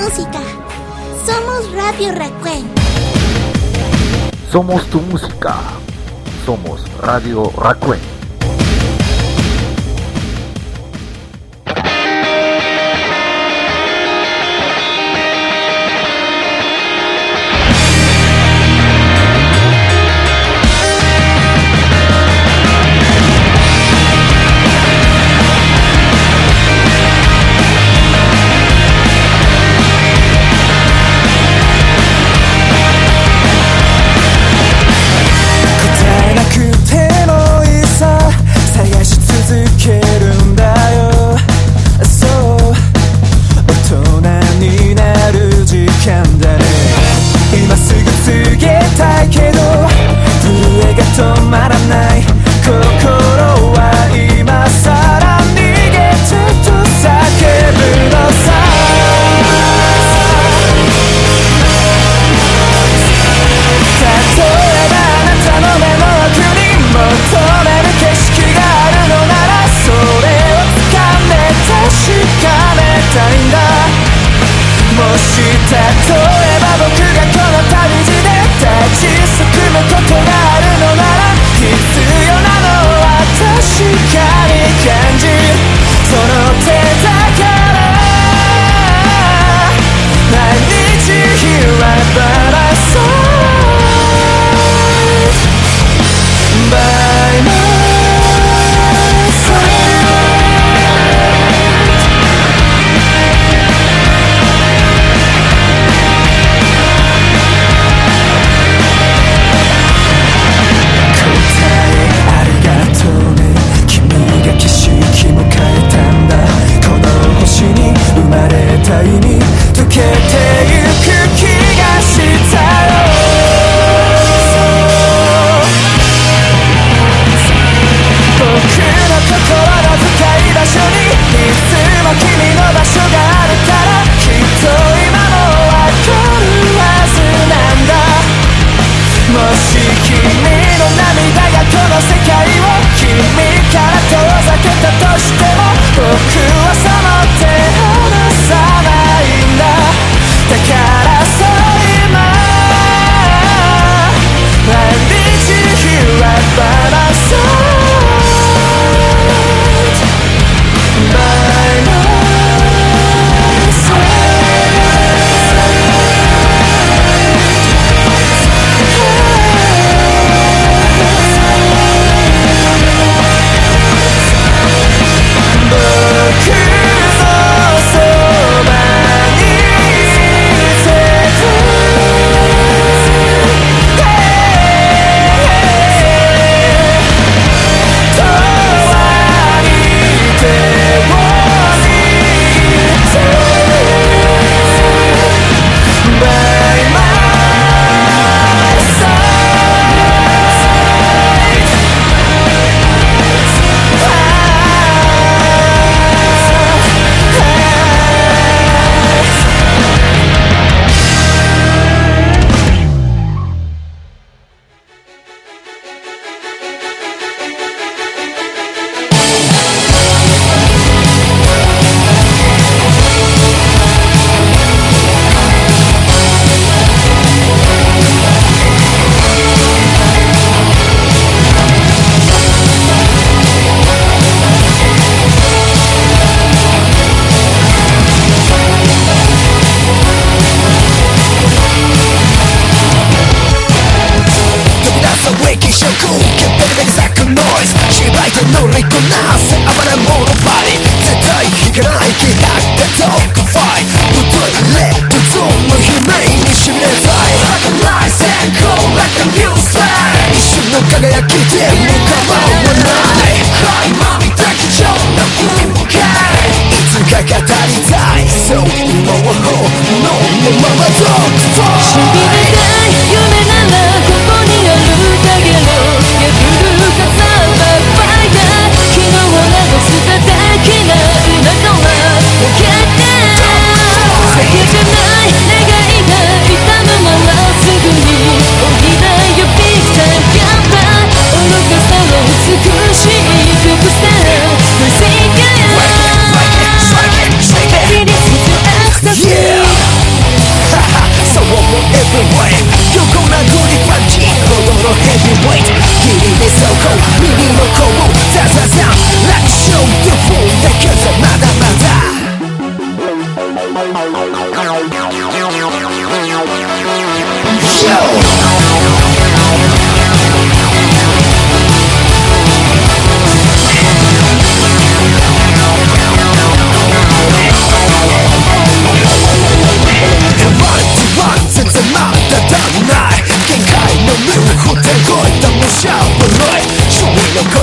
música. Somos Radio Racuen. Somos tu música. Somos Radio Racuen.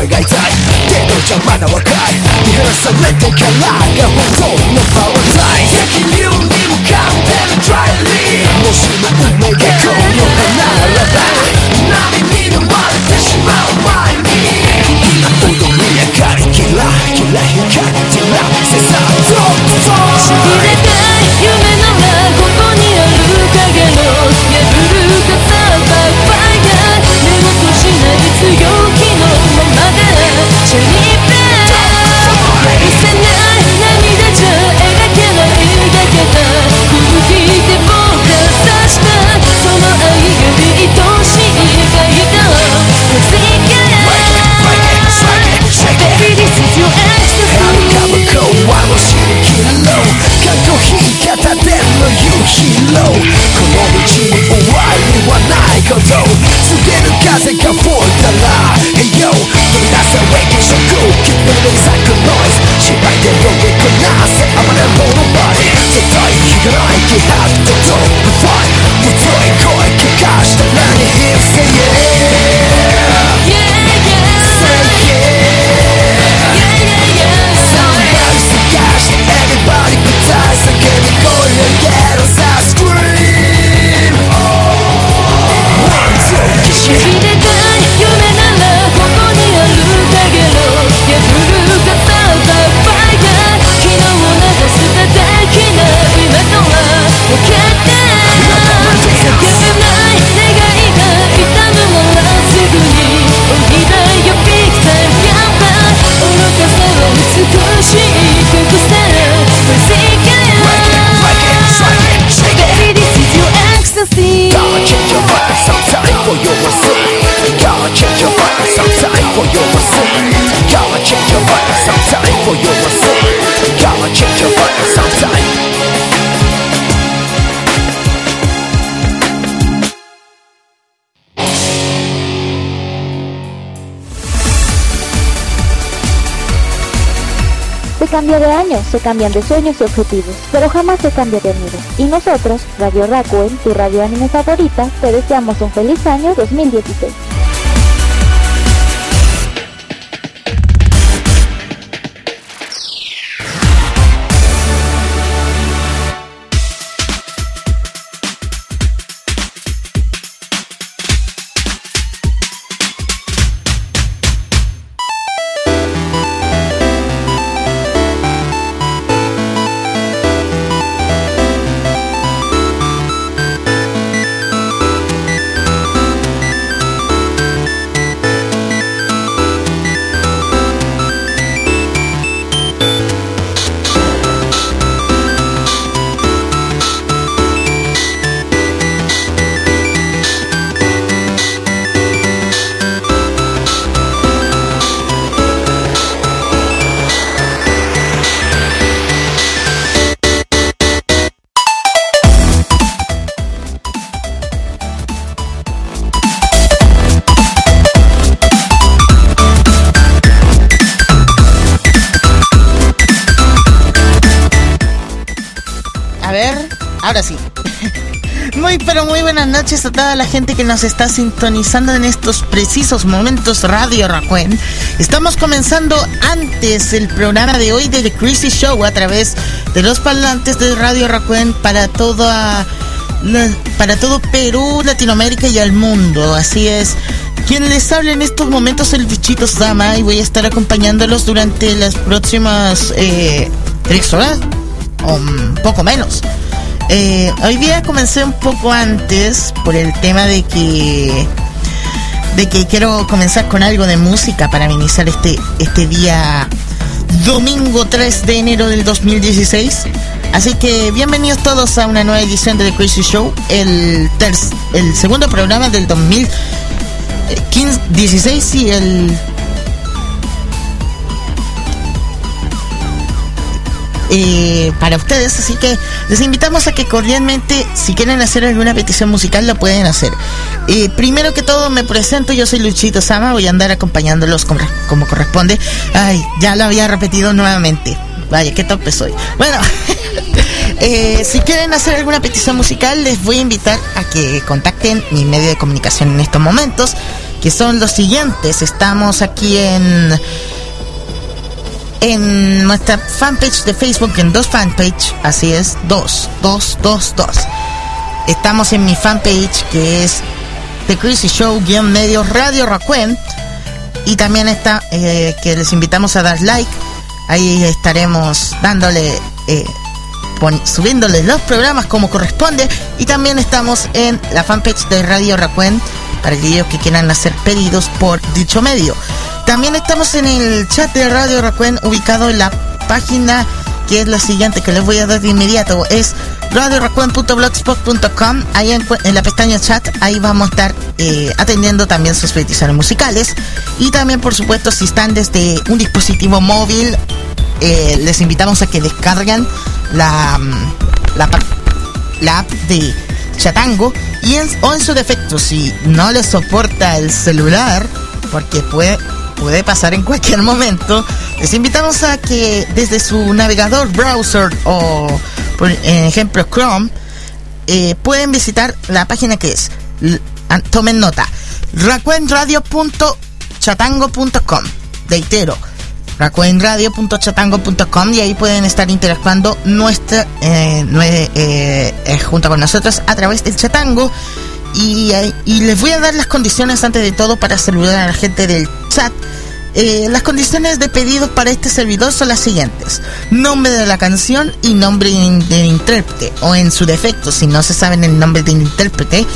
声が痛い程度じゃまだ若い見放されてからが本当のパワータイム責任に向かうペネトライリーもしも運命がこの花ならば波に飲まれてしまう前に踊り明かりキラキラ光ってらせさどうぞしびれたい夢ならここにある影の破る傘バックファイヤー目を閉じない強気のままでチェリーペン許せない涙じゃ描けないだけだ空気で僕が刺したその愛より愛しいがいた Baby, this is your ecstasy 赤ばこはのしにキロかっこいい片手の夕日色この道に終わりはないこと告げる風が吹いたら Hey yo 飛び出せウェイキンショック Keep moving like a noise 芝居でロケこなせ暴れん坊のバディ絶対引かない気迫とトップファイト太い声聞かしたらに Hip say yeah Yeah, yeah Say yeah Everybody put ties and get it going again as I scream One, two, しびれたい夢ならここにある影の破る傘バックファイヤー昨日を流すただけな今とは分かって叫べない願いが痛むならすぐにおいだよビッグタイムヤンバー愚かさは美しいここさBaby, this is your ecstasy Gotta change your mind sometime for your sin Gotta change your mind sometime for your sin Gotta change your mind sometime for your sin Gotta change your mind sometime Se cambia de año, se cambian de sueños y objetivos, pero jamás se cambia de amigos. Y nosotros, Radio Rakuen, tu radio anime favorita, te deseamos un feliz año 2016. Ahora sí. Muy buenas noches a toda la gente que nos está sintonizando en estos precisos momentos Radio Rakuen. Estamos comenzando antes el programa de hoy de The Crazy Show a través de los parlantes de Radio Rakuen para todo Perú, Latinoamérica y el mundo. Así es. Quien les habla en estos momentos es el Luchito Sama y voy a estar acompañándolos durante las próximas 3 horas o un poco menos. Hoy día comencé un poco antes por el tema de que quiero comenzar con algo de música para iniciar este día domingo 3 de enero del 2016. Así que bienvenidos todos a una nueva edición de The Crazy Show, el segundo programa del 2016 y para ustedes, así que les invitamos a que cordialmente, si quieren hacer alguna petición musical, lo pueden hacer. Primero que todo me presento, yo soy Luchito Sama, voy a andar acompañándolos como corresponde. Ay, ya lo había repetido nuevamente, vaya, qué torpe soy. Bueno, si quieren hacer alguna petición musical, les voy a invitar a que contacten mi medio de comunicación en estos momentos, que son los siguientes. Estamos aquí en nuestra fanpage de Facebook, en dos fanpages, así es, dos. Estamos en mi fanpage, que es The Crazy Show _ Radio Raccoon, y también está, que les invitamos a dar like. Ahí estaremos dándole, subiéndole los programas como corresponde. Y también estamos en la fanpage de Radio Raccoon para aquellos que quieran hacer pedidos por dicho medio. También estamos en el chat de Radio Raccoon, ubicado en la página, que es la siguiente, que les voy a dar de inmediato. Es radioraccoon.blogspot.com. Ahí en la pestaña chat, ahí vamos a estar atendiendo también sus peticiones musicales. Y también, por supuesto, si están desde un dispositivo móvil, les invitamos a que descarguen la app de Chatango, o en su defecto, si no les soporta el celular, porque puede pasar en cualquier momento, les invitamos a que desde su navegador, browser o, por ejemplo, Chrome, pueden visitar la página que es, tomen nota, raccoonradio.chatango.com. Reitero, raccoonradio.chatango.com, y ahí pueden estar interactuando junto con nosotros a través del Chatango. Y les voy a dar las condiciones antes de todo para saludar a la gente del chat. Las condiciones de pedido para este servidor son las siguientes: nombre de la canción y nombre del intérprete, o en su defecto, si no se saben el nombre del intérprete,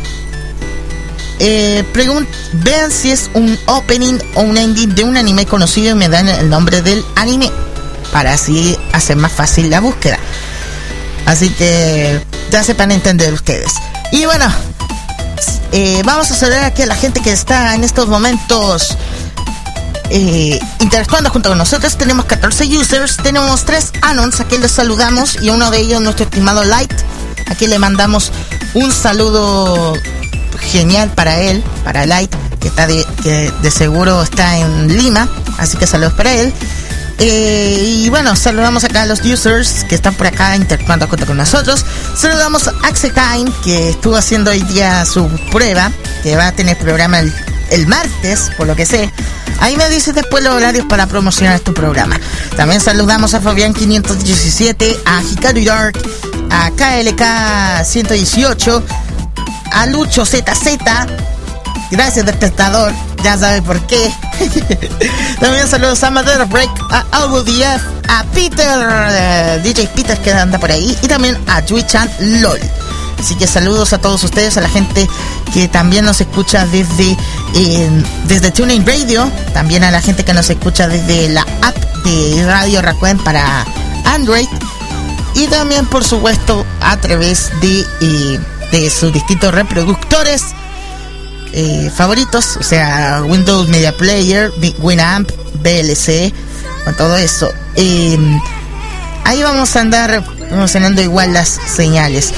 vean si es un opening o un ending de un anime conocido y me dan el nombre del anime, para así hacer más fácil la búsqueda. Así que ya sepan entender ustedes. Y bueno, vamos a saludar aquí a la gente que está en estos momentos interactuando junto con nosotros. Tenemos 14 users, tenemos 3 anons, aquí les saludamos, y uno de ellos nuestro estimado Light. Aquí le mandamos un saludo genial para él, para Light, que de seguro está en Lima, así que saludos para él. Y bueno, saludamos acá a los users que están por acá interactuando junto con nosotros. Saludamos a Axetime, que estuvo haciendo hoy día su prueba, que va a tener programa el martes, por lo que sé. Ahí me dices después los horarios para promocionar tu programa. También saludamos a Fabián 517, a Hikaru Dark, a KLK 118, a Lucho ZZ. Gracias, despertador, ya sabes por qué. También saludos a Madera Break, a Albo DF, a Peter, DJ Peter, que anda por ahí, y también a Juichan LOL. Así que saludos a todos ustedes, a la gente que también nos escucha desde TuneIn Radio, también a la gente que nos escucha desde la app de Radio Raccoon para Android, y también, por supuesto, a través de sus distintos reproductores favoritos, o sea, Windows Media Player, Winamp, VLC, con todo eso. Ahí vamos a andar promocionando igual las señales.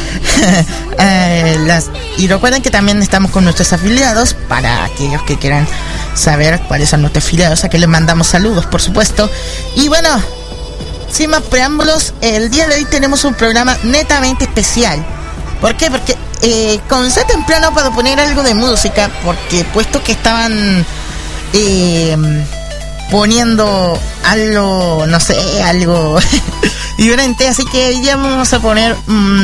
Y recuerden que también estamos con nuestros afiliados, para aquellos que quieran saber cuáles son nuestros afiliados. Aquí les mandamos saludos, por supuesto. Y bueno, sin más preámbulos, el día de hoy tenemos un programa netamente especial. ¿Por qué? Porque comencé temprano para poner algo de música, porque puesto que estaban poniendo algo, no sé, algo diferente, así que ya vamos a poner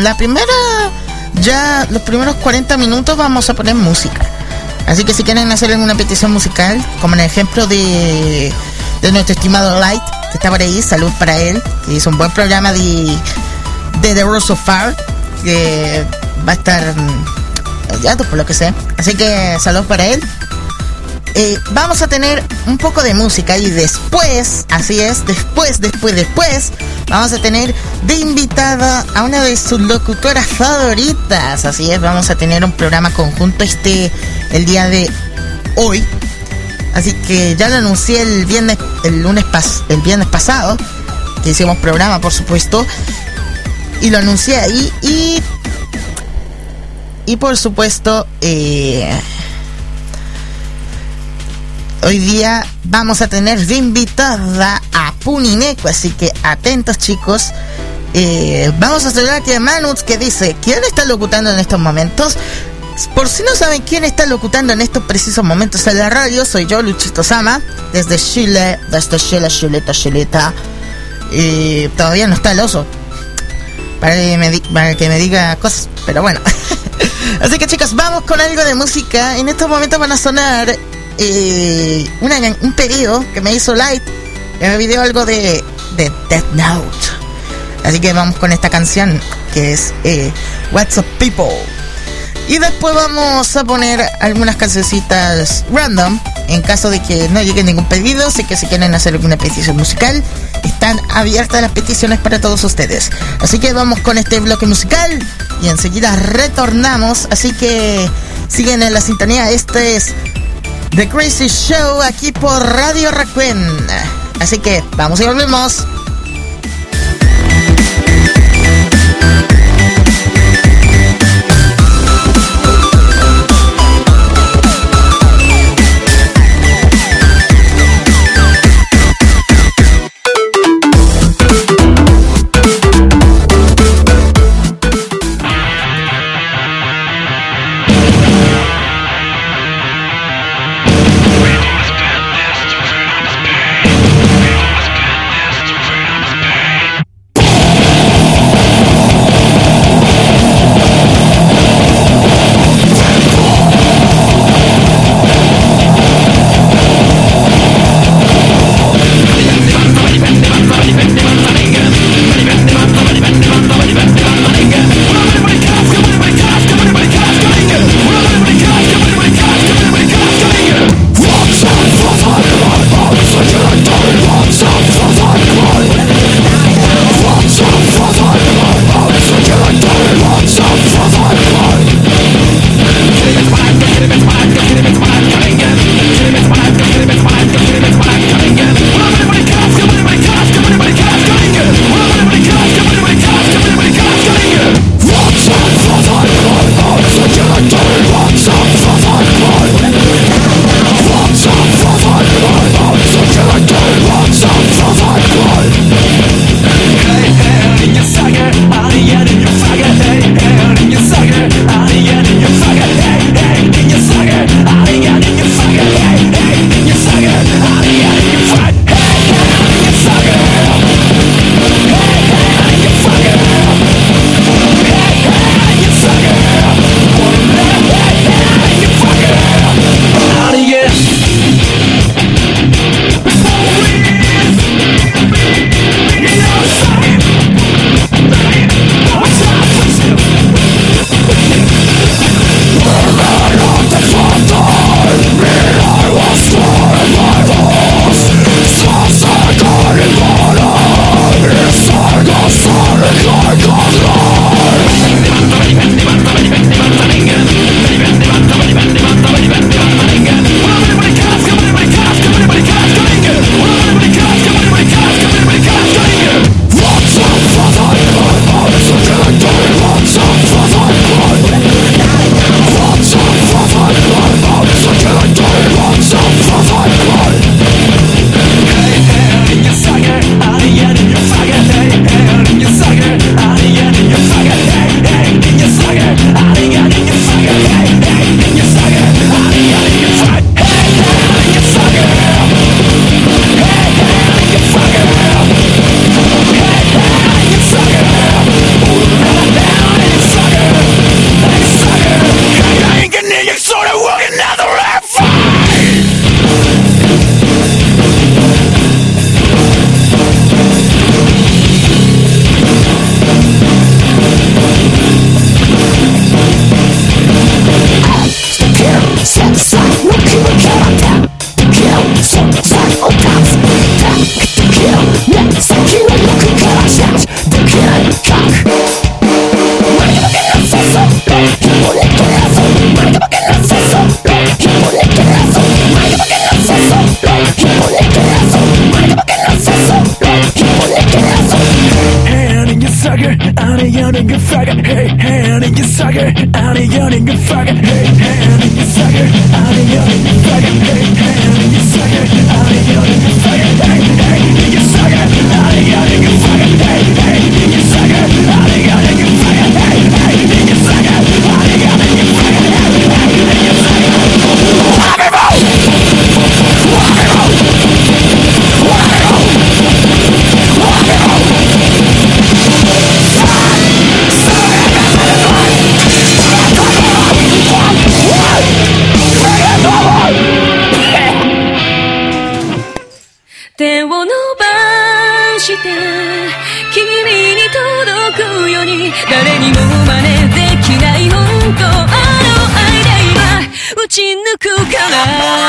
los primeros 40 minutos vamos a poner música. Así que si quieren hacer alguna petición musical, como en el ejemplo de nuestro estimado Light, que está por ahí, salud para él, que hizo un buen programa de The Rose of Fire, que va a estar ya por lo que sé. Así que salud para él. Vamos a tener un poco de música, y después, así es, después vamos a tener de invitada a una de sus locutoras favoritas. Así es, vamos a tener un programa conjunto el día de hoy. Así que ya lo anuncié el viernes pasado, que hicimos programa, por supuesto, y lo anuncié ahí, y por supuesto hoy día vamos a tener de invitada a Punineko, así que atentos, chicos. Vamos a saludar aquí a Manuts, que dice: ¿quién está locutando en estos momentos? Por si no saben quién está locutando en estos precisos momentos en la radio, soy yo, Luchito Sama, desde Chile, Chileta. Y todavía no está el oso para que me diga cosas, pero bueno. Así que chicos, vamos con algo de música. En estos momentos van a sonar un pedido que me hizo Light, que me pidió algo de Death Note. Así que vamos con esta canción que es What's Up People. Y después vamos a poner algunas cancioncitas random. En caso de que no llegue ningún pedido, sé que si quieren hacer alguna petición musical, están abiertas las peticiones para todos ustedes. Así que vamos con este bloque musical y enseguida retornamos. Así que siguen en la sintonía. Este es The Crazy Show aquí por Radio Requiem. Así que vamos y volvemos. 手を伸ばして君に届くように誰にも真似できない本当の愛で今打ち抜くから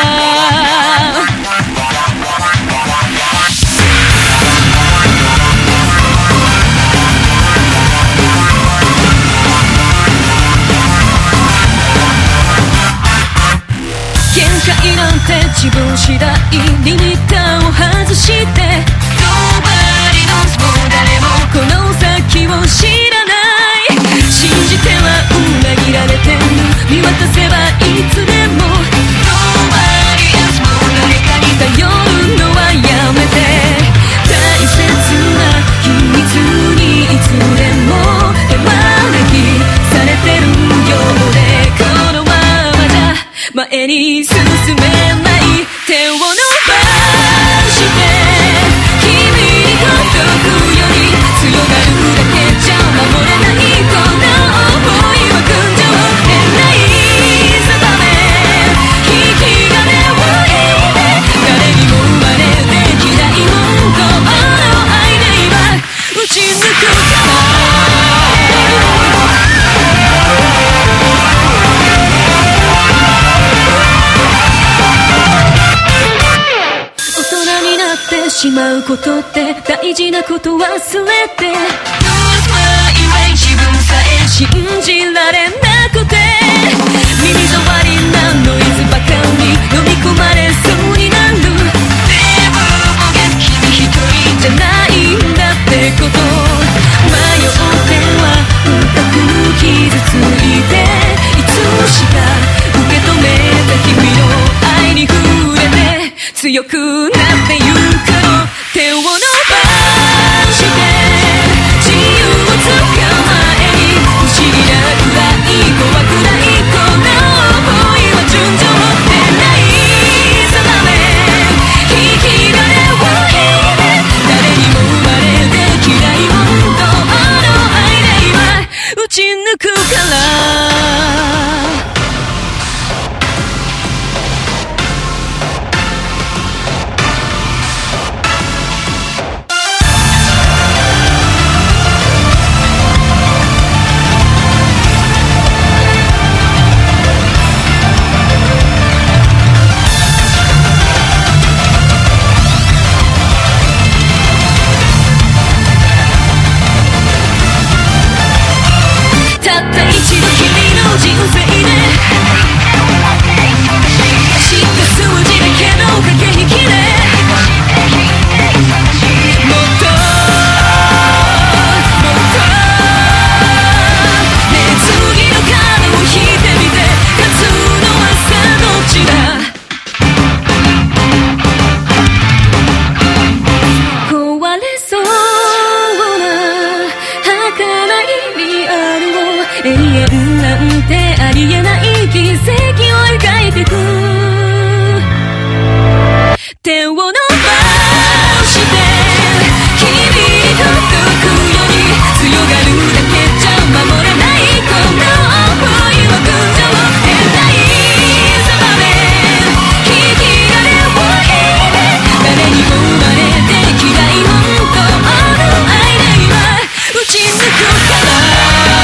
限界なんて自分次第リミッターを外して Nobody knows もう誰もこの先を知らない信じては裏切られてる見渡せばいつでも Nobody else もう誰かに頼るのはやめて大切な秘密にいつでも手招きされてるようでこのままじゃ前に進めない手を伸ばして君に届くように強がるだけじゃ守れないこんな想いは組んじゃおれない定め引き金を入れ誰にも真似できない本当の愛で今打ち抜くしまうことって大事なこと忘れて Lose my image 自分さえ信じられなくて耳障りなノイズばかり飲み込まれそうになるでも君一人じゃないんだってこと迷っては深く傷ついていつしか受け止めた君の愛に触れて強くなってゆく手を伸ばして自由をつかまえに不思議なくらい怖くないこんな想いは順序ってない定め引き金を入れ誰にも生まれできない本当の愛で今打ち抜くからたった一度君の人生で知った数字だけの駆け引きでもっとねえ次のカードを引いてみて勝つのはさどっちだ壊れそうな儚いリアルを永遠なんてありえない奇跡を描いてく手を伸ばして君に届くように強がるだけじゃ守れないこんな想いは組んじゃってない定め引き金を入れ誰にも真似できない本当の愛で今打ち抜くから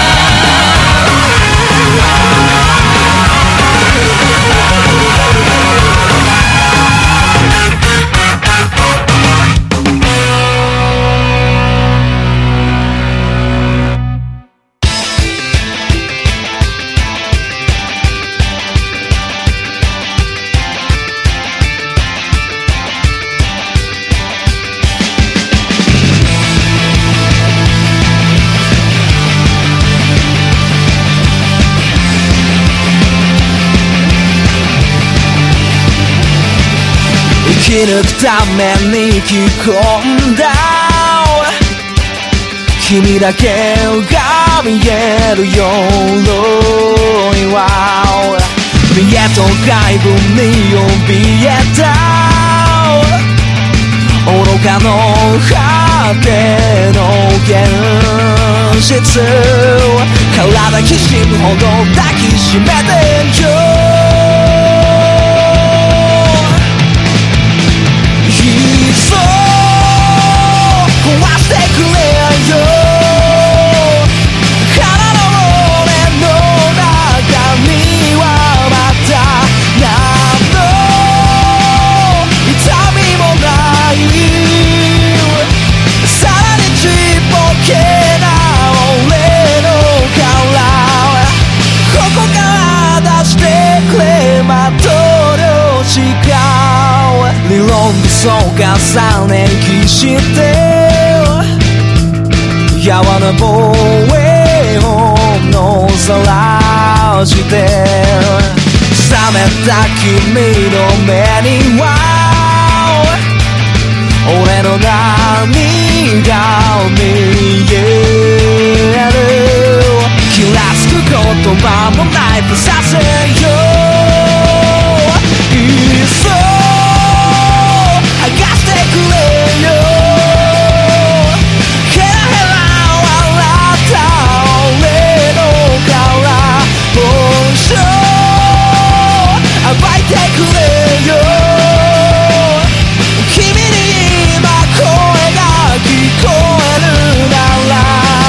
生き抜くために着込んだ君だけが見える夜は見えと外部に怯えた愚かの果ての現実体きしむほど抱きしめてよいっそ重ね着してやわな防衛をのさらして冷めた君の目には俺の涙を見える気がつく言葉もないとさせよいっそ剥がしてくれよヘラヘラ笑った俺のから本性暴いてくれよ君に今声が聞こえるなら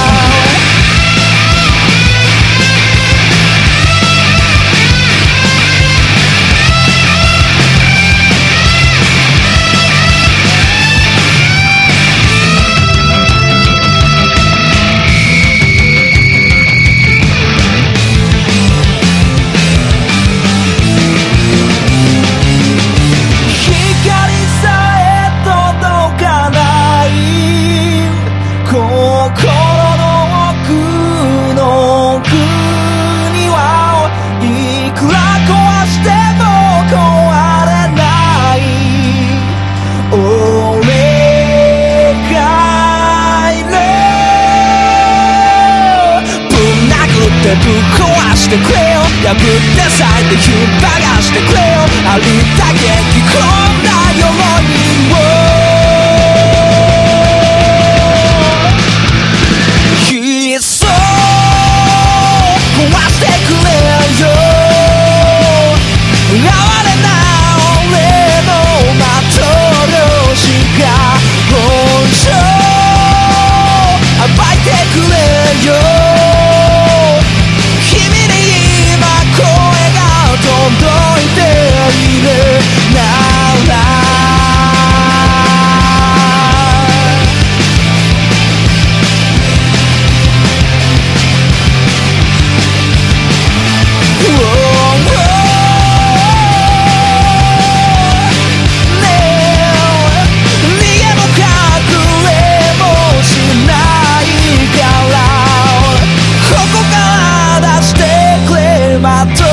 ぶっ壊してくれよ破って裂いてひっ剥がしてくれよありったけ着込んだ鎧をいっそ壊してくれよ哀れな俺の的漁師が本性暴いてくれよ届いているなら逃げも隠れもしないからここから出してくれ的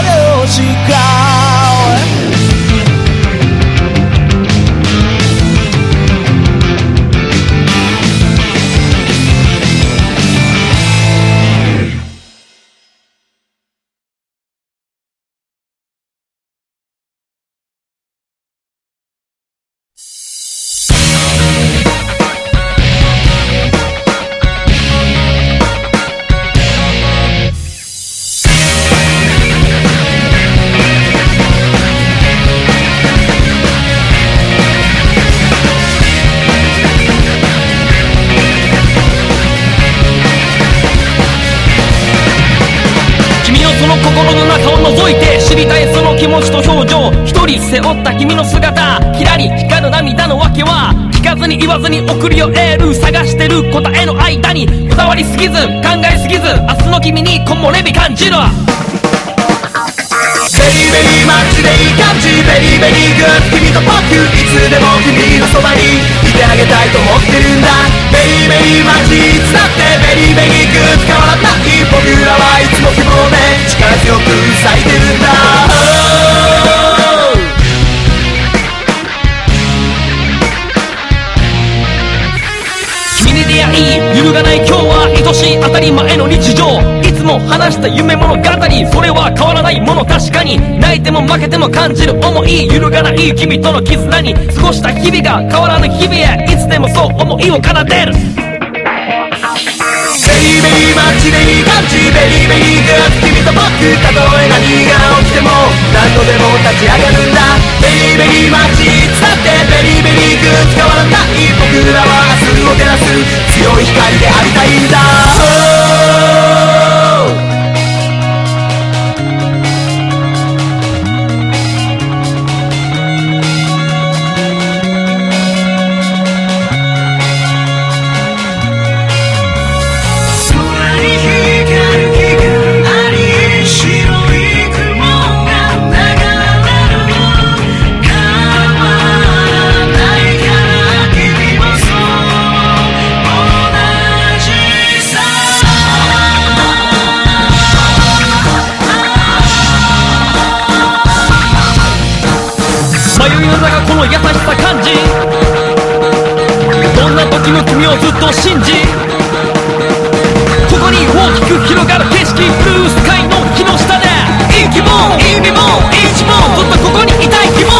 気持ちと表情一人背負った君の姿きらり光る涙の訳は聞かずに言わずに送るよエール探してる答えの間にこだわりすぎず考えすぎず明日の君に木漏れ日感じるベリーベリーマッチでいい感じベリーベリーグッ君と僕いつでも君のそばにいてあげたいと思ってるんだベリーベリーマッチいつだってベリーベリーグッ変わらない僕らはいつも希望で力強く咲いてるんだ揺るがない今日は愛しい当たり前の日常いつも話した夢物語それは変わらないもの確かに泣いても負けても感じる思い揺るがない君との絆に過ごした日々が変わらぬ日々へいつでもそう思いを奏でるベリーベリーマッチでいい感じベリーベリーグッ君と僕たとえ何が起きても何度でも立ち上がるんだベリーベリーマッチいつだってベリーベリーグッ変わらない僕らは明日を照らす強い光でありたいんだないきの君をずっと信じ、ここに大きく広がる景色、ブルースカイの木の下で息も意味も一もずっとここにいたい気も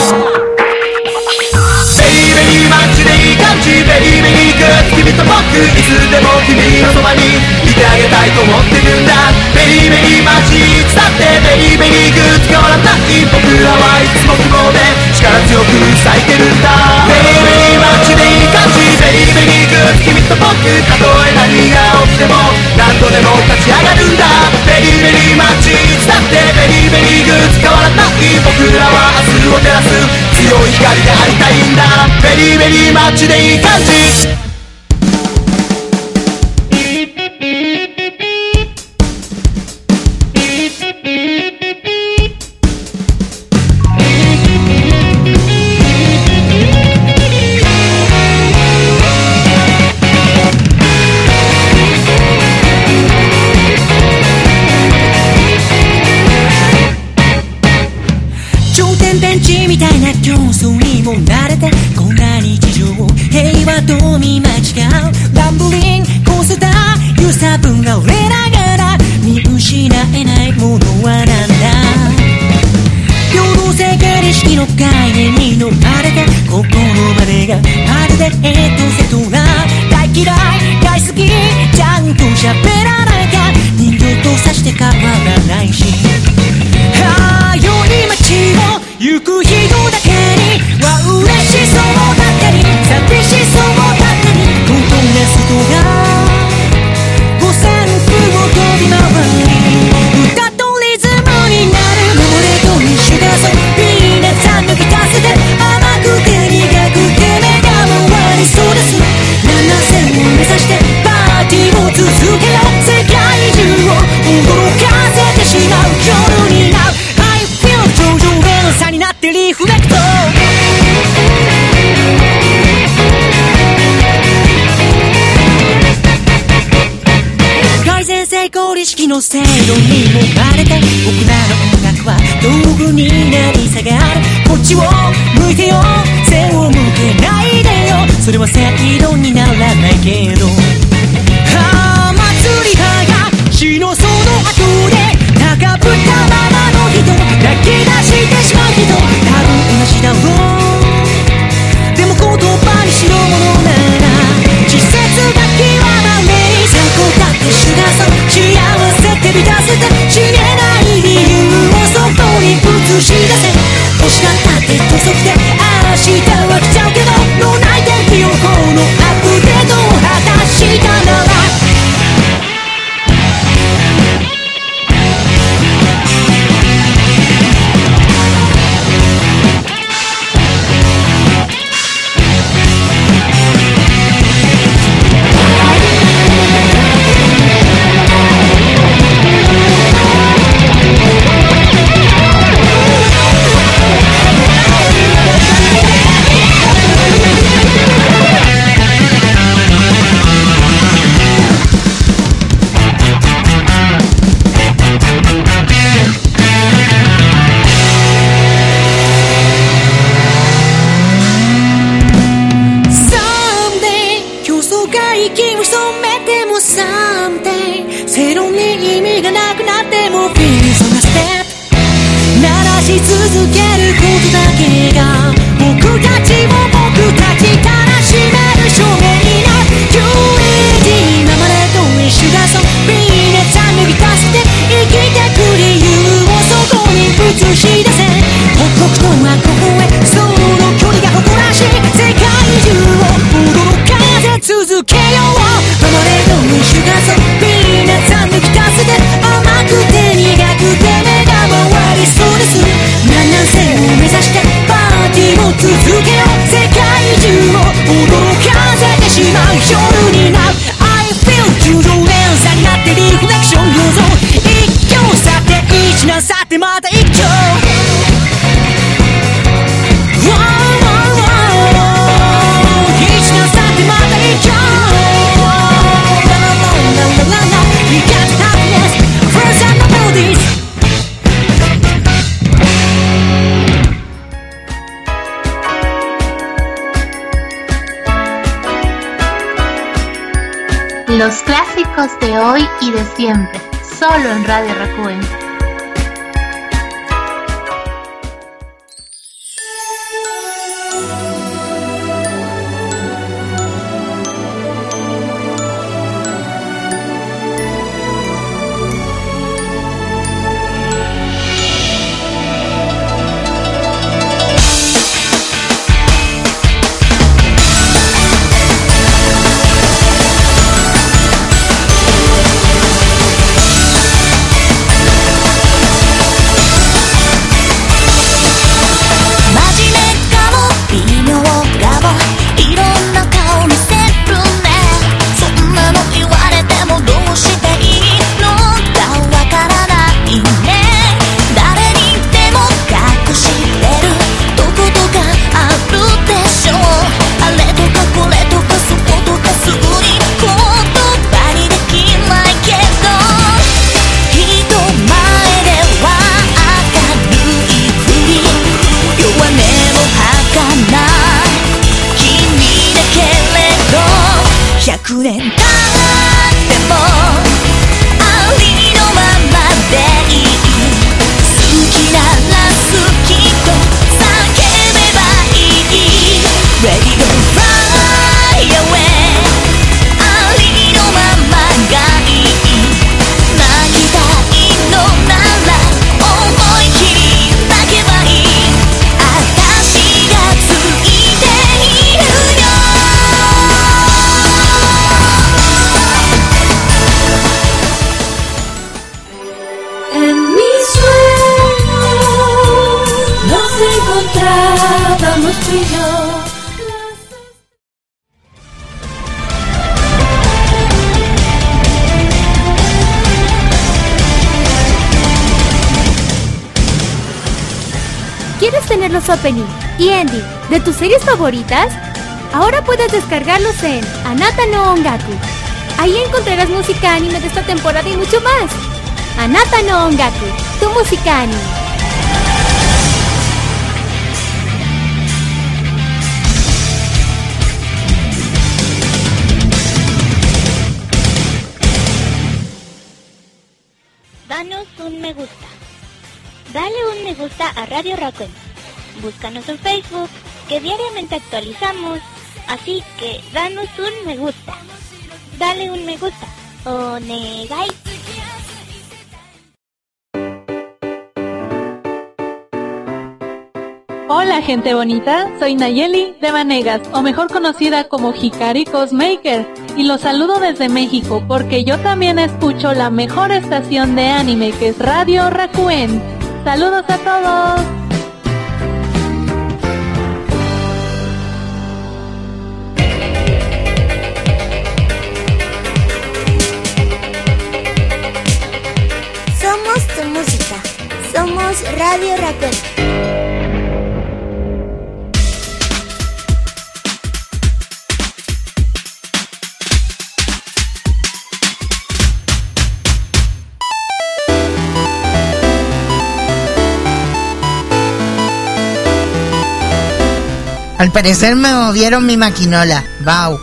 ベリーベリーマッチでいい感じ、ベリーベリーグッド君と僕いつでも君のそばにいてあげたいと思ってるんだ。ベリーベリーマッチいつだってベリーベリーグッド変わらない僕らはいつも希望で力強く咲いてるんだ。ベリーベリーマッチでいい感じ、ベリーベリーグッド君と僕たとえ何が起きても何度でも立ち上がるんだ。ベリーベリーマッチいつだってベリーベリーグッド変わらない僕らは明日を照らす強い光でありたいんだ。ベリーベリーマッチでいい感じ。 みたいな競争にも慣れてこんな日常平和と見間違うランブリンコースター揺さぶられながら見失えないものはなんだ。平等性形式の概念に飲まれて心までがまるでセトラ大嫌い大好きちゃんと喋らなきゃ人形とさして変わらないし、ああ良い街を行く人だけには嬉しそうだったり寂しそうだったりコントネストが五線譜を飛び回り歌とリズムになる守れと一緒だぞピーナッツ抜き出せて甘くて苦くて目が回りそうです。7000を目指してパーティーを続けよう。世界中を驚かせてしまう夜になる頂上への差になってリフレクト改善成功意識の制度にもまれて僕らの音楽は道具になり下がる。こっちを向いてよ背を向けないでよそれは制度にならないけど、ああ祭りが死のその後で高ぶったままの人泣き出してしまう人多分同じだろう。でも言葉にしろものなら季節が極まめに最高だってシュガーソン幸せって満たせて死ねない理由をそこに映し出せ。欲しかったって遅くて明日は来ちゃうけど脳内天気予報のアップデートを果たしたならし続けることだけが僕たちも僕たちたらしめる証明になる。QED ママレードウィッシュがそうビーナちゃん脱ぎ出して生きてく理由をそこに映し出せ。北北東はここへその距離が誇らしい世界中を驚かせ続けよう。ママレードウィッシュがそうビーナちゃん脱ぎ出して甘くて苦くて目が回りそうです。何なんせ Los clásicos de hoy y de siempre, solo en Radio Rakuen. ¿Quieres tener los opening y ending de tus series favoritas? Ahora puedes descargarlos en Anata no Ongaku. Ahí encontrarás música anime de esta temporada y mucho más. Anata no Ongaku, tu música anime. Danos un me gusta. Dale un me gusta a Radio Rakuen. Búscanos en Facebook, que diariamente actualizamos. Así que danos un me gusta. Dale un me gusta. Onegai. Hola gente bonita, soy Nayeli de Vanegas, o mejor conocida como Hikari Cosmaker, y los saludo desde México porque yo también escucho la mejor estación de anime, que es Radio Rakuen. ¡Saludos a todos! Somos tu música. Somos Radio Rakuen. Al parecer me movieron mi maquinola. Wow.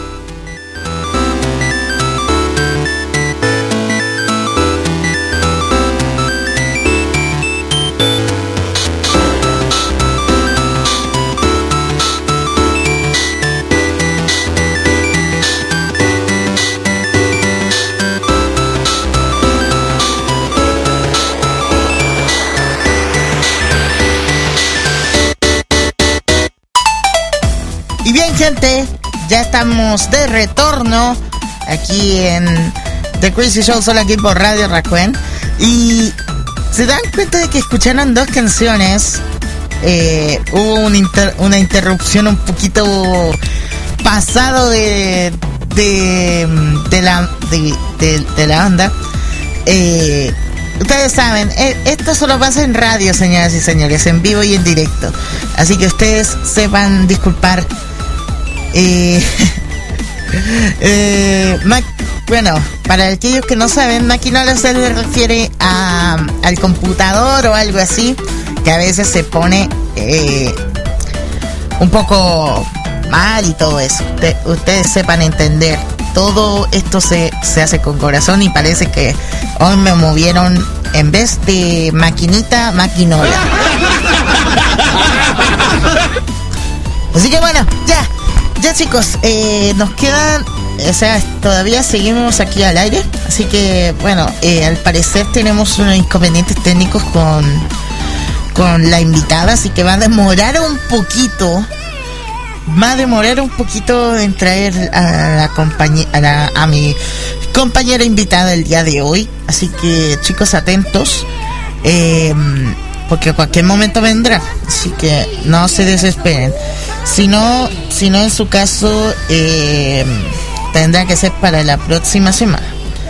Y bien, gente, ya estamos de retorno aquí en The Crazy Show, solo aquí por Radio Rakuen. Y se dan cuenta de que escucharon dos canciones. Hubo una interrupción un poquito pasado de la onda. Ustedes saben, esto solo pasa en radio, señoras y señores, en vivo y en directo. Así que ustedes sepan disculpar. Bueno, para aquellos que no saben, maquinola se le refiere al computador o algo así, que a veces se pone un poco mal y todo eso. Ustedes sepan entender todo esto se hace con corazón y parece que hoy me movieron en vez de maquinita, maquinola. Así que bueno, ya chicos, nos quedan, o sea, todavía seguimos aquí al aire, así que bueno, al parecer tenemos unos inconvenientes técnicos con la invitada, así que va a demorar un poquito en traer a mi compañera invitada el día de hoy, así que chicos, atentos, porque a cualquier momento vendrá, así que no se desesperen. Si no en su caso tendrá que ser para la próxima semana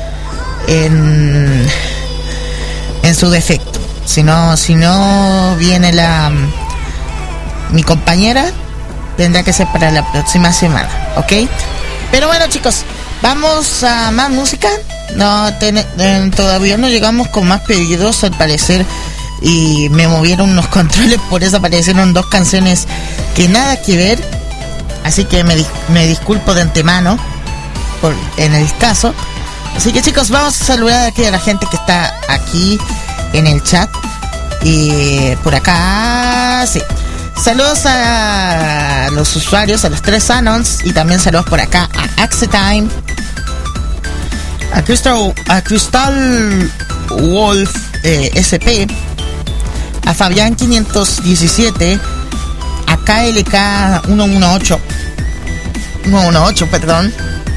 en su defecto. Si no viene mi compañera, tendrá que ser para la próxima semana, ¿ok? Pero bueno chicos, vamos a más música. Todavía no llegamos con más pedidos al parecer, y me movieron unos controles, por eso aparecieron 2 canciones que nada que ver, así que me disculpo de antemano en el caso. Así que chicos, vamos a saludar aquí a la gente que está aquí en el chat y por acá, sí. Saludos a los usuarios, a los 3 Anons, y también saludos por acá a Axetime, a Crystal Wolf SP, a Fabián 517, a KLK 118, perdón,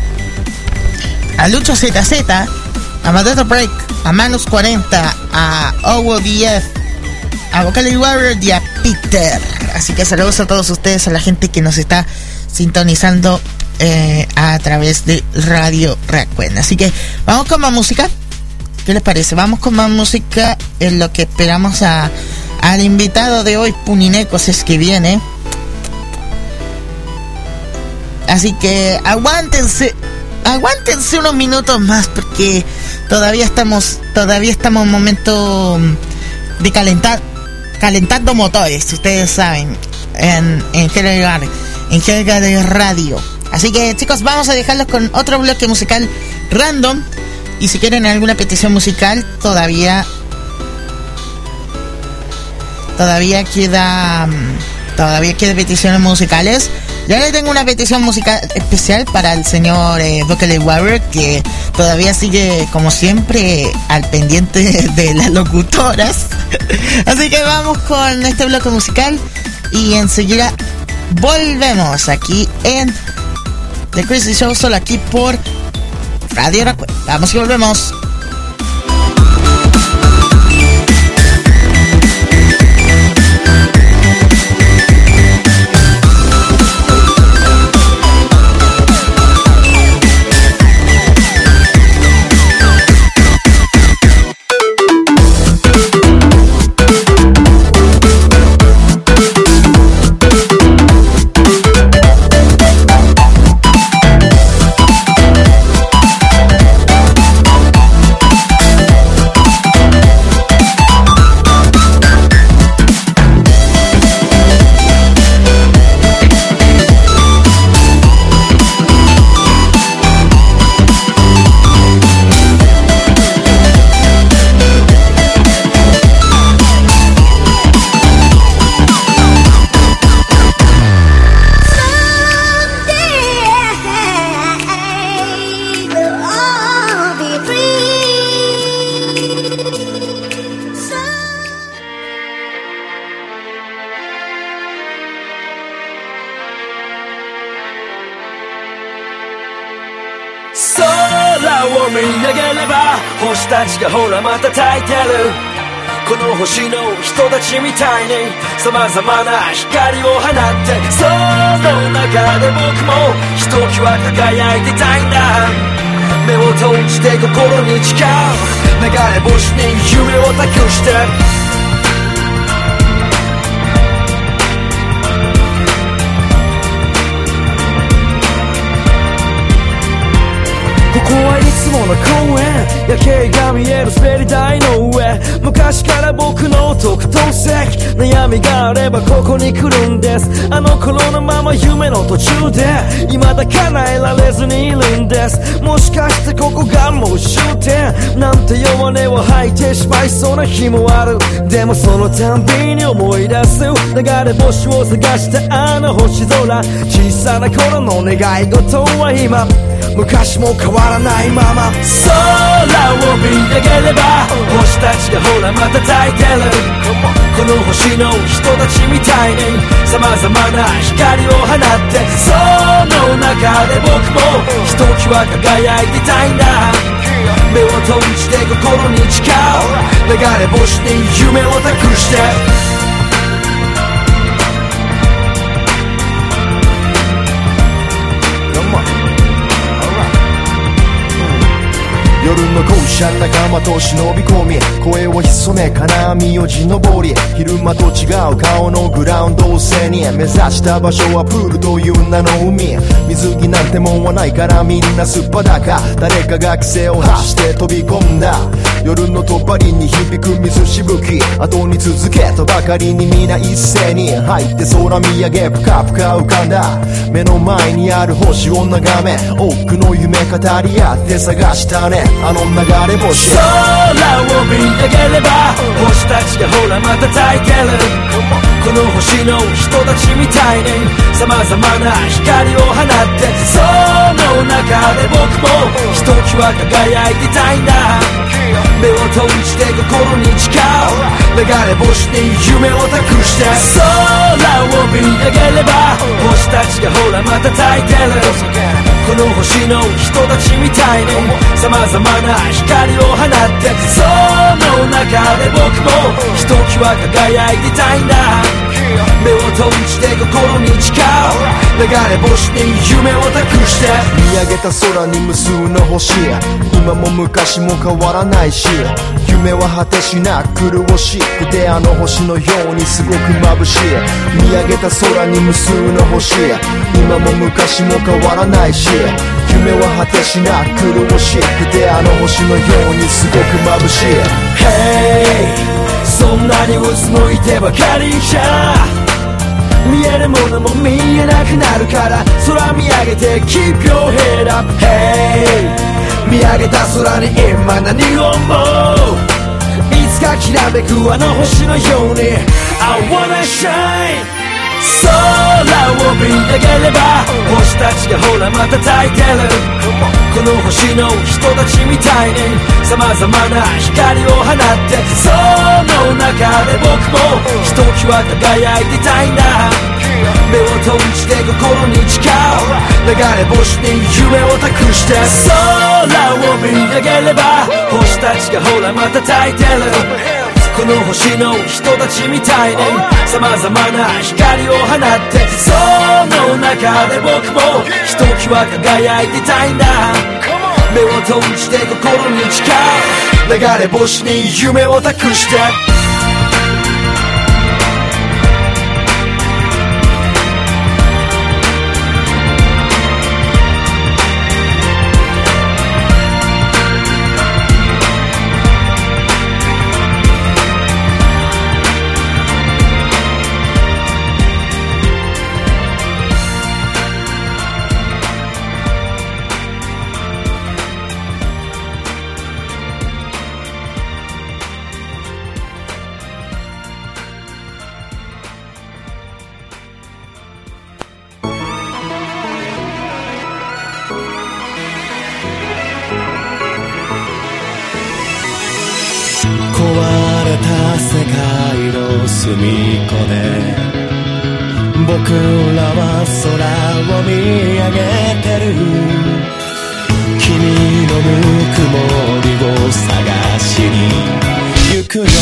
a Lucho ZZ, a Madrid Break, a Manus 40, a Owo DF, a Vocally Warrior y a Peter. Así que saludos a todos ustedes, a la gente que nos está sintonizando a través de Radio Raccoon. Así que vamos con más música. ¿Qué les parece? Vamos con más música en lo que esperamos al invitado de hoy, Punineco, si es que viene. Así que aguántense unos minutos más, porque todavía estamos en un momento de calentando motores, ustedes saben, en Jerga de Radio. Así que chicos, vamos a dejarlos con otro bloque musical random, y si quieren alguna petición musical, todavía queda peticiones musicales. Ya le tengo una petición musical especial para el señor Vocally Warrior, que todavía sigue, como siempre, al pendiente de las locutoras. Así que vamos con este bloque musical y enseguida volvemos aquí en The Crazy Show, solo aquí por Radio Raccoon. Vamos y volvemos. 空を見上げれば星たちがほらまた焚いてるこの星の人たちみたいに様々な光を放ってその中で僕もひときわ輝いてたいんだ目を閉じて心に誓う流れ星に夢を託してここはいつもの公園夜景が見える滑り台の上昔から僕の特等席悩みがあればここに来るんですあの頃のまま夢の途中で未だ叶えられずにいるんですもしかしてここがもう終点なんて弱音を吐いてしまいそうな日もあるでもそのたんびに思い出す流れ星を探したあの星空小さな頃の願い事は今昔も変わらないまま空を見上げれば星たちがほらまた焚いてるこの星の人たちみたいに様々な光を放ってその中で僕もひときわ輝いてたいんだ目を閉じて心に誓う流れ星に夢を託して夜の校舎仲間と忍び込み声を潜め金網を地登り昼間と違う顔のグラウンドを背に目指した場所はプールという名の海水着なんてもんはないからみんなすっぱだか誰かが規制を発して飛び込んだ夜のとばりに響く水しぶき後に続けとばかりに皆一斉に入って空見上げぷかぷか浮かんだ目の前にある星を眺め多くの夢語り合って探したねあの流れ星空を見上げれば星たちがほらまた焚いてるこの星の人たちみたいに様々な光を放ってその中で僕もひときわ輝いてたいんだ目を閉じて心に誓う流れ星に夢を託して空を見上げれば星たちがほらまた焚いてるこの星の人たちみたいに様々な光を放ってその中で僕もひときわ輝いてたいんだ目を閉じて心に誓う流れ星に夢を託して見上げた空に無数の星今も昔も変わらないし夢は果てしなく苦しくてあの星のようにすごく眩しい見上げた空に無数の星今も昔も変わらないし夢は果てしなく苦しくてあの星のようにすごく眩しい Hey そんなにうつむいてばかりじゃ見えるものも見えなくなるから空見上げて Keep your head up Hey 見上げた空に今何を思ういつかきらめくあの星のように I wanna shine 空を見上げれば星たちがほらまた焚いてるこの星の人たちみたいに様々な光を放ってその中で僕もひときわ輝いてたいんだ目を閉じて心に誓う流れ星に夢を託して空を見上げれば星たちがほらまた焚いてるこの星の人たちみたいに様々な光を放ってその中で僕もひときわ輝いてたいんだ目を閉じて心に誓う流れ星に夢を託して隅っこで僕らは空を見上げてる君のぬくもりを探しに行くよ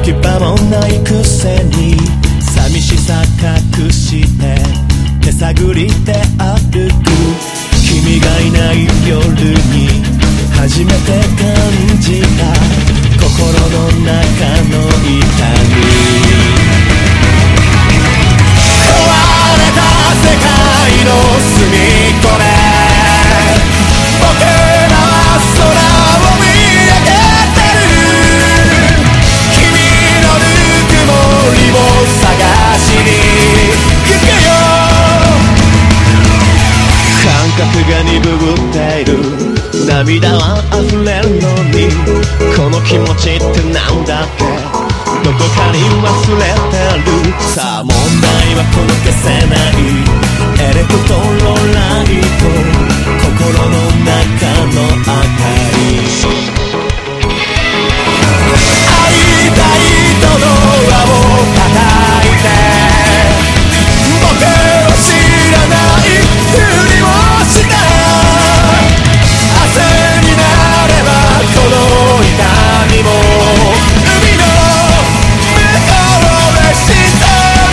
き場もないくせに寂しさ隠して手探りで歩く君がいない夜に初めて感じた心の中の痛み壊れた世界の隅っこで僕らは空を見上げてる君のぬくもりを探しに行くよ感覚が鈍っている涙は溢れるのにこの気持ちってなんだっけどこかに忘れてるさあ問題はこの消せないエレクトロライト心の中の明かり会いたいとドアを叩いて僕を知らないふりをした明日になればこの痛みも海の向こうで知って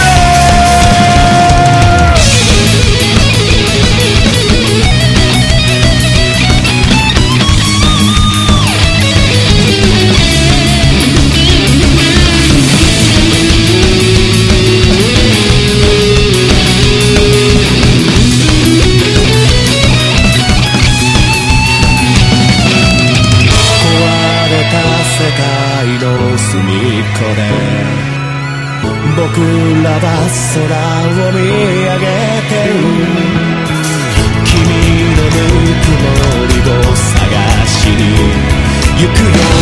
世界の隅っこで僕らは空を見上げてる君のぬくもりを探しに行くよ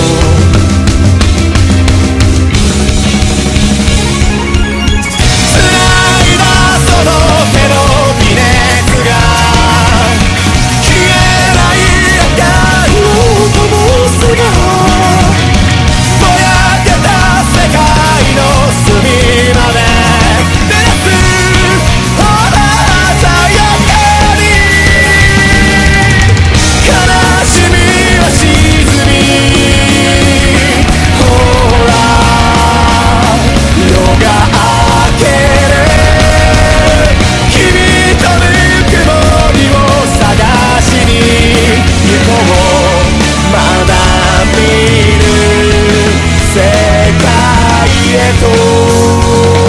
繋いだその手の微熱が消えない明かりを灯すが隅まで照らすほら鮮やかに悲しみは沈みほら夜が明ける君とぬくもりを探しに行こうまだ見る世界へと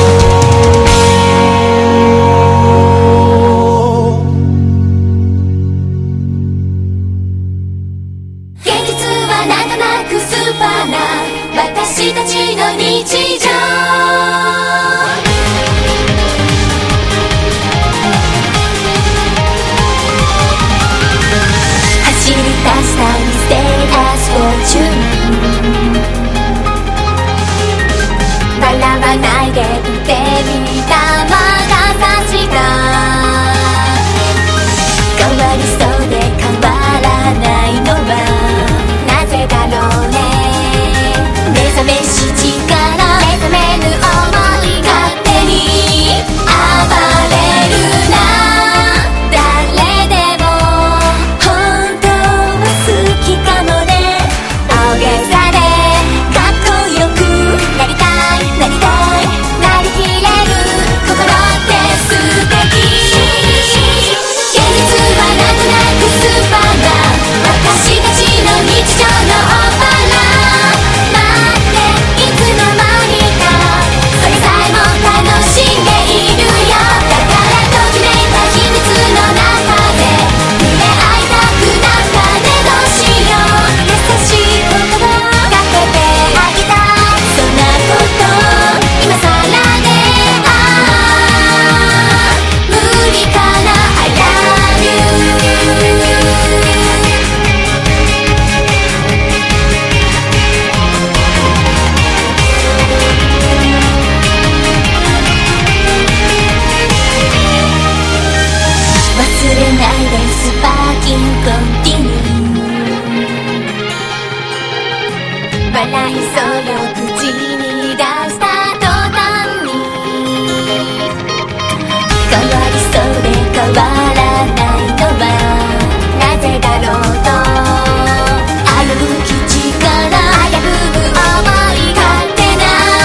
現実はなんとなくスーパーな私たちの日常走り出したミステリアスフォーチュン笑わないでいてみたまが差した変わりそうで変わらないのはなぜだろうね目覚めし力目覚めぬ想い勝手に暴れるな誰でも本当は好きかもね大げさでかっこよくなりたいなりたいなりきれる心って素敵現実はなんとなくスーパーな私たちの日常のオーバーラ待っていつの間にかそれさえも楽しんでいるよだからときめいた秘密の中で触れ合いたくなったねどうしよう優しい言葉かけてあげたいそんなこと今さらで無理かな I love you 忘れないでスパーキングコンティニュー笑いそれを口に出した途端に変わりそうで変わらないのはなぜだろうと危うき力危ぶむ想い勝手な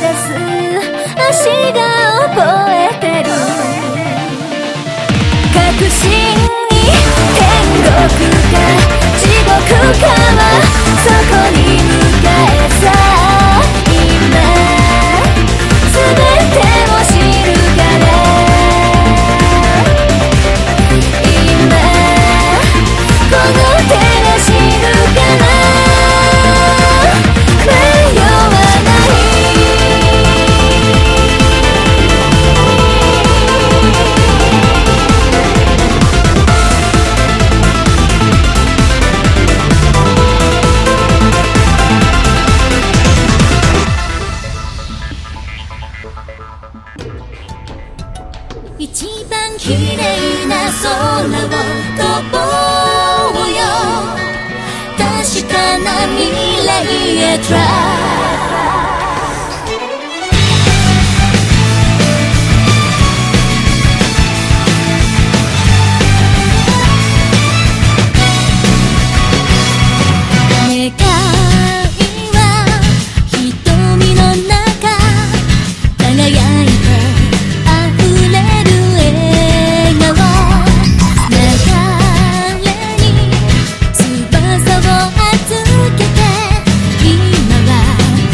す足が覚えてる確信に天国か地獄かはそこに向かえさ今全てを知るから今この手が知るから迷わない一番綺麗な空を飛ぼうよ確かな未来へ Try今は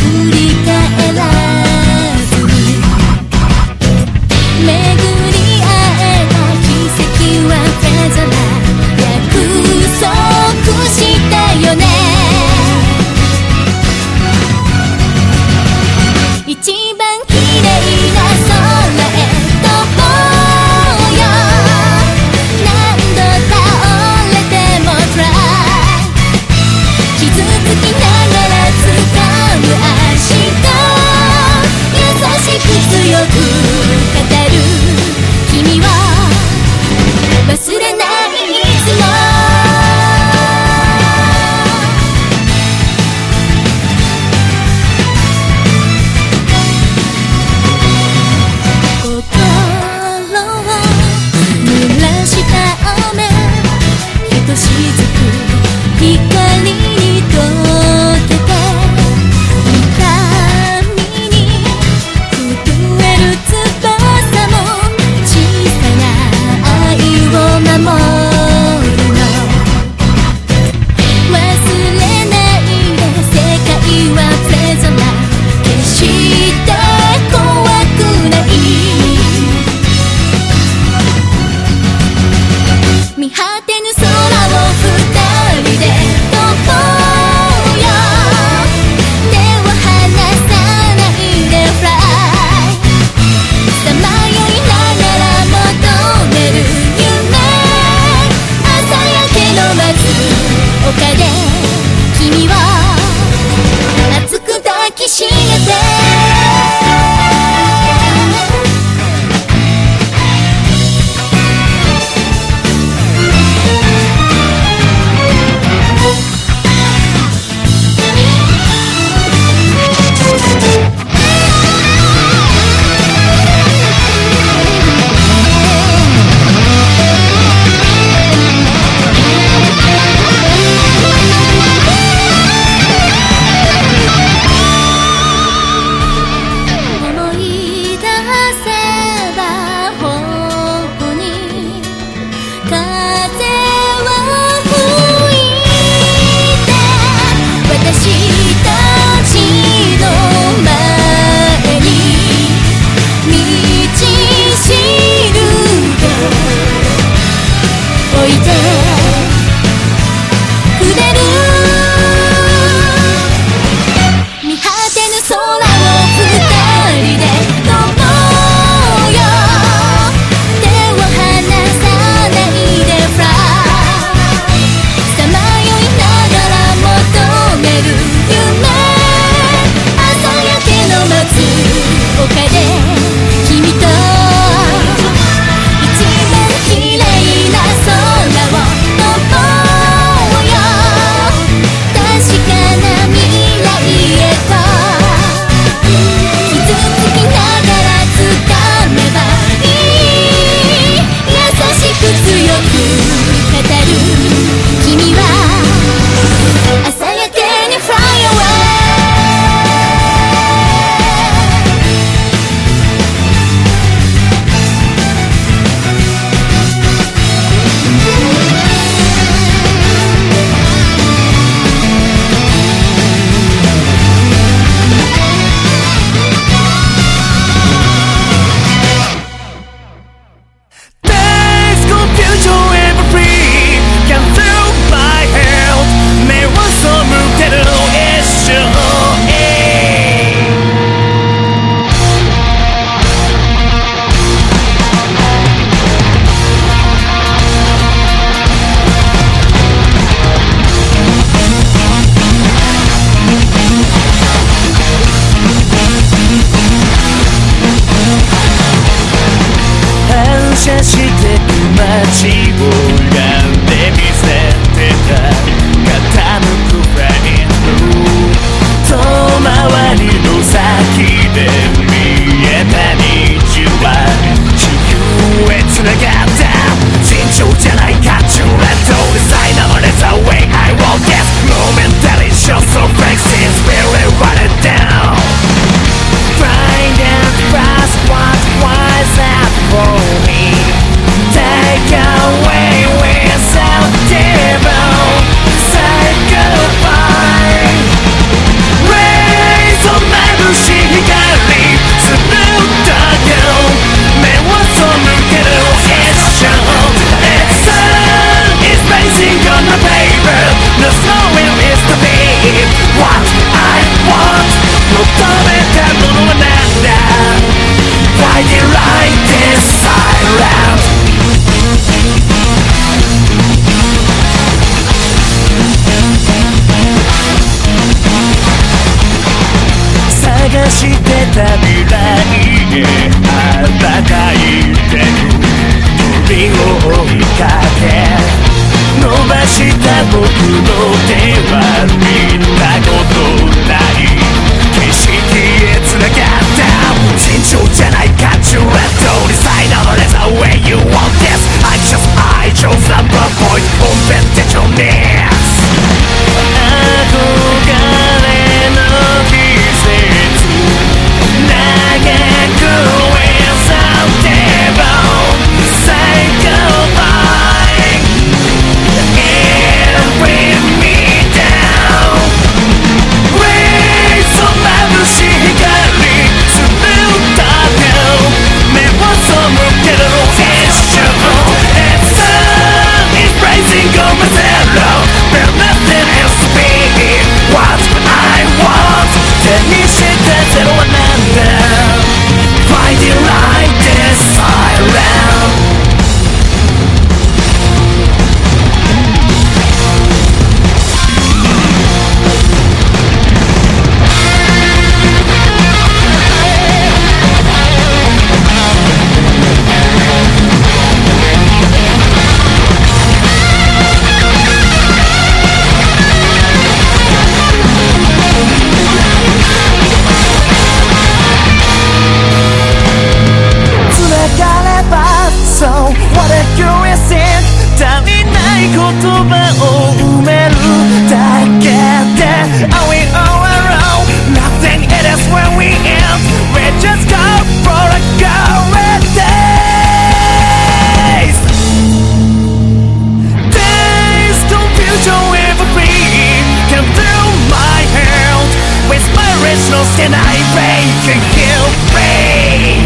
てない Break and kill break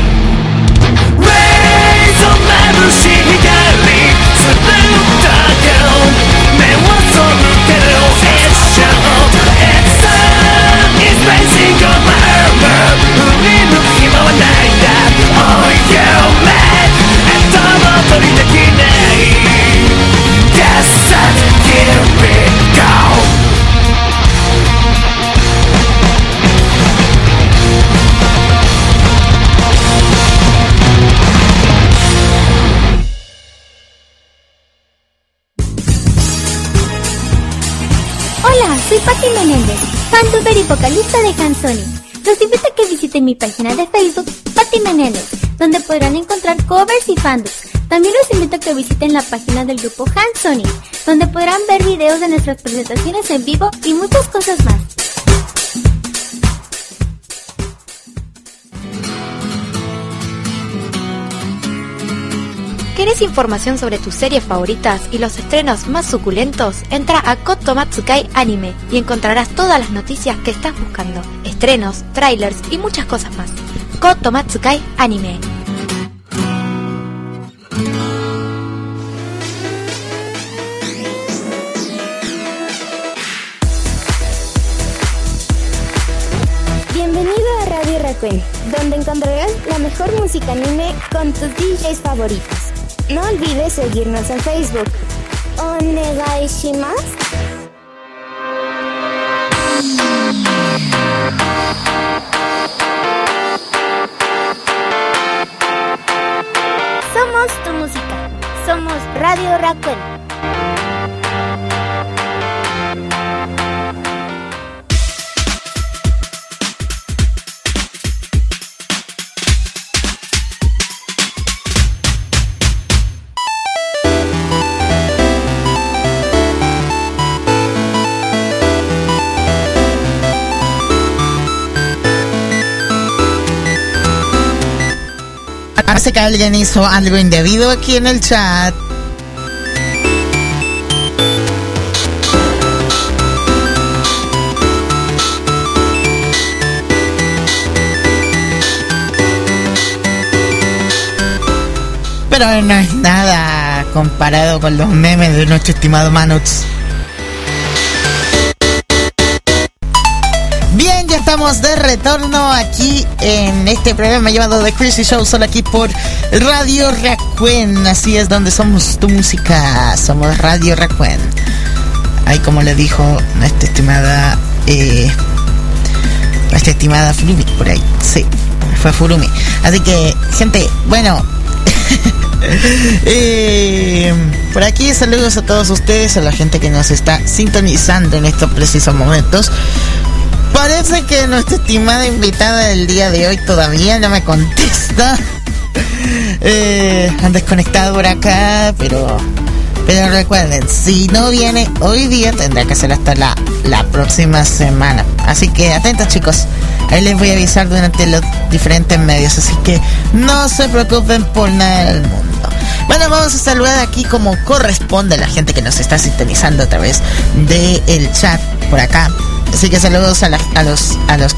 Raise on 眩しい光つぶった顔目を背ける一生 It's time It's racing on my armor 振り向く暇はないんだ Oh you mad 頭取りできないGuess that here we go Hola, soy Patti Menéndez, fantuber y vocalista de Hansoni. Los invito a que visiten mi página de Facebook, Patti Menéndez, donde podrán encontrar covers y fandubs. También los invito a que visiten la página del grupo Hansoni, donde podrán ver videos de nuestras presentaciones en vivo y muchas cosas más. ¿Quieres información sobre tus series favoritas y los estrenos más suculentos? Entra a Kotomatsukai Anime y encontrarás todas las noticias que estás buscando, estrenos, trailers y muchas cosas más. Kotomatsukai Anime. Bienvenido a Radio Rakuen, donde encontrarás la mejor música anime con tus DJs favoritos. No olvides seguirnos en Facebook. Onegai shimasu. Somos tu música. Somos Radio Rakuen. Parece que alguien hizo algo indebido aquí en el chat. Pero no es nada comparado con los memes de nuestro estimado Manox. Bien, ya estamos de retorno aquí en este programa llamado The Crazy Show, solo aquí por Radio Rakuen. Así es, donde somos tu música, somos Radio Rakuen. Ahí como le dijo nuestra estimada Furumi, por ahí, sí, fue Furumi. Así que, gente, bueno, por aquí saludos a todos ustedes, a la gente que nos está sintonizando en estos precisos momentos. Parece que nuestra estimada invitada del día de hoy todavía no me contesta. Han desconectado por acá, pero recuerden, si no viene hoy día tendrá que ser hasta la próxima semana. Así que atentos, chicos, ahí les voy a avisar durante los diferentes medios, así que no se preocupen por nada del mundo. Bueno, vamos a saludar aquí como corresponde a la gente que nos está sintonizando a través del chat por acá. Así que saludos a los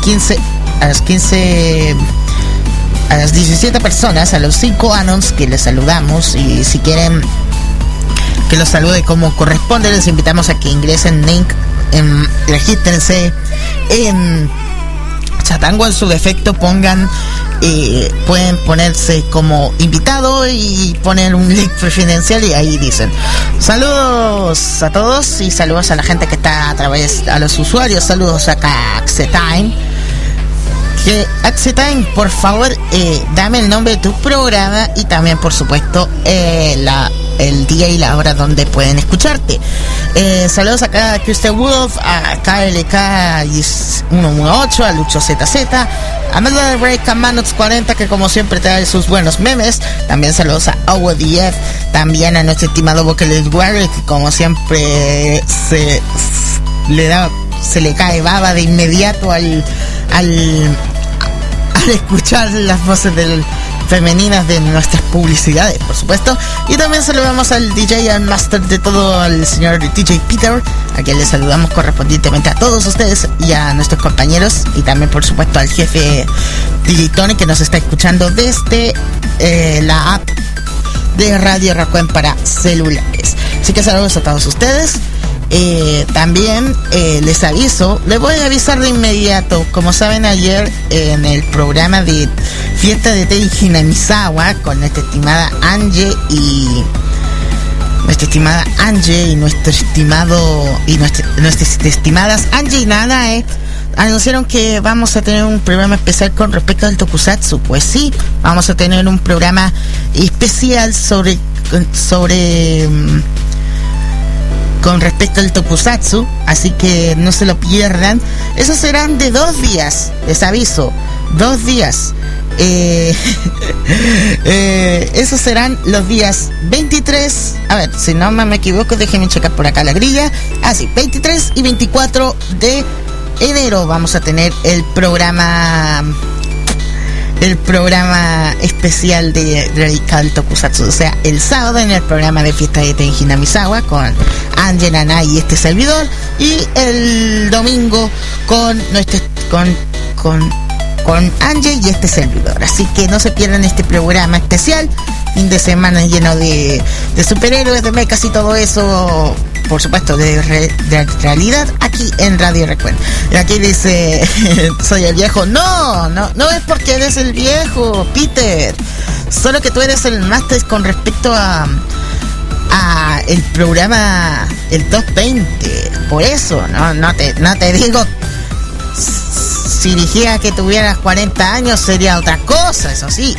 17 personas, a los 5 anons que les saludamos, y si quieren que los salude como corresponde, les invitamos a que ingresen link, regístrense en Chatango, en su defecto pongan, pueden ponerse como invitado y poner un link preferencial y ahí dicen saludos a todos y saludos a la gente que está a los usuarios. Saludos acá a Axetime. Que Axetime, por favor, dame el nombre de tu programa y también, por supuesto, el día y la hora donde pueden escucharte. Saludos acá a Kristen Wolf, a KLK118, a Lucho ZZ, a Melody Break, a Manox 40, que como siempre trae sus buenos memes. También saludos a OWDF, también a nuestro estimado Vocalist Warrior, que como siempre se le cae baba de inmediato al escuchar las voces femeninas de nuestras publicidades, por supuesto. Y también saludamos al DJ, al master de todo, al señor DJ Peter, a quien le saludamos correspondientemente a todos ustedes y a nuestros compañeros, y también por supuesto al jefe DJ Tony, que nos está escuchando desde la app de Radio Raccoon para celulares. Así que saludos a todos ustedes. También les voy a avisar de inmediato. Como saben, ayer en el programa de Fiesta de Té en Hinamizawa con nuestra estimada Angie y nuestras estimadas Angie y Nanae, anunciaron que vamos a tener un programa especial con respecto al tokusatsu. Pues sí, vamos a tener un programa especial con respecto al tokusatsu, así que no se lo pierdan. Esos serán de 2 días, les aviso, 2 días. Esos serán los días 23, a ver, si no me equivoco, déjenme checar por acá la grilla. Así, 23 y 24 de enero vamos a tener el programa especial de Radical Tokusatsu. O sea, el sábado en el programa de Fiesta de Té en Hinamizawa con Angie, Nana y este servidor, y el domingo con Angie y este servidor. Así que no se pierdan este programa especial, fin de semana lleno de superhéroes, de mechas y todo eso, por supuesto, de realidad, aquí en Radio Raccoon. Y aquí dice, soy el viejo. No es porque eres el viejo, Peter. Solo que tú eres el máster con respecto a el programa, el Top 20. Por eso, no te digo. Si dijera que tuvieras 40 años sería otra cosa, eso sí.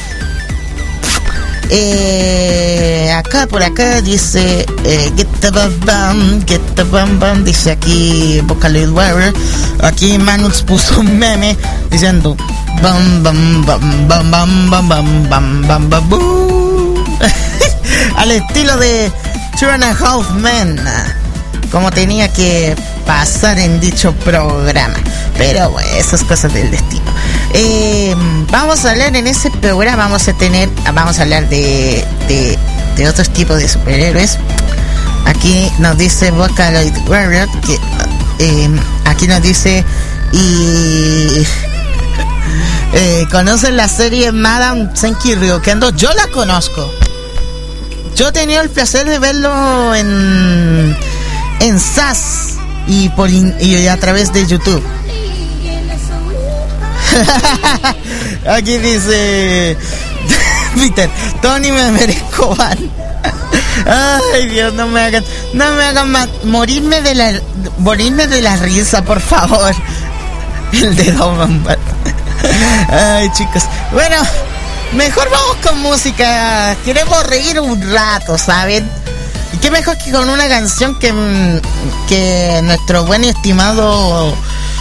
Por acá dice get the bam bam, dice aquí Vocaloid Warrior. Aquí Manus puso un meme diciendo bam bam bam bam bam bam bam bam bam bam boom al estilo de 2.5 Men, como tenía que pasar en dicho programa. Pero bueno, esas cosas del destino. Vamos a hablar en ese programa, vamos a hablar de otros tipos de superhéroes. Aquí nos dice Vocaloid Warrior que aquí nos dice ¿conocen la serie Madame Senki Ryokendo? Yo la conozco. Yo he tenido el placer de verlo en SAS y a través de YouTube. Aquí dice Peter, Tony, me merezco van. Ay, Dios, no me hagan morirme de la risa, por favor. El de Doman. Ay, chicos. Bueno, mejor vamos con música. Queremos reír un rato, ¿saben? Y qué mejor que con una canción que nuestro buen y estimado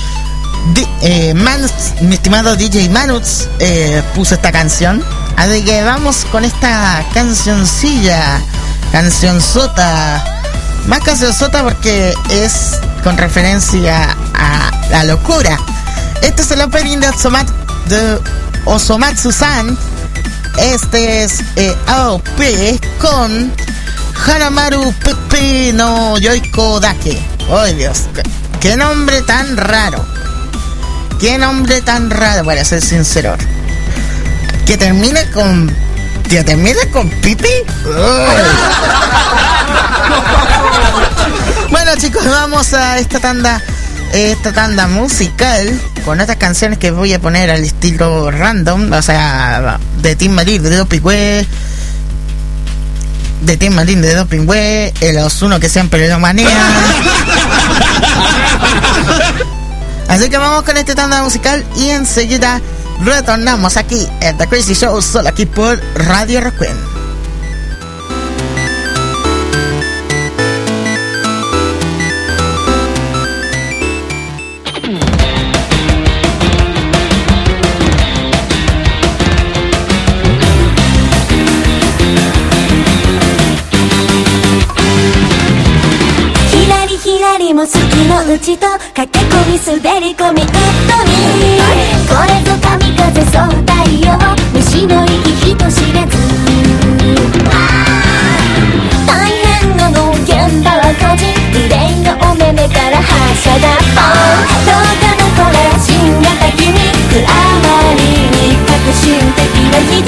mi estimado DJ Manus puso esta canción. Así que vamos con esta cancionzota, más cancionzota porque es con referencia a la locura. Este es el opening de Osomatsu-san. Este es AOP con Hanamaru Pepe no Yoiko Dake. ¡Oh, Dios! ¡Qué nombre tan raro! Para ser sincero! Que termine con Pipi. Bueno, chicos, vamos a esta tanda musical con otras canciones que voy a poner al estilo random, o sea, de Team Marine, de Dopingüe, los uno que siempre lo manejan. Así que vamos con esta tanda musical y enseguida retornamos aquí en The Crazy Show, solo aquí por Radio Raccoon. ひらりりも好きのうちと駆け込み滑り込みうっとりこれぞ神風そう太陽虫の息人知れず大変なの現場は火事憂いのお目目から発射だポンどうかなこれ新型ギミックあまりに革新的な人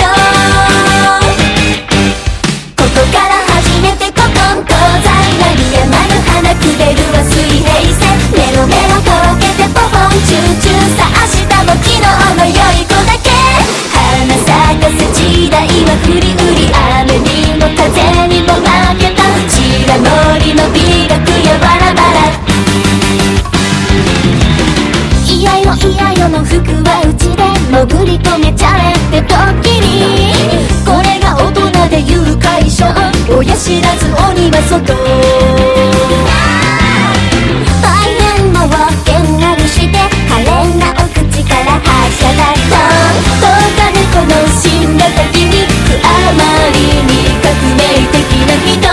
ここから初めてコトン東西鳴りやまぬ花くべるは水平線メロメロとろけてポポンチューチューさ明日も昨日の良い子だけ花咲かせ時代は振り売り雨にも風にも負けた白のりの美学やバラバラいやよいやよの服はうちで潜り込めちゃえってドッキリこれが大人で誘拐症親知らず鬼は外大変なわけなりして可憐なお口から発射だどうかねこの新型ギミックあまりに革命的な人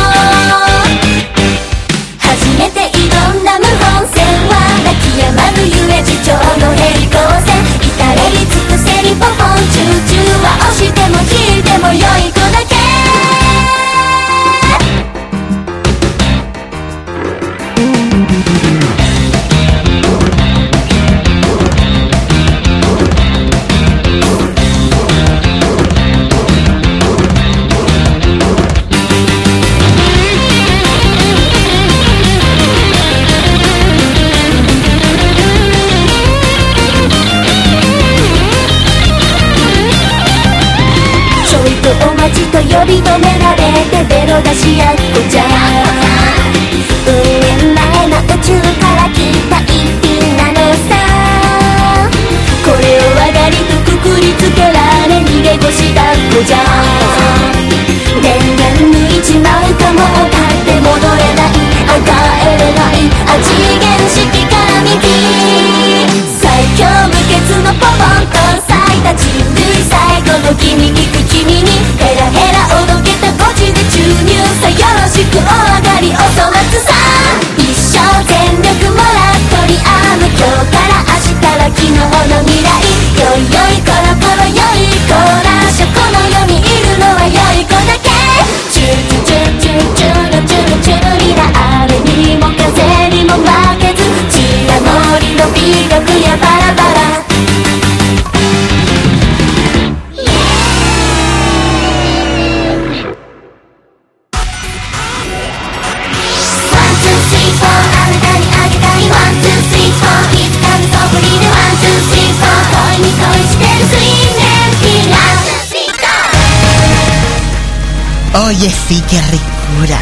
初めて挑んだ無本線は泣き止まぬゆえ次長の平行線至れり尽くせりポポンチューチューは押しても引いても良い子だけお待ちと呼び止められてベロ出しやっこじゃ運命前の宇宙から来た一品なのさこれを上がりとくくりつけられ逃げ腰だっこじゃ電源抜いちまうかもだって戻れない帰れない次元式から右最強無欠のポポンと咲いた人類最後の君に君にヘラヘラおどけたゴチで注入さよろしくお上がりお粗末さ一生全力もらっとりあむ今日から明日は昨日の未来よいよいコロコロよいコラショこの世にいるのは良い子だけチューチューチューチューチューチューチューリラ雨にも風にも負けず血や森の美学やバラバラ Oye, sí, qué ricura.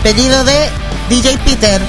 pedido de DJ Peter.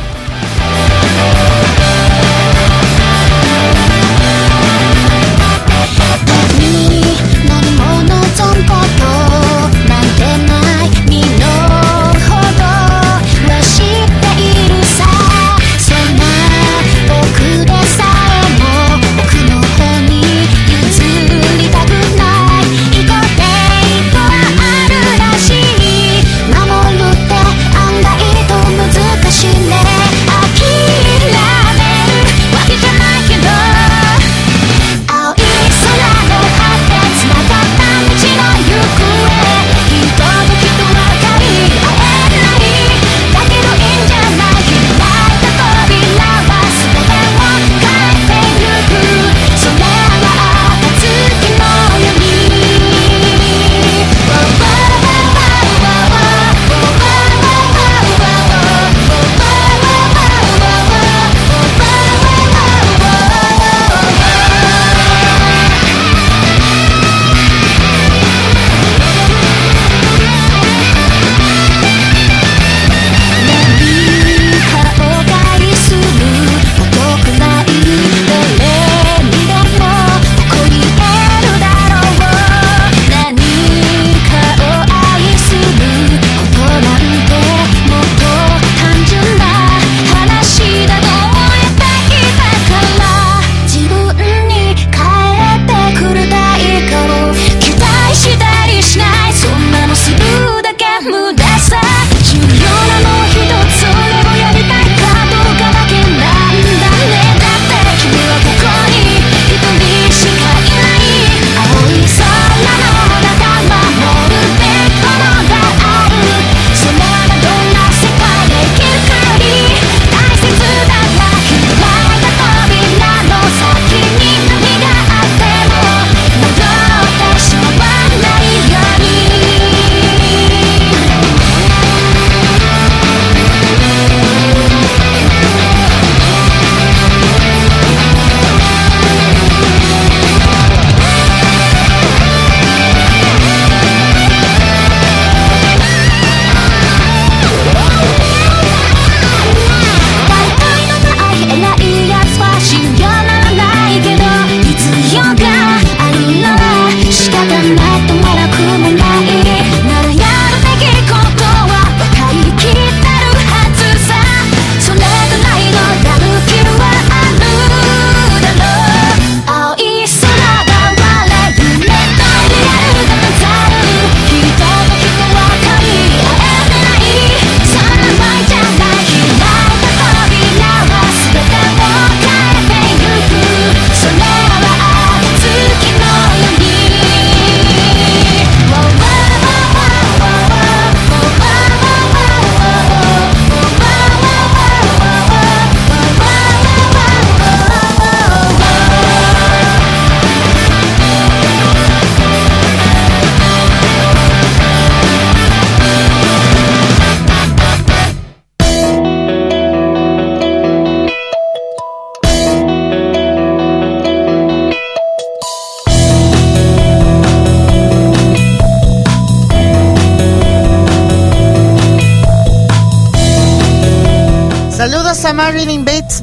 Saludos a Marilyn Bates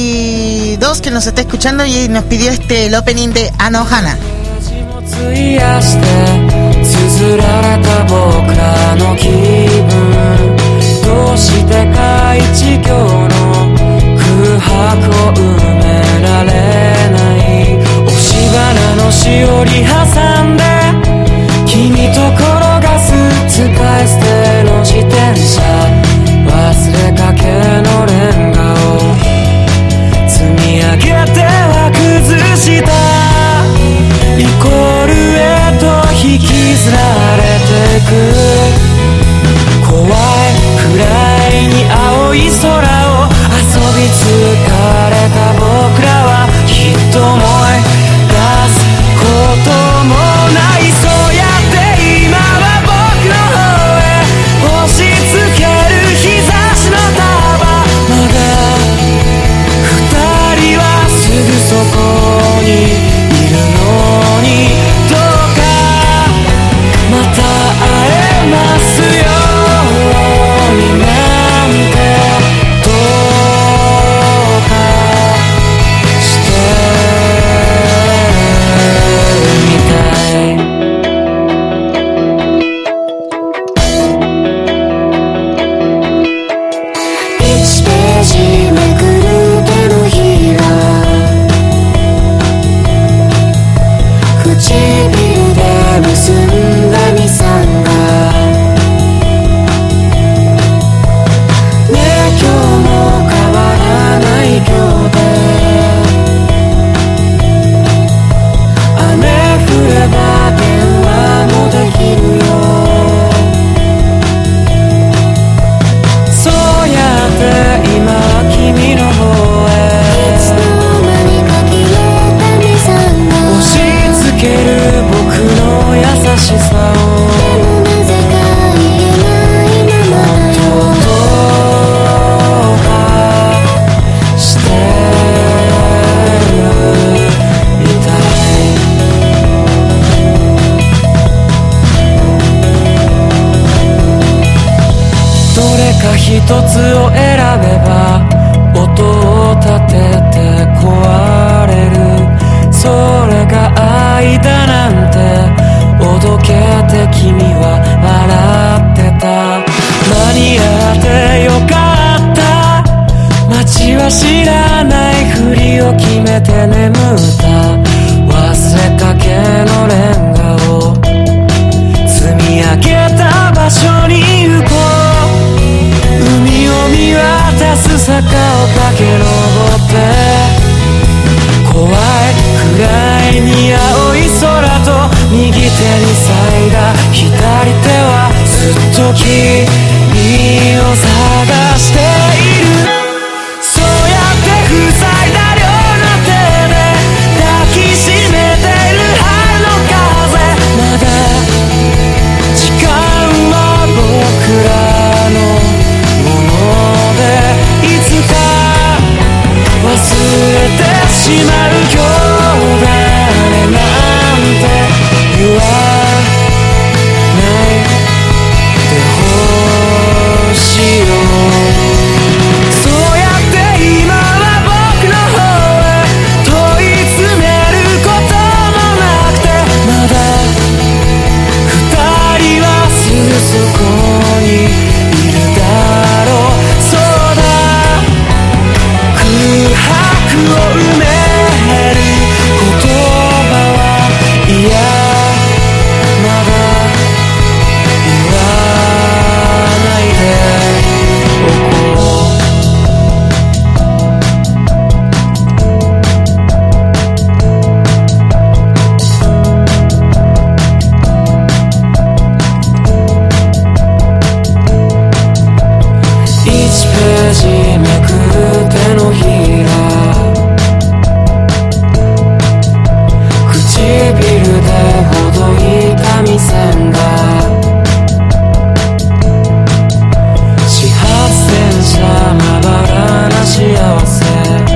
22 que nos está escuchando y nos pidió el opening de Anohana. べば音を立てて壊れる、それが愛だなんておどけて君は笑ってた。間に合ってよかった、街は知らないふりを決めて眠った。忘れかけのレンガを積み上げた場所に行こう。海を見渡す坂を駆け上って怖いくらいに青い空と右手に咲いた左手はずっと君を探している。そうやって塞いだ両の手で抱きしめている春の風、まだ時間は僕らのものでいつか忘れてしまう今日だねなんて言わないでほしいよ。そうやって今は僕の方へ問い詰めることもなくて、まだ二人はすぐそこにいるだろう。そうだ、空白を埋める言葉はいやまだ言わないでおこう。1ページめくる手のひら、唇でほどいたみ線が始発電車まばらな幸せ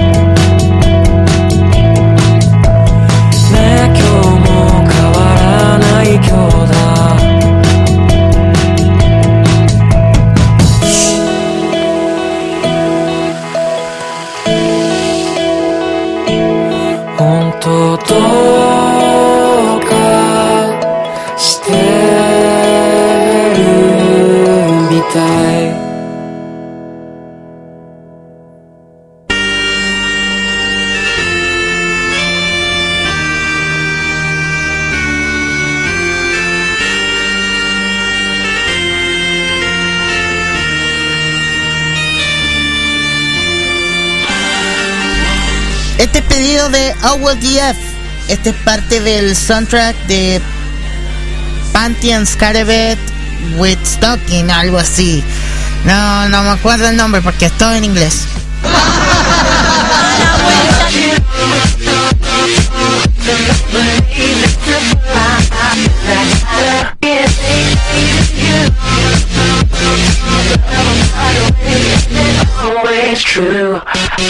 ね、今日も変わらない今日だ。本当どうかしてるみたい。 Este pedido de OWDF, este es parte del soundtrack de Panty and Scarabet with Stocking, algo así. No me acuerdo el nombre porque es todo en inglés. Always true.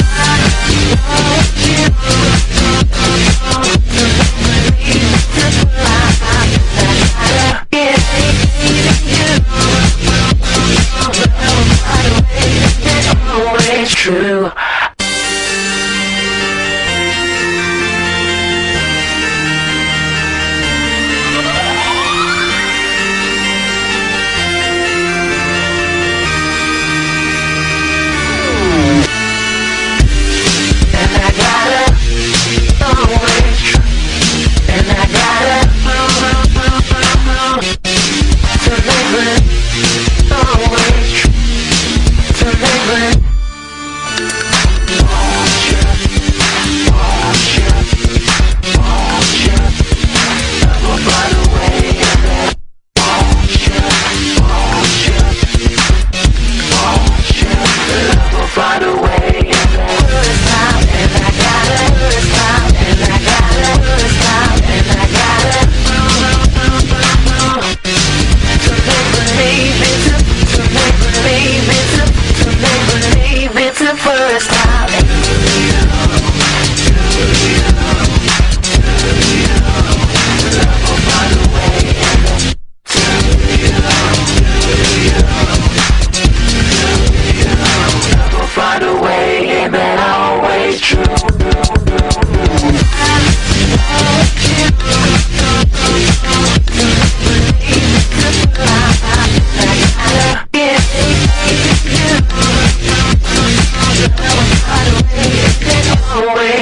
Always true.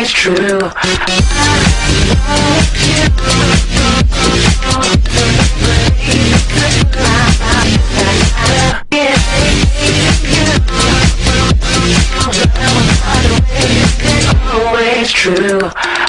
always true. Always true.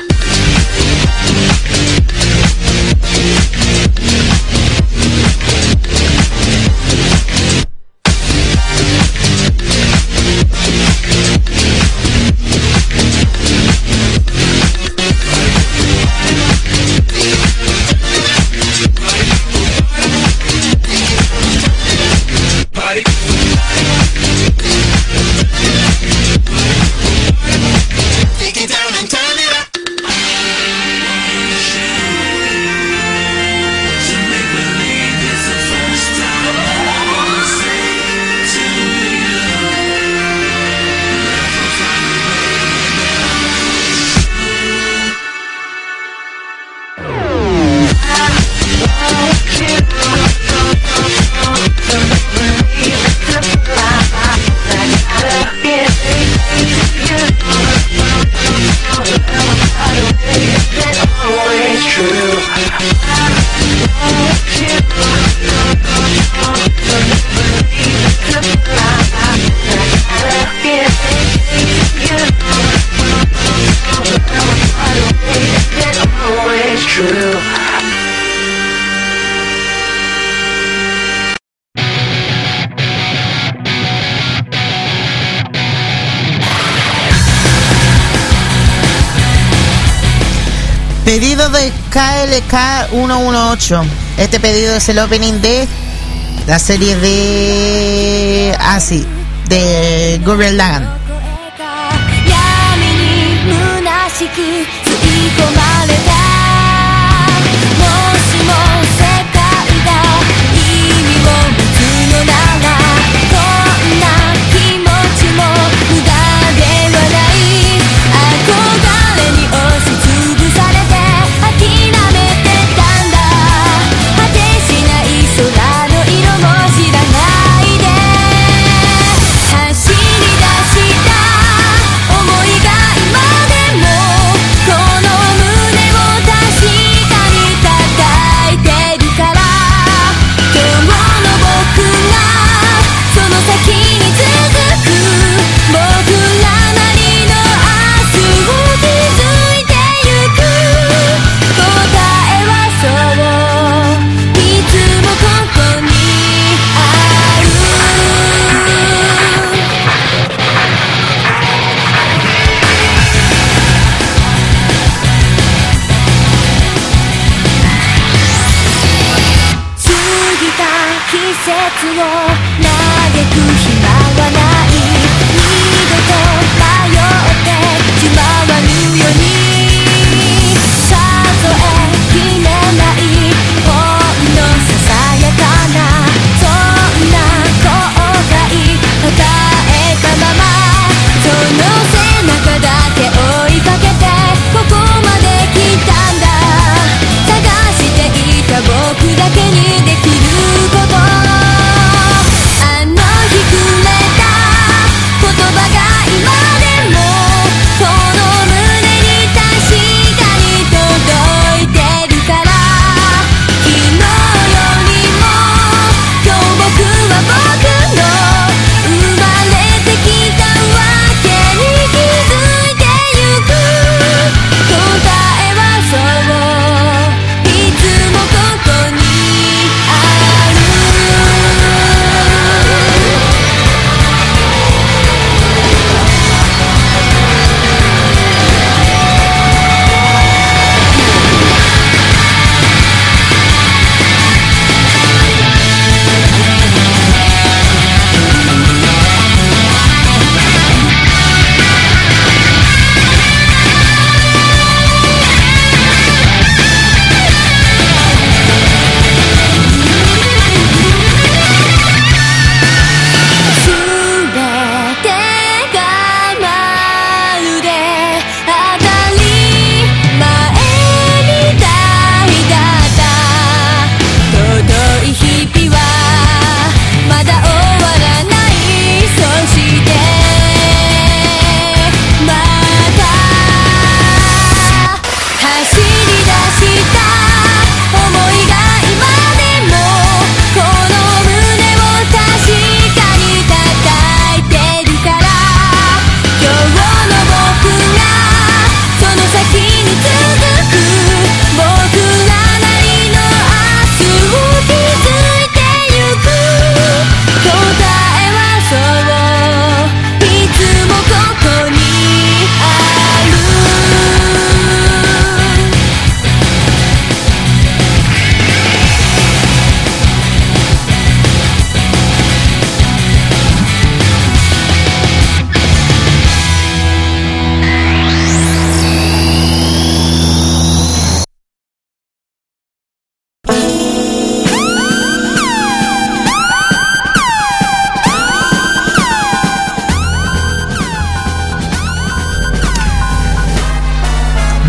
Pedido de KLK 118. Este pedido es el opening de la serie de... de Gurren Lagann.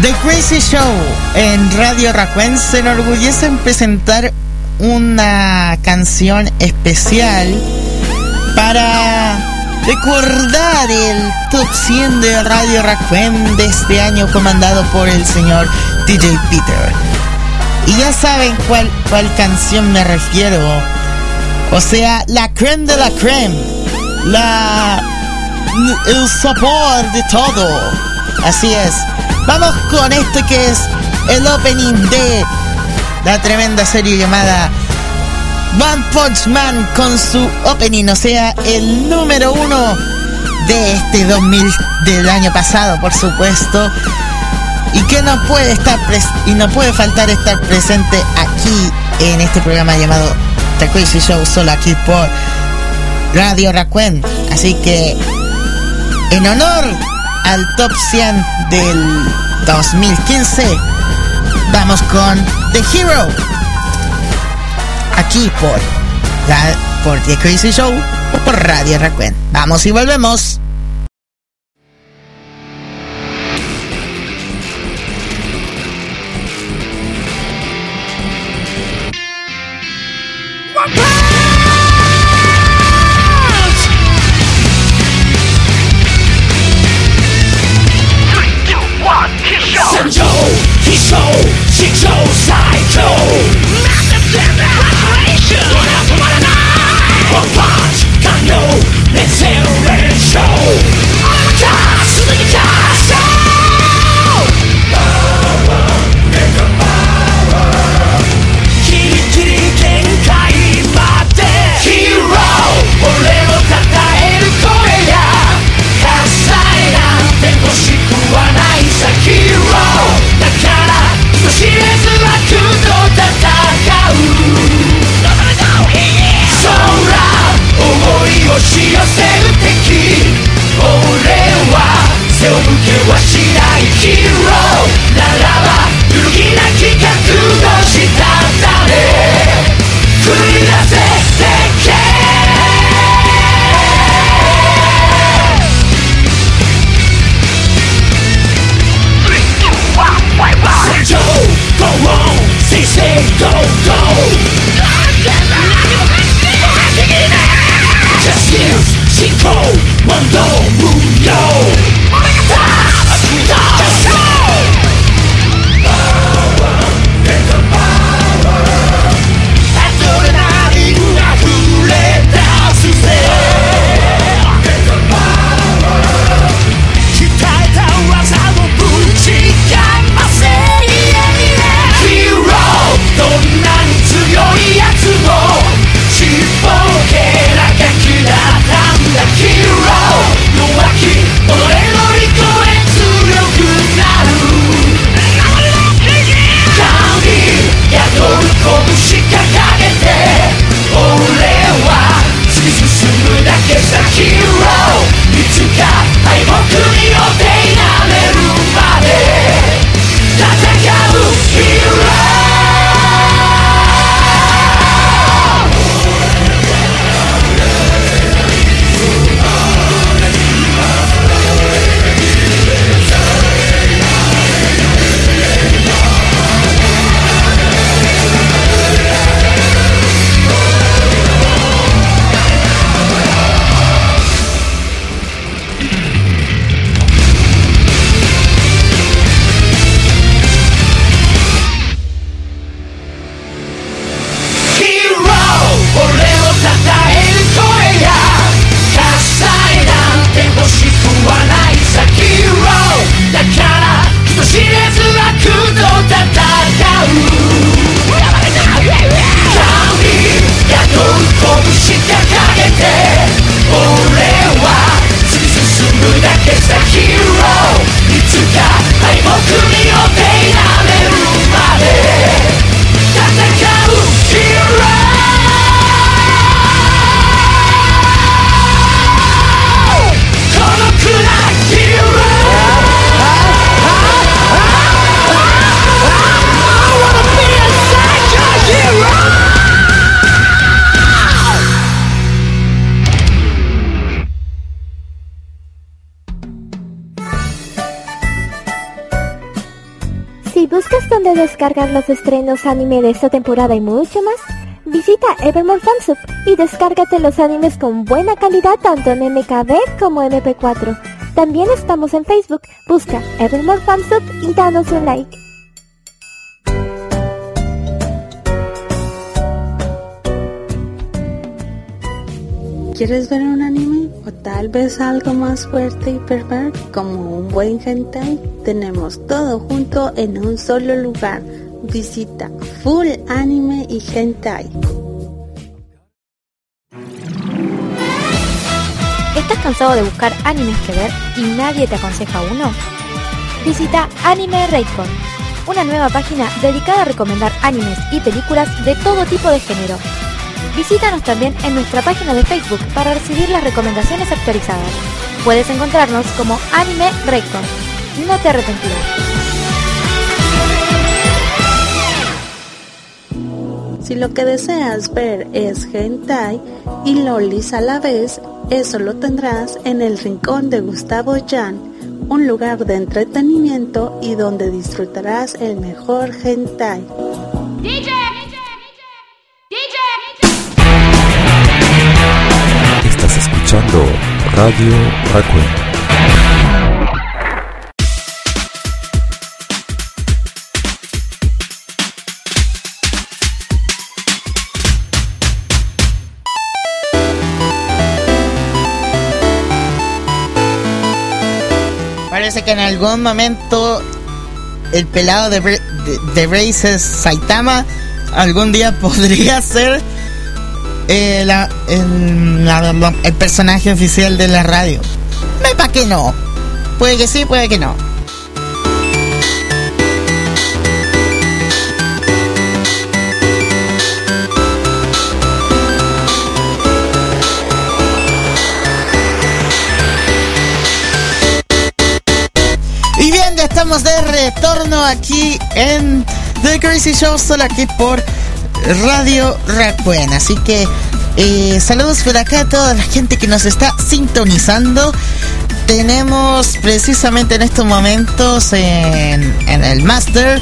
The Crazy Show en Radio Raccoon se enorgullece en presentar una canción especial para recordar el Top 100 de Radio Raccoon de este año, comandado por el señor DJ Peter. Y ya saben cuál canción me refiero. O sea, la creme de la creme, el sabor de todo. Así es. Vamos con esto que es el opening de la tremenda serie llamada One Punch Man, con su opening, o sea, el número 1 de este 2000 del año pasado, por supuesto, y que no puede faltar estar presente aquí en este programa llamado The Crazy Show, solo aquí por Radio Raccoon. Así que en honor al Top 100 del 2015, vamos con The Hero, aquí por The Crazy Show o por Radio Raccoon. Vamos y volvemos. ¿Buscas dónde descargar los estrenos anime de esta temporada y mucho más? Visita Evermore Fansub y descárgate los animes con buena calidad tanto en MKB como MP4. También estamos en Facebook. Busca Evermore Fansub y danos un like. ¿Quieres ver un anime? ¿O tal vez algo más fuerte y perverso como un buen hentai? Tenemos todo junto en un solo lugar. Visita Full Anime y Hentai. ¿Estás cansado de buscar animes que ver y nadie te aconseja uno? Visita Anime Raycon, una nueva página dedicada a recomendar animes y películas de todo tipo de género. Visítanos también en nuestra página de Facebook para recibir las recomendaciones actualizadas. Puedes encontrarnos como Anime Raycon. No te arrepentirás. Si lo que deseas ver es hentai y lolis a la vez, eso lo tendrás en el rincón de Gustavo Jan, un lugar de entretenimiento y donde disfrutarás el mejor hentai. DJ. Estás escuchando Radio Raccoon. Parece que en algún momento el pelado de Braces Saitama algún día podría ser el personaje oficial de la radio. ¿Para qué no? Puede que sí, puede que no. Y bien, ya estamos de retorno aquí en The Crazy Show, solo aquí por Radio Raccoon. Así que saludos por acá a toda la gente que nos está sintonizando. Tenemos precisamente en estos momentos en el Master.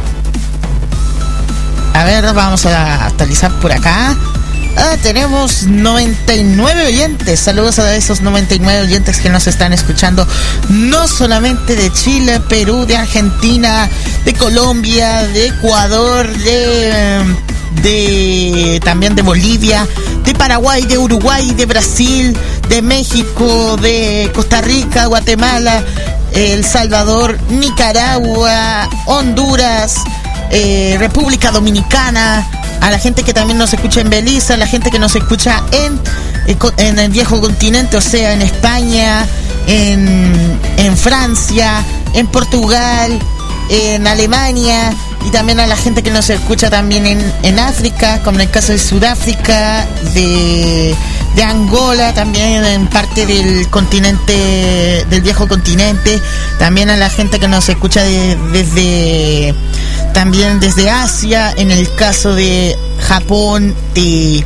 A ver, vamos a actualizar por acá. Tenemos 99 oyentes. Saludos a esos 99 oyentes que nos están escuchando, no solamente de Chile, Perú, de Argentina, de Colombia, de Ecuador, también de Bolivia, de Paraguay, de Uruguay, de Brasil, de México, de Costa Rica, Guatemala, El Salvador, Nicaragua, Honduras, República Dominicana, a la gente que también nos escucha en Belice, a la gente que nos escucha en el viejo continente, o sea, en España, en Francia, en Portugal, en Alemania, y también a la gente que nos escucha también en África, como en el caso de Sudáfrica, de Angola, también en parte del continente, del viejo continente, también a la gente que nos escucha desde Asia, en el caso de Japón, de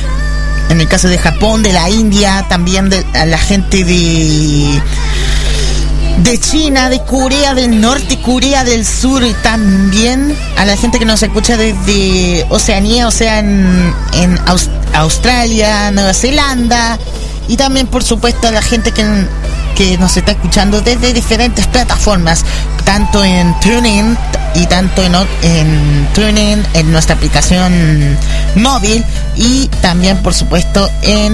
la India, también a la gente de China, de Corea del Norte, Corea del Sur, y también a la gente que nos escucha desde Oceanía, o sea, en Australia, Nueva Zelanda, y también por supuesto a la gente que nos está escuchando desde diferentes plataformas, tanto en TuneIn y tanto en TuneIn, en nuestra aplicación móvil, y también por supuesto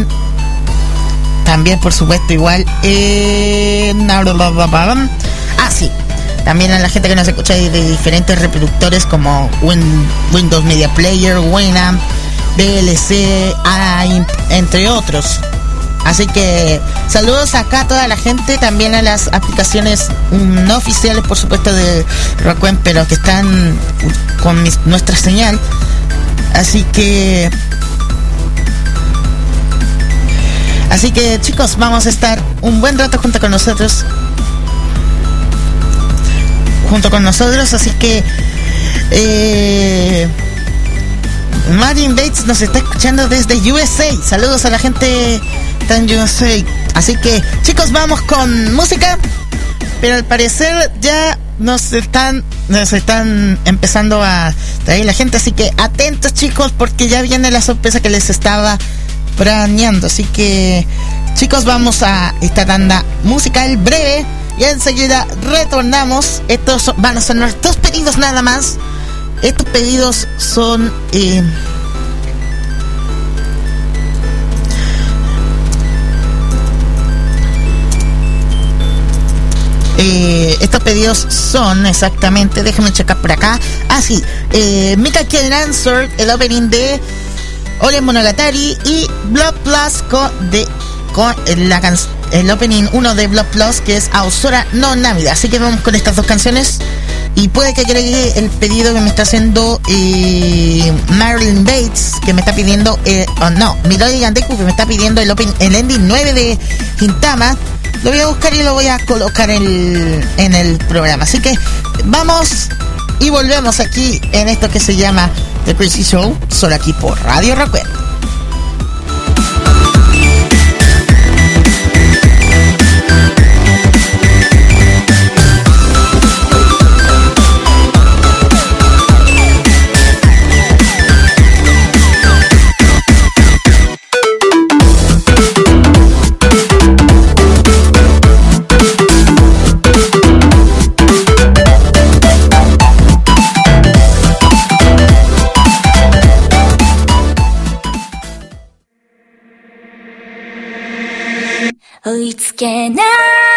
igual en sí, también a la gente que nos escucha de diferentes reproductores como Windows Media Player, Winamp, VLC, AIMP, entre otros. Así que saludos acá a toda la gente, también a las aplicaciones no oficiales, por supuesto, de Raccoon, pero que están con nuestra señal. Así que chicos, vamos a estar un buen rato junto con nosotros. Así que Martin Bates nos está escuchando desde USA. Saludos a la gente en USA. Así que chicos, vamos con música, pero al parecer ya nos están empezando a traer la gente, así que atentos, chicos, porque ya viene la sorpresa que les estaba planeando. Así que, chicos, vamos a esta tanda musical breve y enseguida retornamos. Estos van a ser nuestros pedidos nada más. Estos pedidos son estos pedidos son exactamente, déjenme checar por acá. Sí, Mika Can Answer, el opening de Ole Monogatari, y Blood Plus el opening 1 de Blood Plus, que es Aosora no Namida. Así que vamos con estas dos canciones. Y puede que agregue el pedido que me está haciendo Marilyn Bates, que me está pidiendo Midori Gandeku, que me está pidiendo el ending 9 de Gintama. Lo voy a buscar y lo voy a colocar en el programa. Así que vamos y volvemos aquí en esto que se llama The Crazy Show, solo aquí por Radio Rockwell. 追いつけない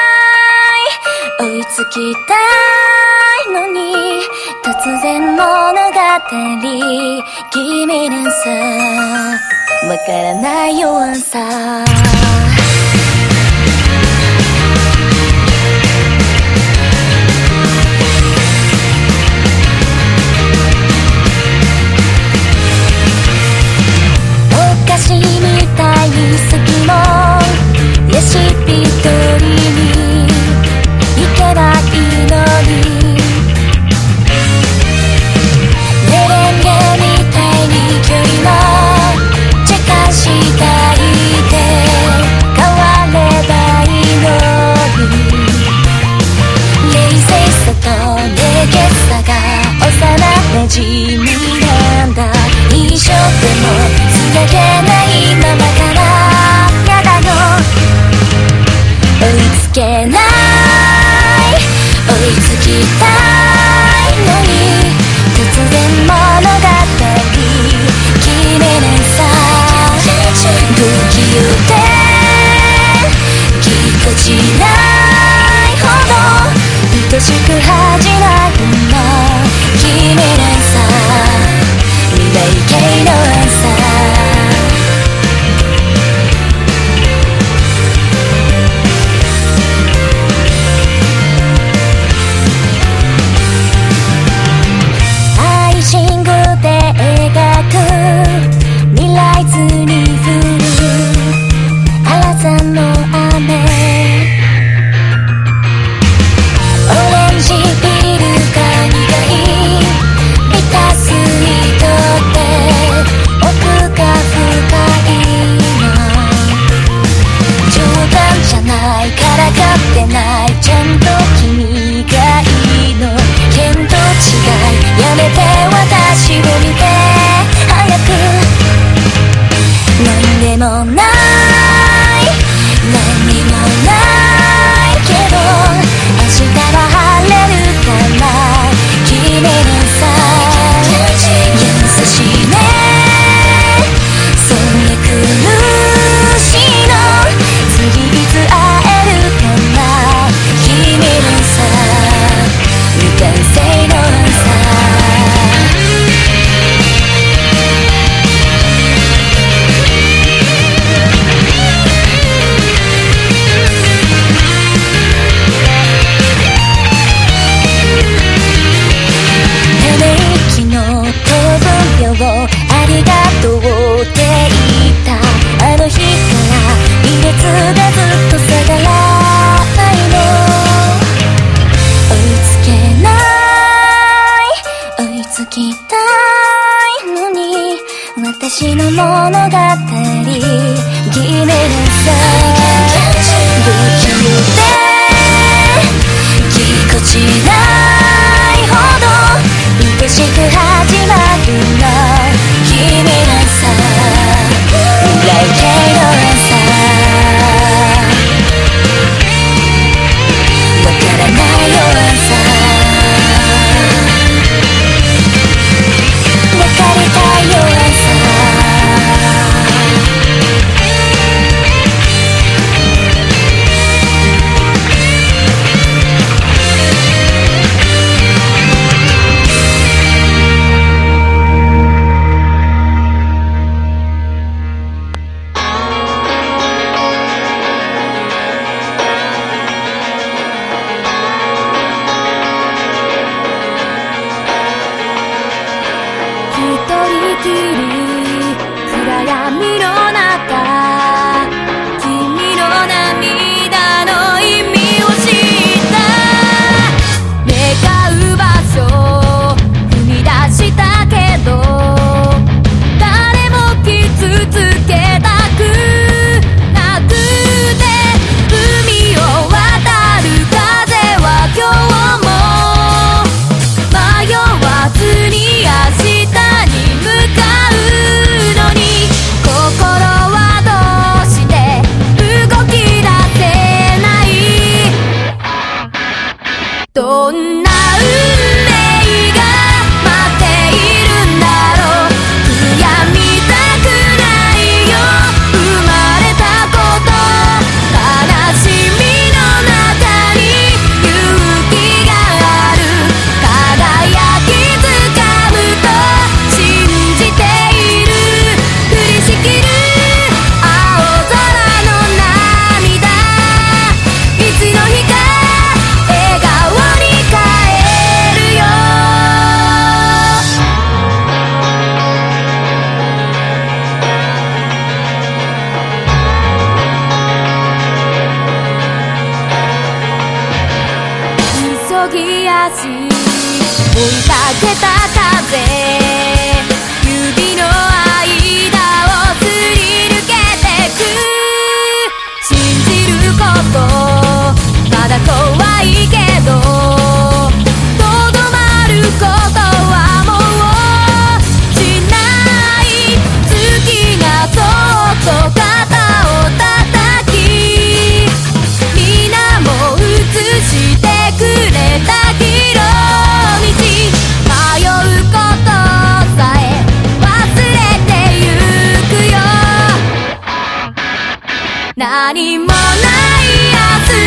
追いつきたいのに突然物語君にさわからない弱さお菓子みたいに好きもレシピ通りに行けばいいのにメレンゲみたいに距離もチェカしたいで変わればいいのに冷静さと冷血さが幼馴染みなんだ一生でもつなげないままからやだよ追いつけない追いつきたいのに突然物語決めないさ不器用でぎこちないほど愛しく恥じないの決めないさ未来系の朝未来図に降る荒さの雨オレンジビールが苦いビタスイートで奥が深いな冗談じゃないからかってないちゃんと君がいいの見当違いやめて私を見て早く何でもない何にもないけど明日は晴れるから決めなさい優しいねそんな苦しいの次いつ会えるかな決めなさい未完成の朝ありがとうって言ったあの日から2列でずっと下がらないの追いつけない追いつきたいのに私の物語決めなさい不器用でぎこちないどんな運命が待っているんだろう。悔やみたくないよ生まれたこと。悲しみの中に勇気がある。輝きつかむと信じている。降りしきる青空の涙、いつの日か笑顔に変えるよ。急ぎ足追いかけた風、指の間をすり抜けてく。信じることまだ怖いけど、とどまることはもうしない。月がそっと肩を叩き、皆も映してくれた広道。迷うことさえ忘れてゆくよ。何もない明日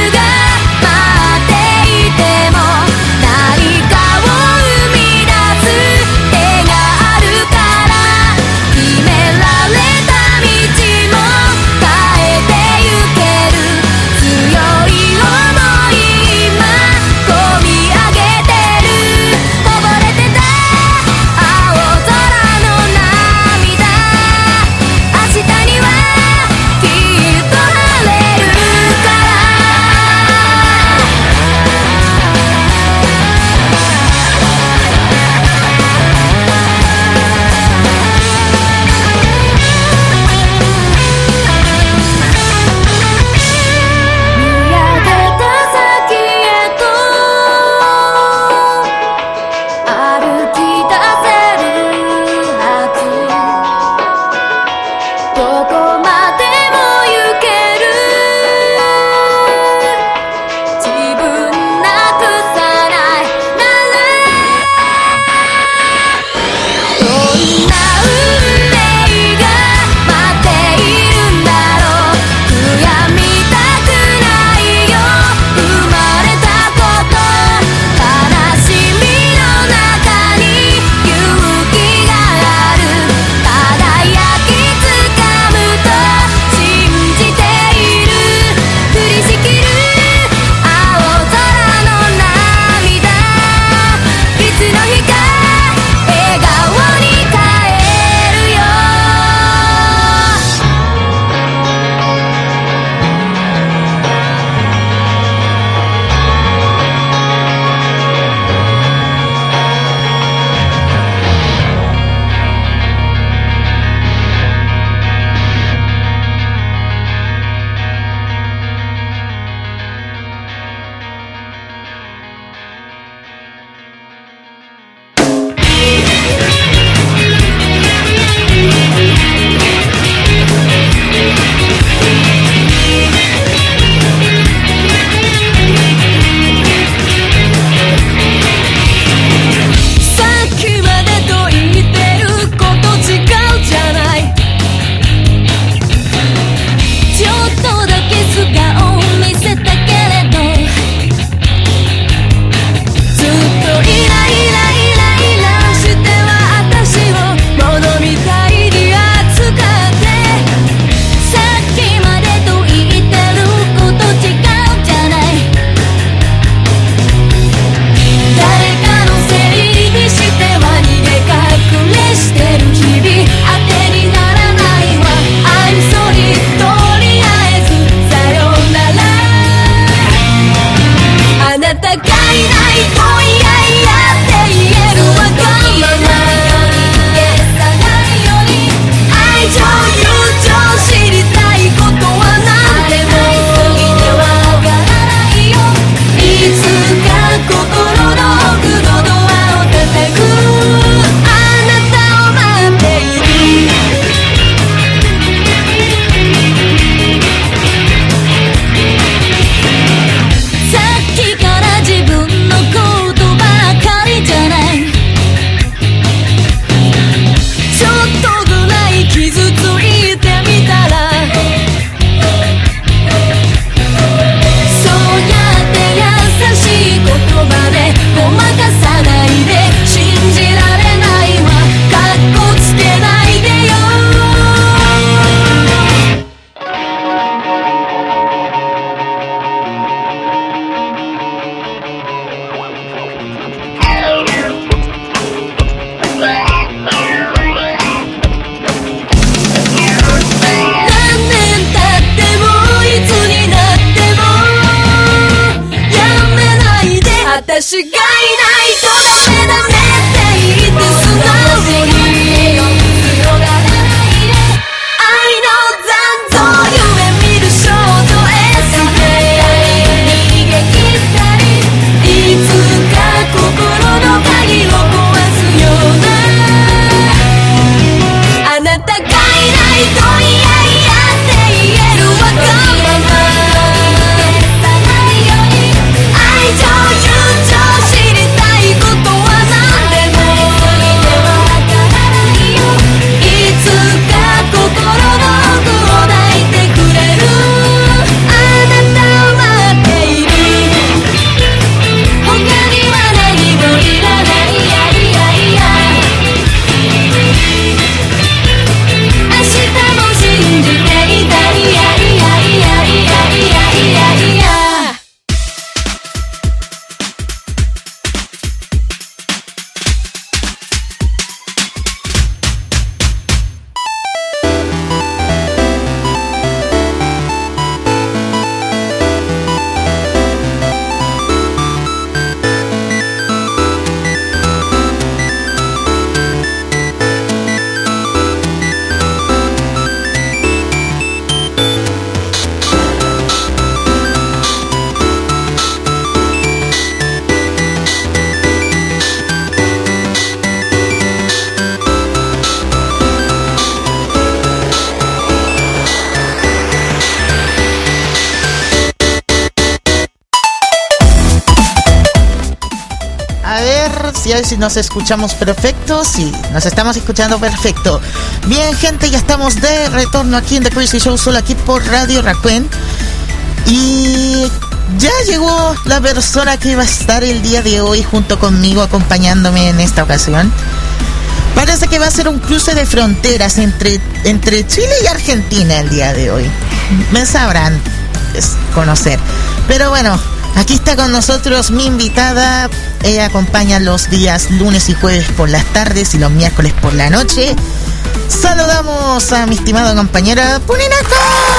私がいないとダメダメって言って素直に広がらないで愛の残像夢見る少女 S で逃げ切ったりいつか心の鍵を壊すようなあなたがいないと嫌々って言えるわがまま愛情友情知りたいことは何でもいつか心の奥を抱いてくれるあなたを待っている他には何もいらないやいやいや明日も信じていたいやいやいやいやいやいや Si nos escuchamos perfecto, sí, nos estamos escuchando perfecto. Bien, gente, ya estamos de retorno aquí en The Crazy Show, solo aquí por Radio Raccoon. Y ya llegó la persona que va a estar el día de hoy junto conmigo, acompañándome en esta ocasión. Parece que va a ser un cruce de fronteras entre Chile y Argentina el día de hoy. Me sabrán conocer. Pero bueno, aquí está con nosotros mi invitada. Ella acompaña los días lunes y jueves por las tardes y los miércoles por la noche. Saludamos a mi estimada compañera Puninaco.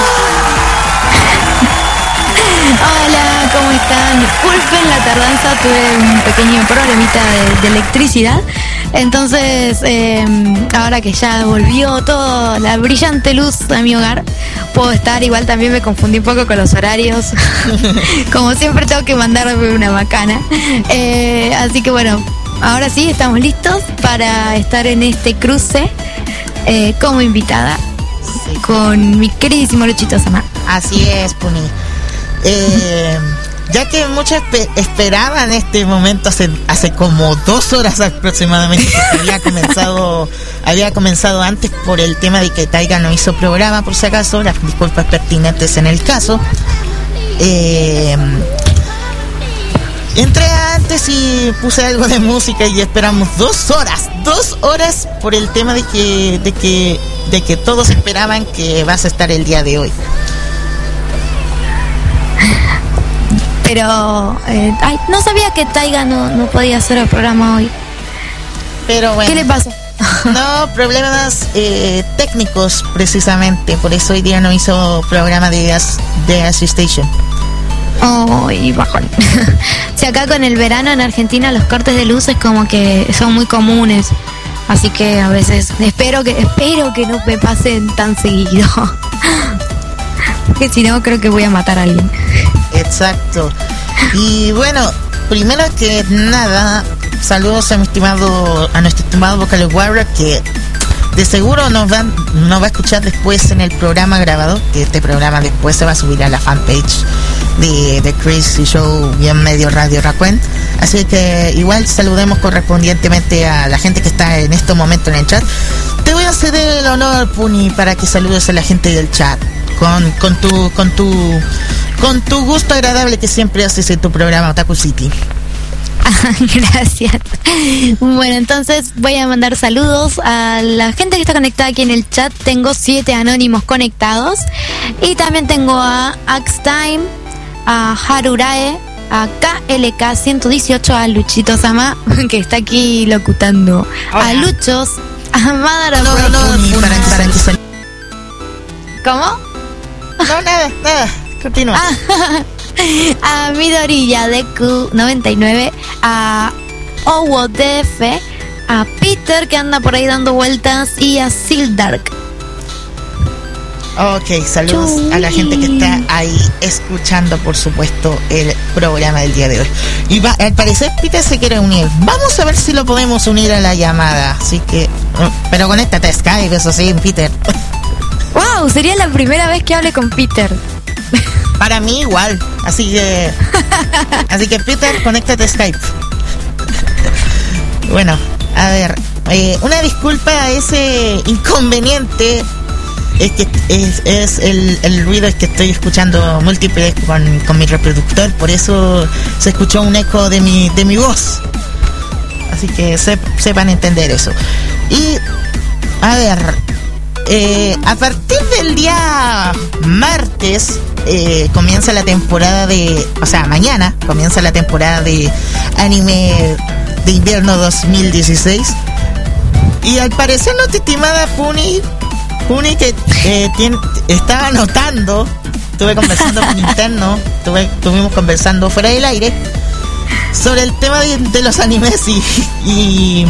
Hola, ¿cómo están? Disculpen la tardanza, tuve un pequeño problemita de electricidad. Entonces, ahora que ya volvió toda la brillante luz a mi hogar, puedo estar. Igual también me confundí un poco con los horarios. Como siempre tengo que mandarme una macana. Así que bueno, ahora sí estamos listos para estar en este cruce como invitada con mi queridísimo Luchito Sama. Así es, Puni. Ya que muchos esperaban este momento hace como 2 horas aproximadamente, porque había comenzado antes por el tema de que Taiga no hizo programa, por si acaso, las disculpas pertinentes en el caso. Entré antes y puse algo de música y esperamos 2 horas por el tema de que todos esperaban que vas a estar el día de hoy. Pero, no sabía que Taiga no podía hacer el programa hoy. Pero bueno. ¿Qué le pasó? No, problemas técnicos precisamente. Por eso hoy día no hizo programa de Ashley Station. Y bajón. Si acá con el verano en Argentina los cortes de luces como que son muy comunes. Así que a veces espero que no me pasen tan seguido. Porque si no creo que voy a matar a alguien. Exacto. Y bueno, primero que nada, saludos a nuestro estimado Vocal Warrior, que de seguro nos va a escuchar después en el programa grabado, que este programa después se va a subir a la fanpage de The Crazy Show y en medio Radio Raccoon. Así que igual saludemos correspondientemente a la gente que está en estos momentos en el chat. Te voy a ceder el honor, Puni, para que saludes a la gente del chat con tu gusto agradable que siempre haces en tu programa Otaku City. Gracias. Bueno, entonces voy a mandar saludos a la gente que está conectada aquí en el chat. Tengo 7 anónimos conectados. Y también tengo a Axtime, a Harurae, a KLK 118, a Luchito Sama, que está aquí locutando. Hola. A Luchos, a Madara. ¿Cómo? No, nada. Continúa. a Midori Yadeku 99, a Owo DF, a Peter que anda por ahí dando vueltas y a Sildark. Ok, saludos a la gente que está ahí escuchando, por supuesto, el programa del día de hoy. Y al parecer Peter se quiere unir. Vamos a ver si lo podemos unir a la llamada. Así que, pero conéctate a Skype, eso sí, Peter. Wow, sería la primera vez que hable con Peter. Para mí igual. Así que Peter, conéctate a Skype. Bueno, a ver, una disculpa a ese inconveniente. Es que es el ruido es que estoy escuchando múltiples con mi reproductor, por eso se escuchó un eco de mi voz. Así que sepan entender eso. Y a ver, a partir del día martes comienza la temporada mañana comienza la temporada de anime de invierno 2016. Y al parecer nuestra estimada Puni que estaba notando, estuve conversando con interno, estuvimos conversando fuera del aire sobre el tema de los animes y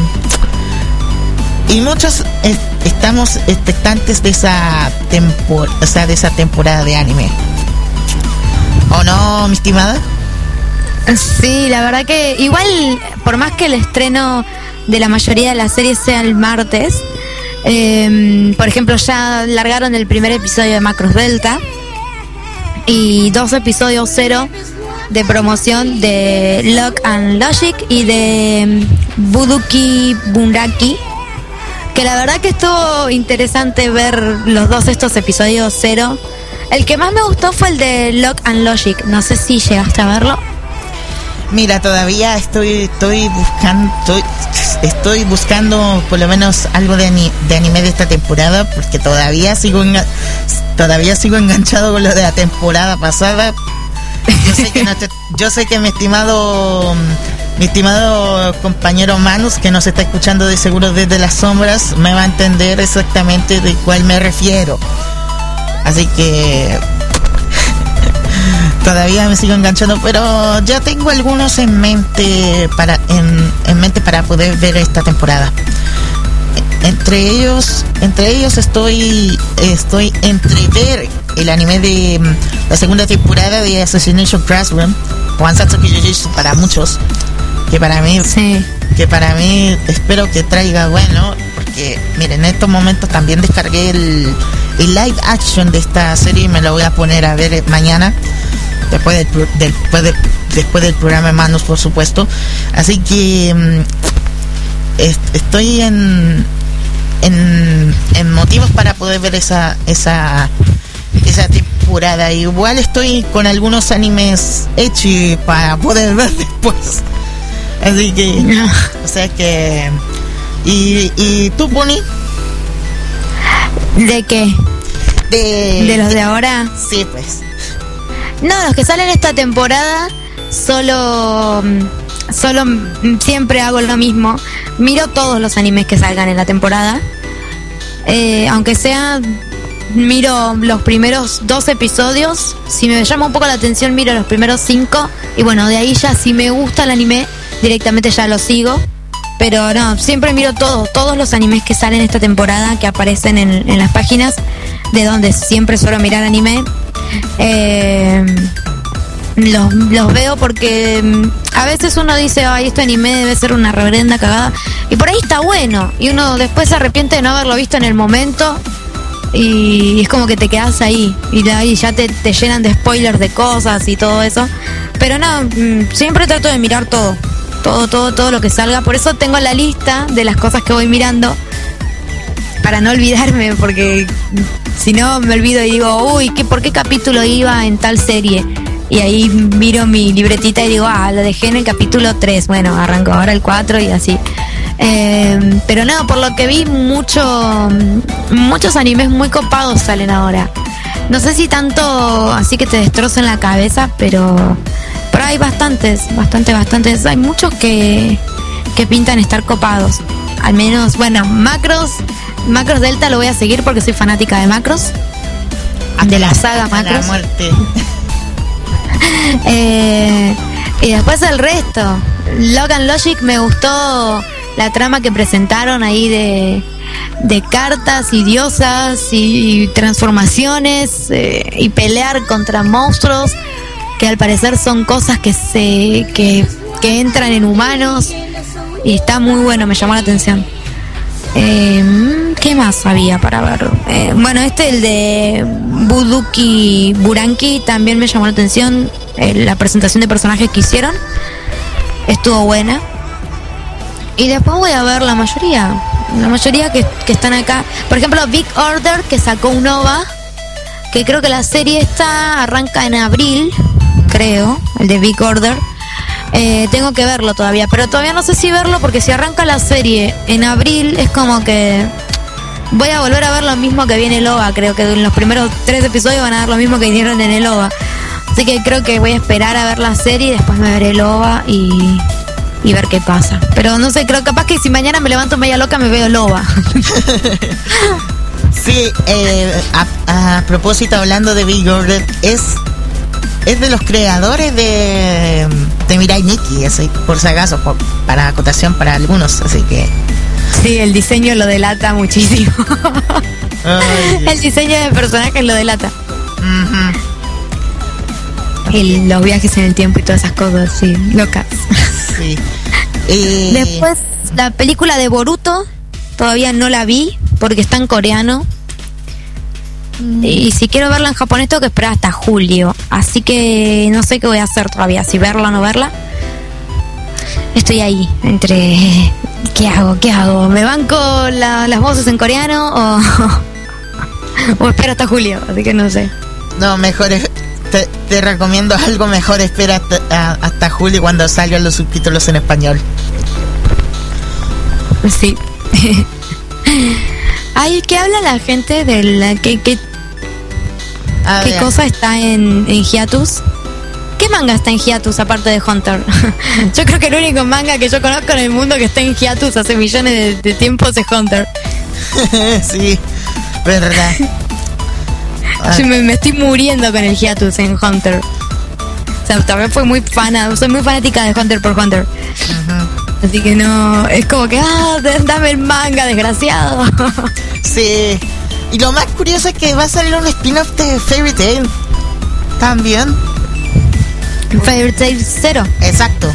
muchos estamos expectantes de esa temporada de anime. ¿O no, mi estimada? Sí, la verdad que igual, por más que el estreno de la mayoría de las series sea el martes, por ejemplo, ya largaron el primer episodio de Macross Delta y 2 episodios 0 de promoción de Lock and Logic y de Budokai Bunraki, que la verdad que estuvo interesante ver los dos estos episodios 0. El que más me gustó fue el de Lock and Logic, no sé si llegaste a verlo. Mira, todavía estoy buscando por lo menos algo de anime de esta temporada, porque todavía sigo enganchado con lo de la temporada pasada. Yo sé que mi estimado compañero Manus, que nos está escuchando de seguro desde las sombras, me va a entender exactamente de cuál me refiero. Así que todavía me sigo enganchando, pero ya tengo algunos en mente para poder ver esta temporada. Entre ellos estoy entre ver el anime de la segunda temporada de Assassination Classroom o Ansatsuki Jujutsu para muchos, que para mí espero que traiga bueno, porque miren, en estos momentos también descargué el live action de esta serie y me lo voy a poner a ver mañana después del programa de Manos, por supuesto. Así que estoy en motivos para poder ver esa temporada. Igual estoy con algunos animes hechos para poder ver después. Así que, o sea que... ¿Y tú, Pony? ¿De qué? ¿De los de ahora? Sí, pues. No, los que salen esta temporada solo siempre hago lo mismo. Miro todos los animes que salgan en la temporada. Aunque sea, miro los primeros 2 episodios. Si me llama un poco la atención, miro los primeros 5. Y bueno, de ahí ya si me gusta el anime, directamente ya lo sigo. Pero no, siempre miro todos los animes que salen esta temporada, que aparecen en las páginas de donde siempre suelo mirar anime. Los veo porque a veces uno dice, ay, este anime debe ser una reverenda cagada, y por ahí está bueno, y uno después se arrepiente de no haberlo visto en el momento, y es como que te quedas ahí, y ahí ya te llenan de spoilers de cosas y todo eso. Pero no, siempre trato de mirar todo lo que salga. Por eso tengo la lista de las cosas que voy mirando, para no olvidarme, porque si no me olvido y digo, uy, ¿por qué capítulo iba en tal serie? Y ahí miro mi libretita y digo, lo dejé en el capítulo 3, bueno, arranco ahora el 4 y así. Pero no, por lo que vi, muchos animes muy copados salen ahora. No sé si tanto así que te destrocen la cabeza, pero hay bastantes. Hay muchos que pintan estar copados. Al menos, bueno, Macross Delta lo voy a seguir porque soy fanática de Macross, de la saga Macross. La muerte. Y después el resto. Logan Logic me gustó la trama que presentaron ahí de cartas y diosas y transformaciones y pelear contra monstruos que al parecer son cosas que entran en humanos, y está muy bueno, me llamó la atención. ¿Qué más había para ver? Bueno, el de Buduki Buranki también me llamó la atención. La presentación de personajes que hicieron estuvo buena. Y después voy a ver la mayoría que están acá. Por ejemplo, Big Order, que sacó un OVA, que creo que la serie esta arranca en abril, creo, el de Big Order. Tengo que verlo todavía, pero todavía no sé si verlo, porque si arranca la serie en abril es como que voy a volver a ver lo mismo que vi en el OVA. Creo que en los primeros 3 episodios van a dar lo mismo que hicieron en el OVA, así que creo que voy a esperar a ver la serie y después me veré el OVA y ver qué pasa. Pero no sé, creo capaz que si mañana me levanto media loca me veo el OVA. Sí, a propósito, hablando de Big Order, es de los creadores de Mirai Nikki, así, por si acaso, para acotación para algunos, así que... Sí, el diseño lo delata muchísimo. El diseño de personajes lo delata. Los viajes en el tiempo y todas esas cosas, sí, locas. Sí. Después, la película de Boruto, todavía no la vi, porque está en coreano. Y si quiero verla en japonés tengo que esperar hasta julio, así que no sé qué voy a hacer todavía, si verla o no verla. Estoy ahí entre ¿qué hago? ¿Me banco las voces en coreano o espero hasta julio? Así que no sé. No, mejor te recomiendo algo mejor, espera hasta julio, cuando salgan los subtítulos en español. Sí. Ay, ¿qué habla la gente de la qué cosa está en hiatus? ¿Qué manga está en hiatus aparte de Hunter? Yo creo que el único manga que yo conozco en el mundo que está en hiatus hace millones de tiempos es Hunter. Sí, verdad. Yo me estoy muriendo con el hiatus en Hunter. O sea, también soy muy fanática de Hunter por Hunter. Así que no, es como que, dame el manga, desgraciado. Sí. Y lo más curioso es que va a salir un spin-off de Fairy Tail también. Fairy Tail 0. Exacto.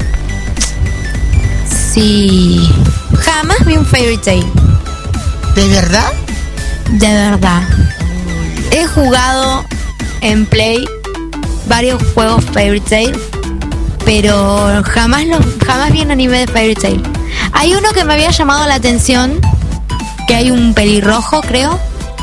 Sí. Jamás vi un Fairy Tail. ¿De verdad? De verdad. He jugado en Play varios juegos Fairy Tail, pero jamás vi un anime de Fairy Tail. Hay uno que me había llamado la atención, que hay un pelirrojo, creo.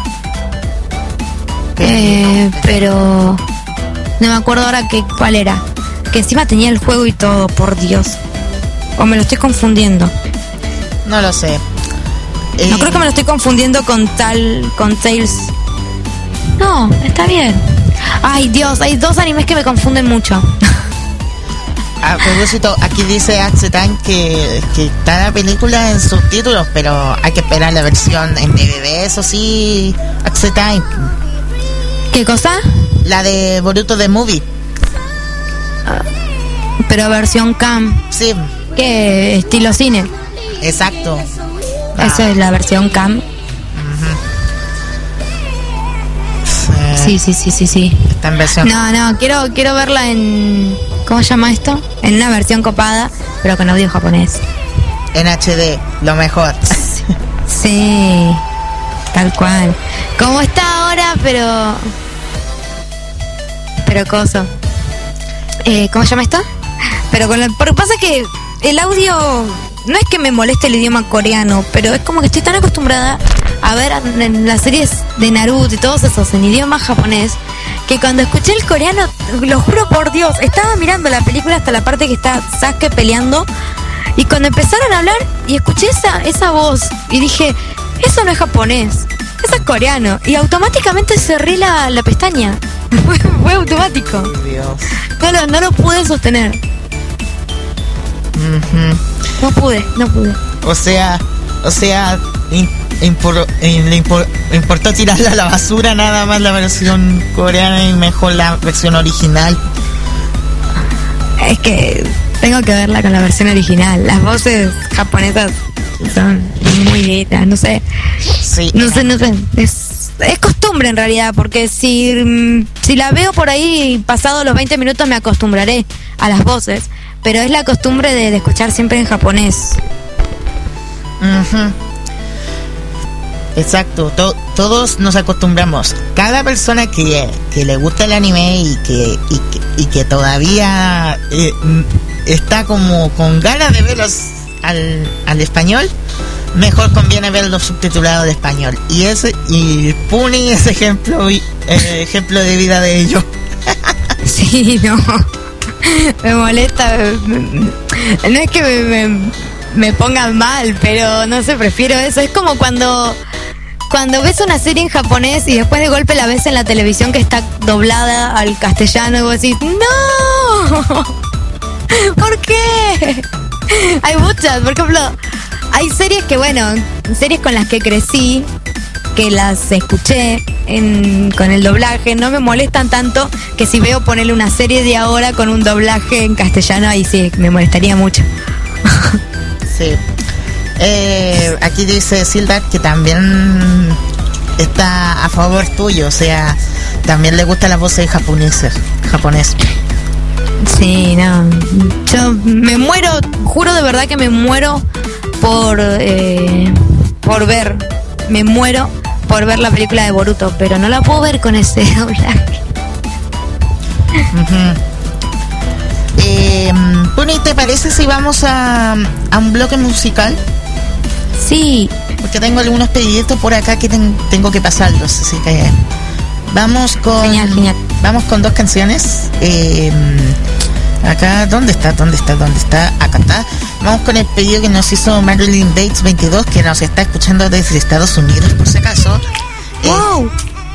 Pero no me acuerdo ahora cuál era. Que encima tenía el juego y todo, por Dios. O me lo estoy confundiendo. No lo sé. No creo que me lo estoy confundiendo con Tails. No, está bien. Ay, Dios, hay 2 animes que me confunden mucho. A propósito, aquí dice Axetan que está la película en subtítulos, pero hay que esperar la versión en DVD, eso sí, Axetan. ¿Qué cosa? La de Boruto The Movie. Pero versión cam. Sí. ¿Qué? Estilo cine. Exacto. Eso es la versión cam. Sí. Está en versión. No, quiero verla en... ¿Cómo se llama esto? En una versión copada, pero con audio japonés. En HD, lo mejor. Sí, tal cual. Como está ahora, pero coso. ¿Cómo se llama esto? Pero porque pasa que el audio... No es que me moleste el idioma coreano, pero es como que estoy tan acostumbrada a ver en las series de Naruto y todos esos en idioma japonés, que cuando escuché el coreano, lo juro por Dios, estaba mirando la película hasta la parte que está Sasuke peleando, y cuando empezaron a hablar y escuché esa voz y dije, eso no es japonés, eso es coreano, y automáticamente cerré la pestaña. Fue automático. Dios. No lo pude sostener. No pude. O sea, importó tirarla a la basura nada más la versión coreana y mejor la versión original. Es que tengo que verla con la versión original. Las voces japonesas son muy lindas, no sé. Sí. No sé. Es costumbre en realidad, porque si la veo por ahí pasado los 20 minutos me acostumbraré a las voces, pero es la costumbre de escuchar siempre en japonés. Uh-huh. Exacto, todos nos acostumbramos. Cada persona que le gusta el anime y que todavía está como con ganas de verlos al español, mejor conviene verlo subtitulado de español. Y Puni es ejemplo de vida de ello. Sí, no. Me molesta. No es que me pongan mal, pero no sé, prefiero eso. Es como cuando ves una serie en japonés y después de golpe la ves en la televisión que está doblada al castellano y vos decís, ¡no! ¿Por qué? Hay muchas, por ejemplo, hay series que, series con las que crecí, que las escuché con el doblaje, no me molestan tanto que si veo ponerle una serie de ahora con un doblaje en castellano, ahí sí, me molestaría mucho. Sí. Aquí dice Sildar que también está a favor tuyo, o sea, también le gusta la voz de japonés. Sí, no. Yo me muero, juro de verdad que me muero por ver. Me muero por ver la película de Boruto, pero no la puedo ver con ese doblaje. Puni, ¿te parece si vamos a un bloque musical? Sí. Porque tengo algunos pediditos por acá que tengo que pasarlos, así que vamos con... Genial. Vamos con dos canciones. Acá, ¿dónde está? Acá está. Vamos con el pedido que nos hizo Marilyn Bates 22, que nos está escuchando desde Estados Unidos, por si acaso. ¡Wow!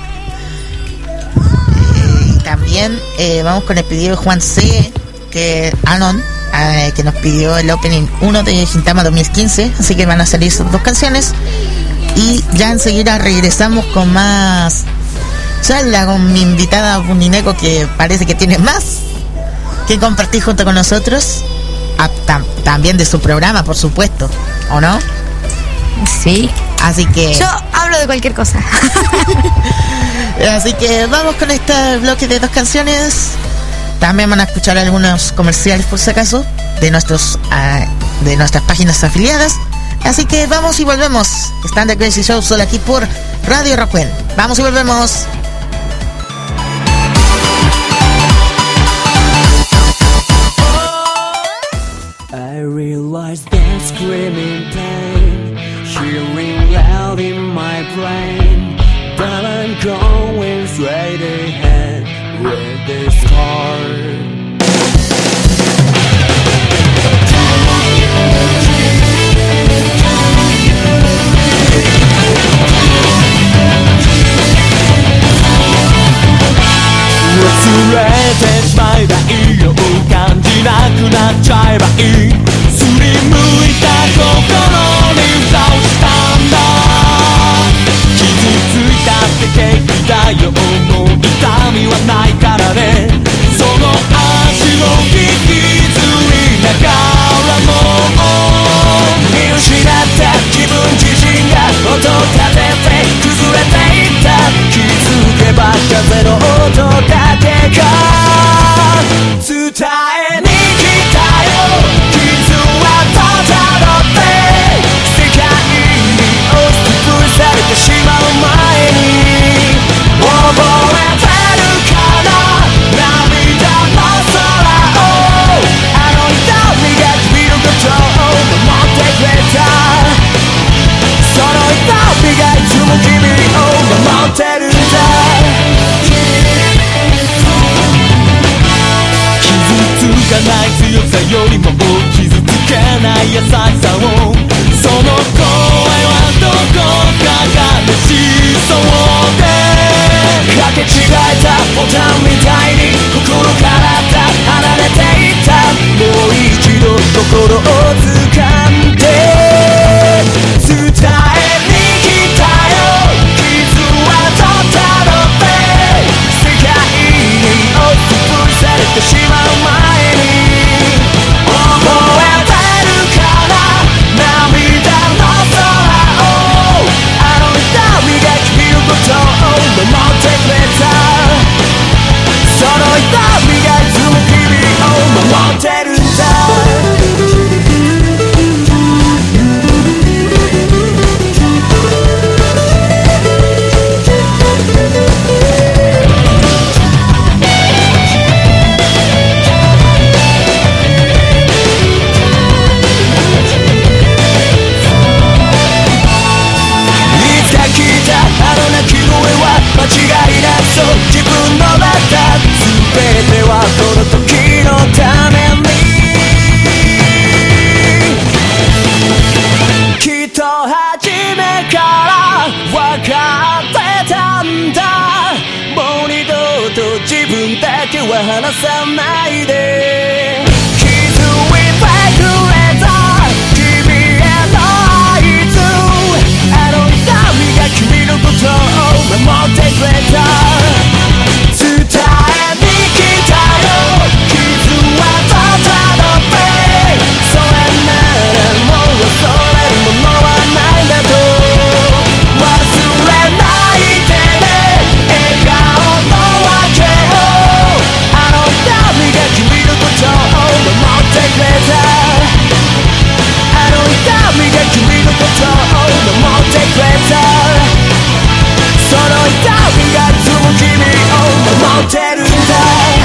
Y también vamos con el pedido de Juan C, que nos pidió el opening 1 de Gintama 2015, así que van a salir esas dos canciones y ya enseguida regresamos con más charla con mi invitada Punineko, que parece que tiene más que compartir junto con nosotros, también de su programa, por supuesto, ¿o no? Sí. Así que yo hablo de cualquier cosa. Así que vamos con este bloque de dos canciones. También van a escuchar algunos comerciales por si acaso de nuestras páginas afiliadas. Así que vamos y volvemos. Están The Crazy Show solo aquí por Radio Raccoon. Vamos y volvemos. I realize that screaming pain, hearing loud in my brain, but I'm going straight ahead with this heart.忘れてしまえばいいよ、感じなくなっちゃえばいい、すりむいた心に蓋をしたんだ、傷ついたって平気だよ、もう痛みはないからね、その足を引きずりながらも見失った自分自身が音立てて崩れていった、気づけば風の音だけが伝えに来たよ、傷はたどって世界に押しつぶされてしまう前に覚えてるかな、涙の空をあの痛みが君のことを守ってくれた、その痛みがいつも君を守ってるんだ、傷つかない強さよりも傷つけない優しさを、その声はどこかが欲しそうで、かけ違えたボタンみたいに心から離れていった、もう一度心を掴んで伝えに来は離さないで気づいてくれた君への愛とあの痛みが君のことを守ってくれた伝えに来たよ傷はただのペイそれならもう恐れるものはないんだと忘れないでね笑顔の訳をあの痛みが君のことを守ってくれたあの痛みが君のことを守ってくれたその痛みがいつも君を守ってるんだ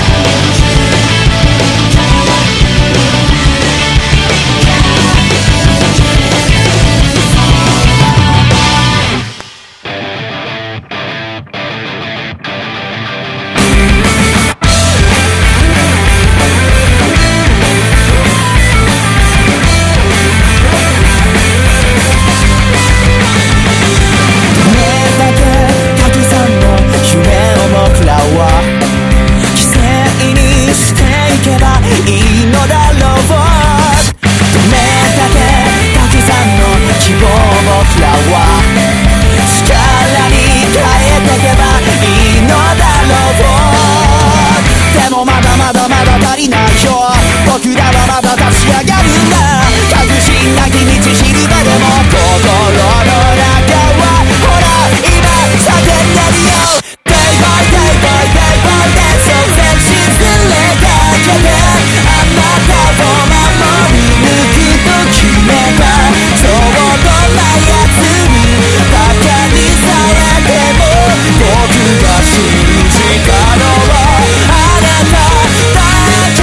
僕らはまだ立ち上がるんだ確信なき道しるべでも心の中はほら今叫んでるよ Day by day by day by day そう前進するだけであなたを守り抜くと決めたそうどんな奴にバカにされても僕が信じたのはあなただけ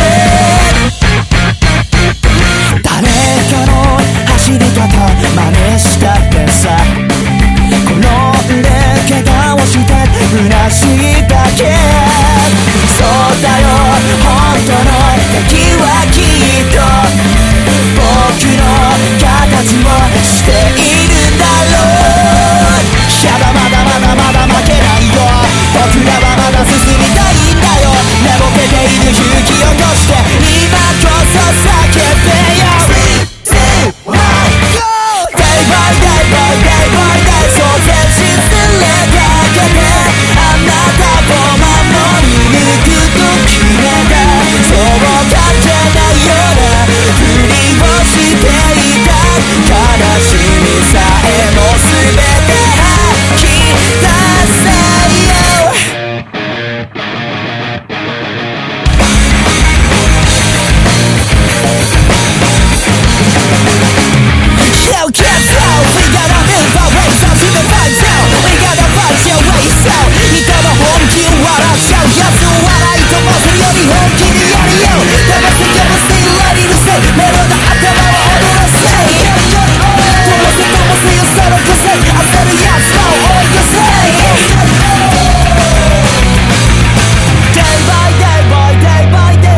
誰かの走り方真似したってさ転んで怪我をして虚しいだけそうだよ本当の敵はきっと僕の形をしているんだろういやだまだまだまだ負けないよ僕らはまだ進みたいんだよ寝ぼけている勇気を起こして今こそ叫べよDay by day by day by day そう前進するだけであなたを守り抜くと決めたそう勝手なようなふりをしていた悲しみさえも全て吐き出せよYo, get out! We gotta move our ways out to the fight down We gotta fight your ways out 人の本気を笑っちゃうやつを笑い飛ばすより本気にやるよ騙せ騙せ Let it say メロの頭を踊らせ飛ばせ飛ばせよその個性焦るやつは追い寄せ Day by day by day by day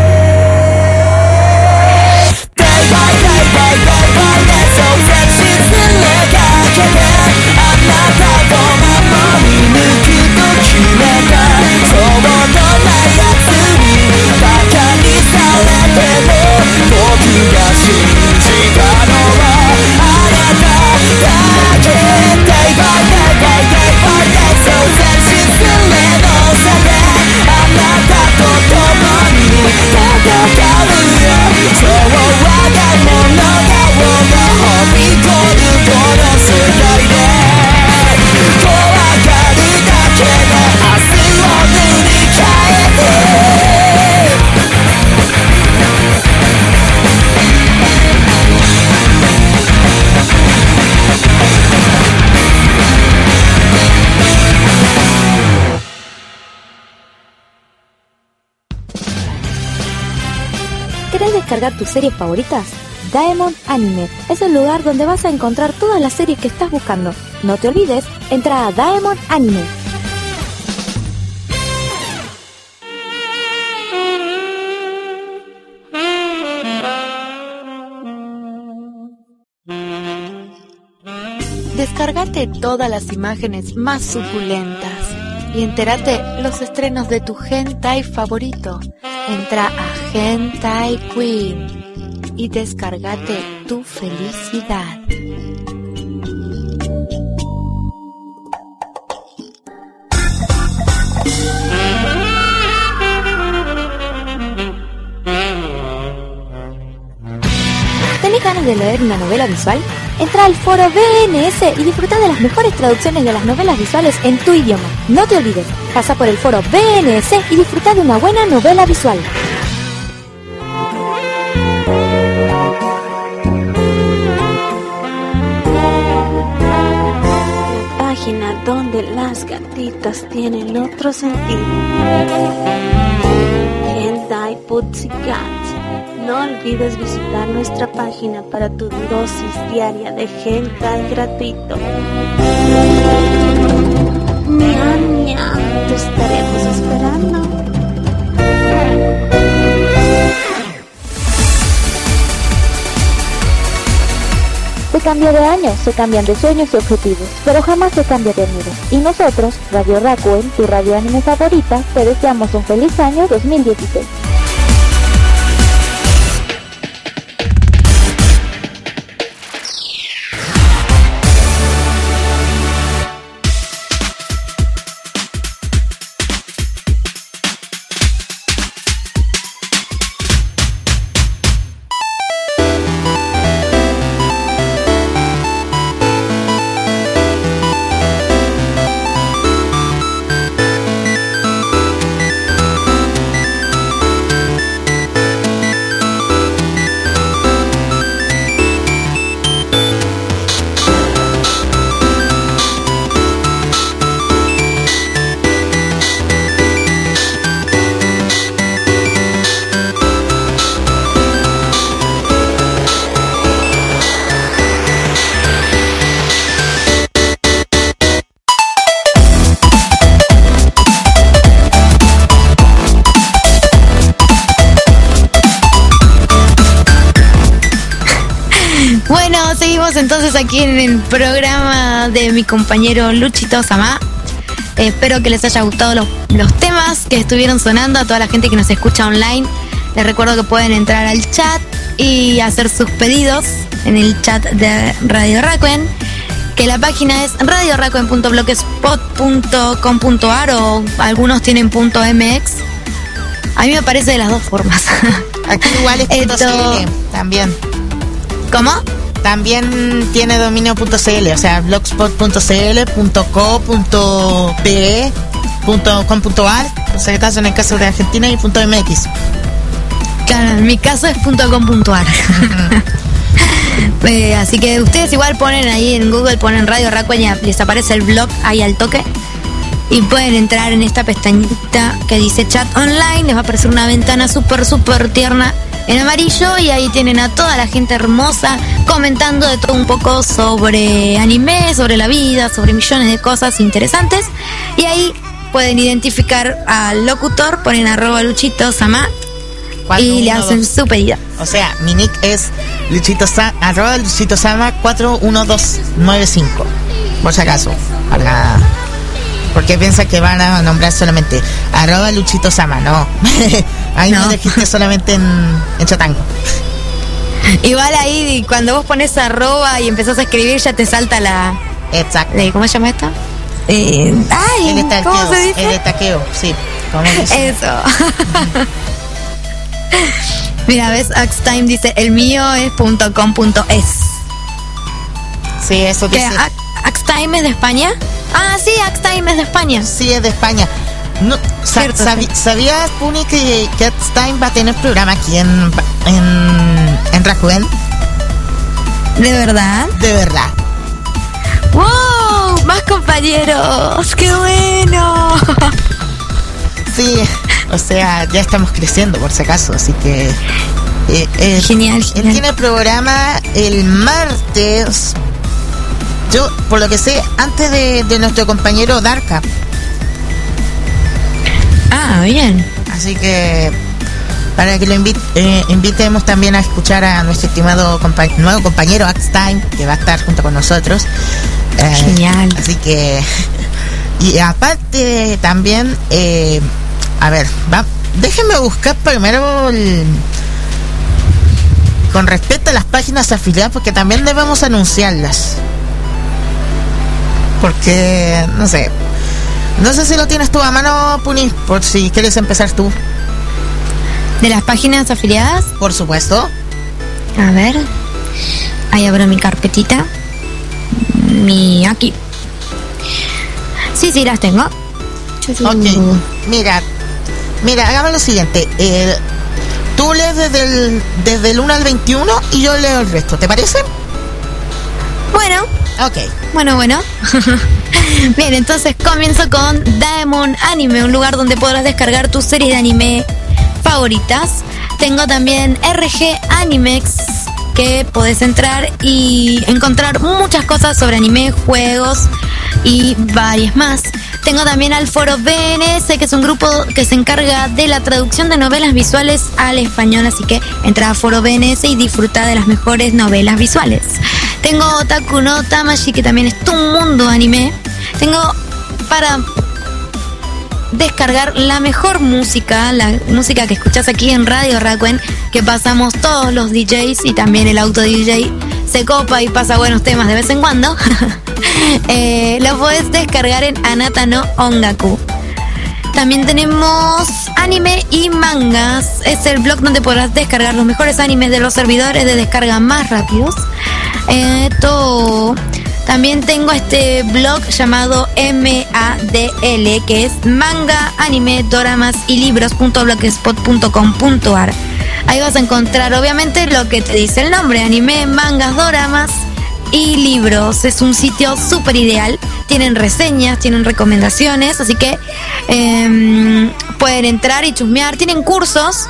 Day by day by day by day そう前進するだけであなたを守り抜くと決めたそうどんなやつにバカにされても僕が信じたのはあなただけ Day by day by day by day そう前進するのさであなたと共に戦うよそう我が物が飛び込むこの世界で怖がるだけで明日を塗り替えて ¿Querés descargar tus series favoritas? Daemon Anime es el lugar donde vas a encontrar todas las series que estás buscando. No te olvides, entra a Daemon Anime. Descargate todas las imágenes más suculentas y entérate los estrenos de tu hentai favorito. Entra a Hentai Queen y descárgate tu felicidad. ¿Tenés ganas de leer una novela visual? Entra al foro BNS y disfruta de las mejores traducciones de las novelas visuales en tu idioma. No te olvides, pasa por el foro BNS y disfruta de una buena novela visual. Página donde las gatitas tienen otro sentido. Hentai Pussycats. No olvides visitar nuestra página para tu dosis diaria de hentai gratuito. Miam, miam, te estaremos esperando. Se cambia de año, se cambian de sueños y objetivos, pero jamás se cambia de amigos. Y nosotros, Radio Rakuen, tu radio anime favorita, te deseamos un feliz año 2016. Entonces aquí en el programa de mi compañero Luchito Sama. Espero que les haya gustado los temas que estuvieron sonando. A toda la gente que nos escucha online, les recuerdo que pueden entrar al chat y hacer sus pedidos en el chat de Radio Rakuen, que la página es radiorakuen.blogspot.com.ar o algunos tienen .mx. A mí me parece de las dos formas. Aquí igual es .cl también. ¿Cómo? También tiene dominio.cl, o sea, blogspot.cl, .co.pe, .com.ar, o sea, en el caso de Argentina, y .mx. Claro, en mi caso es .com.ar. Así que ustedes igual ponen ahí en Google, ponen Radio Rakuen y les aparece el blog ahí al toque. Y pueden entrar en esta pestañita que dice chat online, les va a aparecer una ventana súper tierna en amarillo y ahí tienen a toda la gente hermosa comentando de todo un poco sobre anime, sobre la vida, sobre millones de cosas interesantes. Y ahí pueden identificar al locutor, ponen @Luchito Sama y le hacen su pedido. O sea, mi nick es Luchito Sama 41295, por si acaso, porque piensa que van a nombrar solamente @Luchito Sama, no. Ahí no dijiste solamente en Chatango. Igual ahí cuando vos pones arroba y empezás a escribir ya te salta la... Exacto. ¿Cómo se llama esto? ¿Cómo se dice? El estaqueo, sí. Eso. Mira, ves, Axtime dice, el mío es .com.es. Sí, eso dice. ¿Axtime es de España? Ah, sí, Axtime es de España. Sí, es de España. No, ¿sabías, Puni, que Axtime va a tener programa aquí en Rakuen? ¿De verdad? De verdad. ¡Wow! ¡Más compañeros! ¡Qué bueno! Sí, o sea, ya estamos creciendo por si acaso, así que... Genial. Él tiene programa el martes, yo, por lo que sé, antes de nuestro compañero Darka. Ah, bien. Así que para que lo invitemos también a escuchar a nuestro estimado nuevo compañero Axtime, que va a estar junto con nosotros. Genial. Así que Y aparte también, a ver, déjenme buscar primero con respecto a las páginas afiliadas, porque también debemos anunciarlas. Porque, no sé si lo tienes tú a mano, Puni, por si quieres empezar tú. ¿De las páginas afiliadas? Por supuesto. A ver, ahí abro mi carpetita. Aquí. Sí, las tengo. Ok, mira, hagamos lo siguiente. Tú lees desde el 1 al 21 y yo leo el resto, ¿te parece? Bueno. Ok. Bueno. Bien, entonces comienzo con Daemon Anime, un lugar donde podrás descargar tus series de anime favoritas. Tengo también RG Animex, que podés entrar y encontrar muchas cosas sobre anime, juegos y varias más. Tengo también al foro BNS, que es un grupo que se encarga de la traducción de novelas visuales al español, así que entra a foro BNS y disfruta de las mejores novelas visuales. Tengo Otaku no Tamashi, que también es tu mundo anime. Tengo para descargar la mejor música, la música que escuchás aquí en Radio Rakuen, que pasamos todos los DJs, y también el auto DJ se copa y pasa buenos temas de vez en cuando. Lo podés descargar en Anata no Ongaku. También tenemos anime y mangas. Es el blog donde podrás descargar los mejores animes de los servidores de descarga más rápidos. También tengo este blog llamado MADL, que es Manga, Anime, Doramas y Libros.blogspot.com.ar. Ahí vas a encontrar obviamente lo que te dice el nombre: anime, mangas, doramas y libros. Es un sitio súper ideal. Tienen reseñas, tienen recomendaciones, así que pueden entrar y chusmear. Tienen cursos.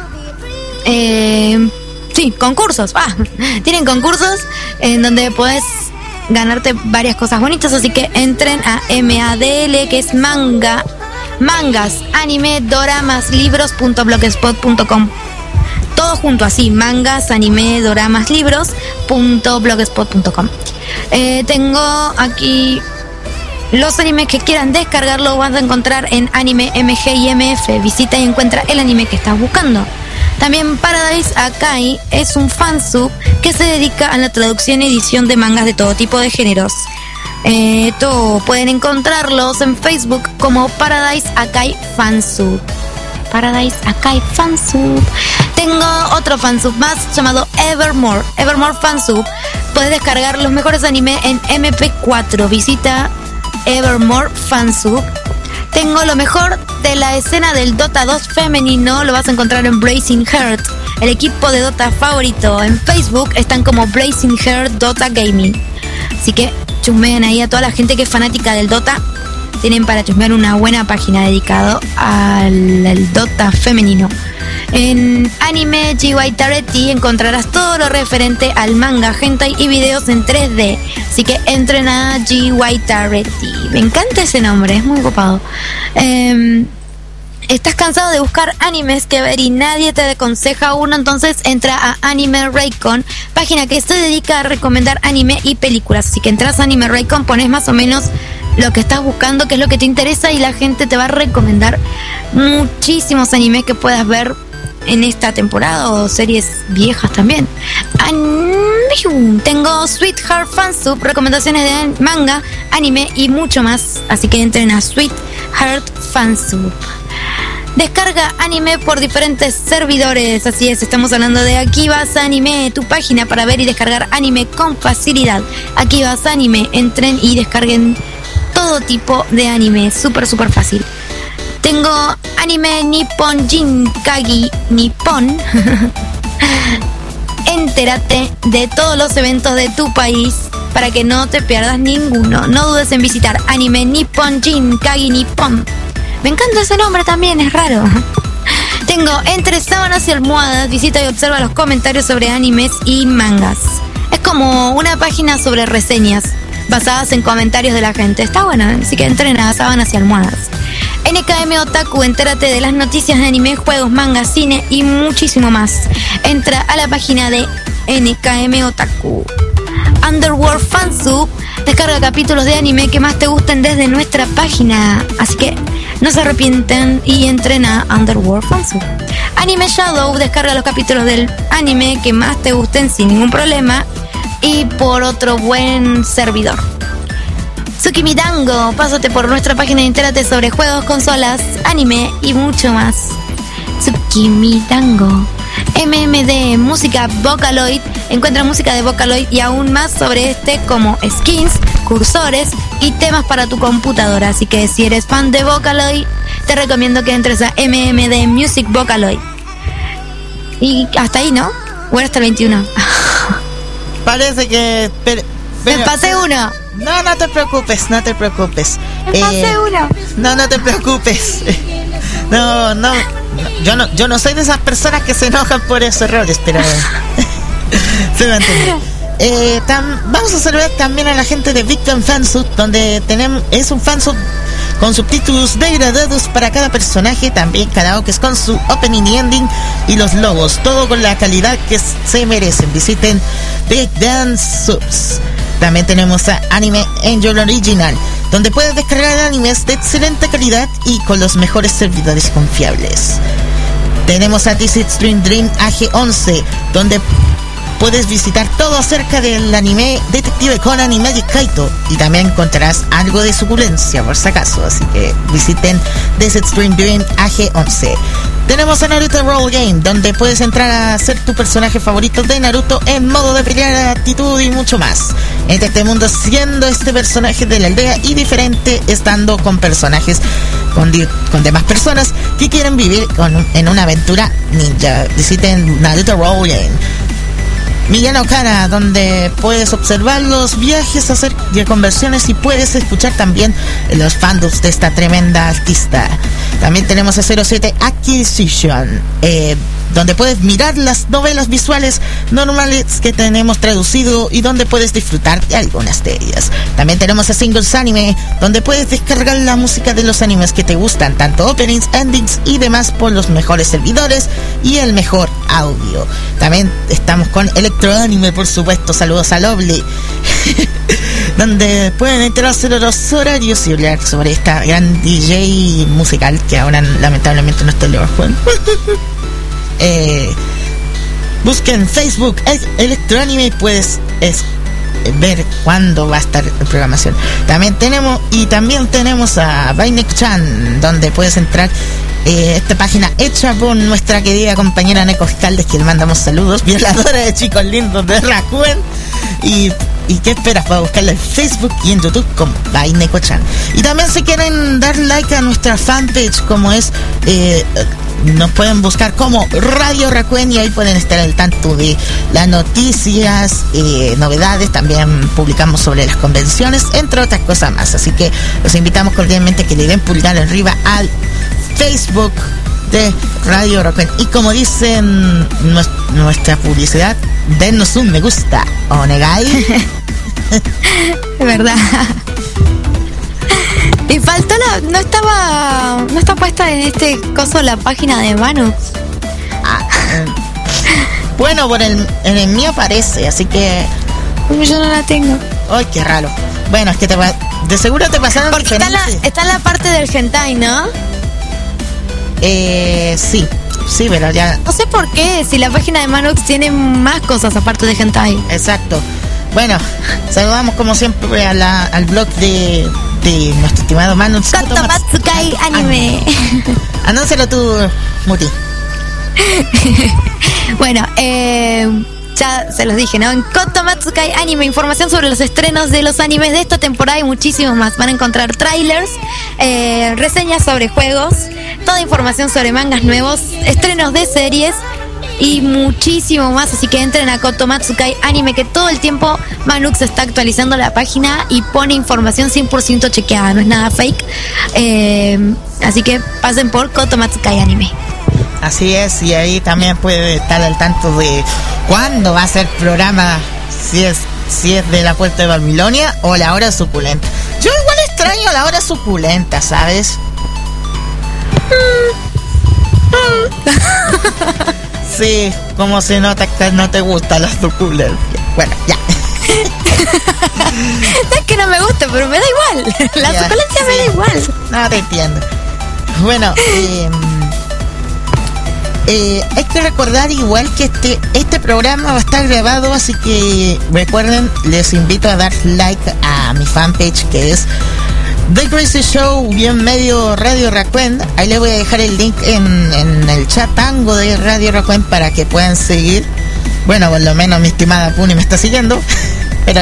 Concursos. Tienen concursos en donde podés ganarte varias cosas bonitas, así que entren a MADL, que es mangas, anime, doramas, libros.blogspot.com. Todo junto así: mangas, anime, doramas, libros.blogspot.com. Tengo aquí los animes que quieran descargarlo. Vas a encontrar en Anime MG y MF. Visita y encuentra el anime que estás buscando. También Paradise Akai es un fansub que se dedica a la traducción y edición de mangas de todo tipo de géneros. Pueden encontrarlos en Facebook como Paradise Akai Fansub. Paradise Akai Fansub. Tengo otro fansub más llamado Evermore Fansub. Puedes descargar los mejores animes en MP4. Visita Evermore Fansub. Tengo lo mejor de la escena del Dota 2 femenino. Lo vas a encontrar en Blazing Heart, el equipo de Dota favorito. En Facebook están como Blazing Heart Dota Gaming. Así que chusmeen ahí a toda la gente que es fanática del Dota. Tienen para chusmear una buena página dedicada al Dota femenino. En Anime GY Taretti encontrarás todo lo referente al manga, hentai y videos en 3D. Así que entren a GY Taretti. Me encanta ese nombre, es muy copado. ¿Estás cansado de buscar animes que ver y nadie te aconseja uno? Entonces entra a Anime Raycon, página que se dedica a recomendar anime y películas. Así que entras a Anime Raycon, pones más o menos lo que estás buscando, qué es lo que te interesa, y la gente te va a recomendar muchísimos animes que puedas ver en esta temporada, o series viejas también. Tengo Sweetheart Fansub, recomendaciones de manga, anime y mucho más. Así que entren a Sweetheart Fansub. Descarga anime por diferentes servidores. Así es, estamos hablando de Akibas Anime, tu página para ver y descargar anime con facilidad. Akibas Anime, entren y descarguen todo tipo de anime, súper fácil. Tengo Anime Nippon Jinkagi Nippon. Entérate de todos los eventos de tu país para que no te pierdas ninguno. No dudes en visitar Anime Nippon Jinkagi Nippon. Me encanta ese nombre también, es raro. Tengo Entre sábanas y almohadas. Visita y observa los comentarios sobre animes y mangas. Es como una página sobre reseñas basadas en comentarios de la gente. Está bueno, así que entren a sábanas y almohadas. NKM Otaku, entérate de las noticias de anime, juegos, mangas, cine y muchísimo más. Entra a la página de NKM Otaku. Underworld Fansub Descarga capítulos de anime que más te gusten desde nuestra página. Así que no se arrepienten y entren a Underworld Fansub. Anime Shadow, descarga los capítulos del anime que más te gusten sin ningún problema y por otro buen servidor. Tsukimi Dango, pásate por nuestra página y entérate sobre juegos, consolas, anime y mucho más. Tsukimi Dango. MMD, música Vocaloid, encuentra música de Vocaloid y aún más sobre este como skins, cursores y temas para tu computadora. Así que si eres fan de Vocaloid, te recomiendo que entres a MMD Music Vocaloid. Y hasta ahí, ¿no? ¿O era hasta el 21? Parece que... Me pasé uno. No te preocupes, no te preocupes. Me pasé uno. No te preocupes. No, yo no soy de esas personas que se enojan por esos errores, pero se va a entender. Vamos a saludar también a la gente de Big Bang Fansub, donde es un fansub con subtítulos degradados para cada personaje, también karaokes con su opening y ending y los logos, todo con la calidad que se merecen. Visiten Big Bang Subs. También tenemos a Anime Angel Original, donde puedes descargar animes de excelente calidad y con los mejores servidores confiables. Tenemos a This Is Dream AG11, donde puedes visitar todo acerca del anime Detective Conan y Magic Kaito, y también encontrarás algo de suculencia por si acaso, así que visiten This Is Dream AG11. Tenemos a Naruto Roll Game, donde puedes entrar a ser tu personaje favorito de Naruto en modo de pelear, actitud y mucho más. Entra este mundo siendo este personaje de la aldea y diferente, estando con personajes con demás personas que quieren vivir en una aventura ninja. Visiten Naruto Roll Game. Millano Cara, donde puedes observar los viajes, hacer conversiones y puedes escuchar también los fandoms de esta tremenda artista. También tenemos a 07 Acquisition, donde puedes mirar las novelas visuales normales que tenemos traducido y donde puedes disfrutar de algunas de ellas. También tenemos a Singles Anime, donde puedes descargar la música de los animes que te gustan, tanto openings, endings y demás, por los mejores servidores y el mejor audio. También estamos con Electro Anime, por supuesto, saludos a Lovely, donde pueden enterarse de los horarios y hablar sobre esta gran DJ musical que ahora lamentablemente no está en Liverpool. Busquen Facebook Electroanime y puedes ver cuándo va a estar en programación. También tenemos a Bainek-chan, donde puedes entrar esta página hecha por nuestra querida compañera Neko Escaldes, que le mandamos saludos, violadora de chicos lindos de Rakuen. ¿Y qué esperas para buscarla en Facebook y en YouTube como Bainek-chan? Y también si quieren dar like a nuestra fanpage, como es nos pueden buscar como Radio Rakuen y ahí pueden estar al tanto de las noticias, novedades. También publicamos sobre las convenciones, entre otras cosas más. Así que los invitamos cordialmente a que le den pulgar arriba al Facebook de Radio Rakuen. Y como dicen nuestra publicidad, dennos un me gusta, onegai. Es verdad. Y faltó no está puesta en este coso la página de Manux. Bueno, en el mío aparece, así que yo no la tengo. Ay, qué raro. Bueno, es que de seguro te pasaron. Porque está en la parte del hentai, ¿no? Sí, pero ya. No sé por qué, si la página de Manux tiene más cosas aparte de hentai. Exacto. Bueno, saludamos como siempre al blog de nuestro estimado Manux. Kotomatsukai Anime. Anúncialo tú, Muti. Bueno, ya se los dije, ¿no? En Kotomatsukai Anime, información sobre los estrenos de los animes de esta temporada y muchísimos más. Van a encontrar trailers, reseñas sobre juegos, toda información sobre mangas nuevos, estrenos de series y muchísimo más. Así que entren a Kotomatsukai Anime, que todo el tiempo Manux está actualizando la página y pone información 100% chequeada, no es nada fake. Así que pasen por Kotomatsukai Anime. Así es, y ahí también puede estar al tanto de cuándo va a ser programa, si es de la Puerta de Babilonia o la Hora Suculenta. Yo igual extraño la Hora Suculenta, ¿sabes? Sí, como se nota que no te gusta la suculencia. Bueno, ya. No es que no me guste, pero me da igual. La suculencia me da igual. No, te entiendo. Bueno, hay que recordar igual que este programa va a estar grabado, así que recuerden, les invito a dar like a mi fanpage, que es The Crazy Show _ Radio Raccoon. Ahí les voy a dejar el link en el chat tango de Radio Raccoon para que puedan seguir. Bueno, por lo menos mi estimada Puni me está siguiendo. Pero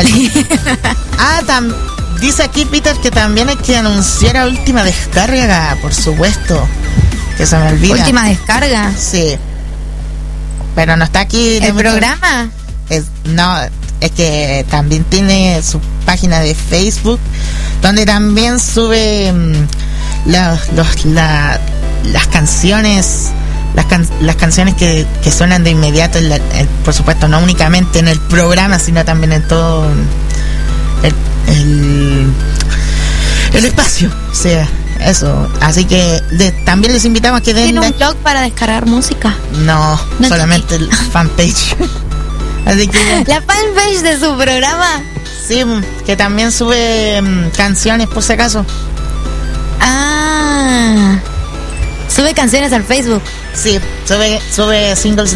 dice aquí Peter que también hay que anunciar a última descarga, por supuesto. Que se me olvida. ¿Última descarga? Sí. Pero no está aquí. ¿El programa? No, es que también tiene su página de Facebook, donde también sube las canciones. Las canciones que suenan de inmediato, por supuesto, no únicamente en el programa, sino también en todo el espacio. O sea, eso. Así que también les invitamos a que den... ¿Tiene un blog para descargar música? No solamente el fanpage. Así que... ¿La fanpage de su programa? Sí, que también sube canciones, por si acaso. ¿Sube canciones al Facebook? Sí, sube singles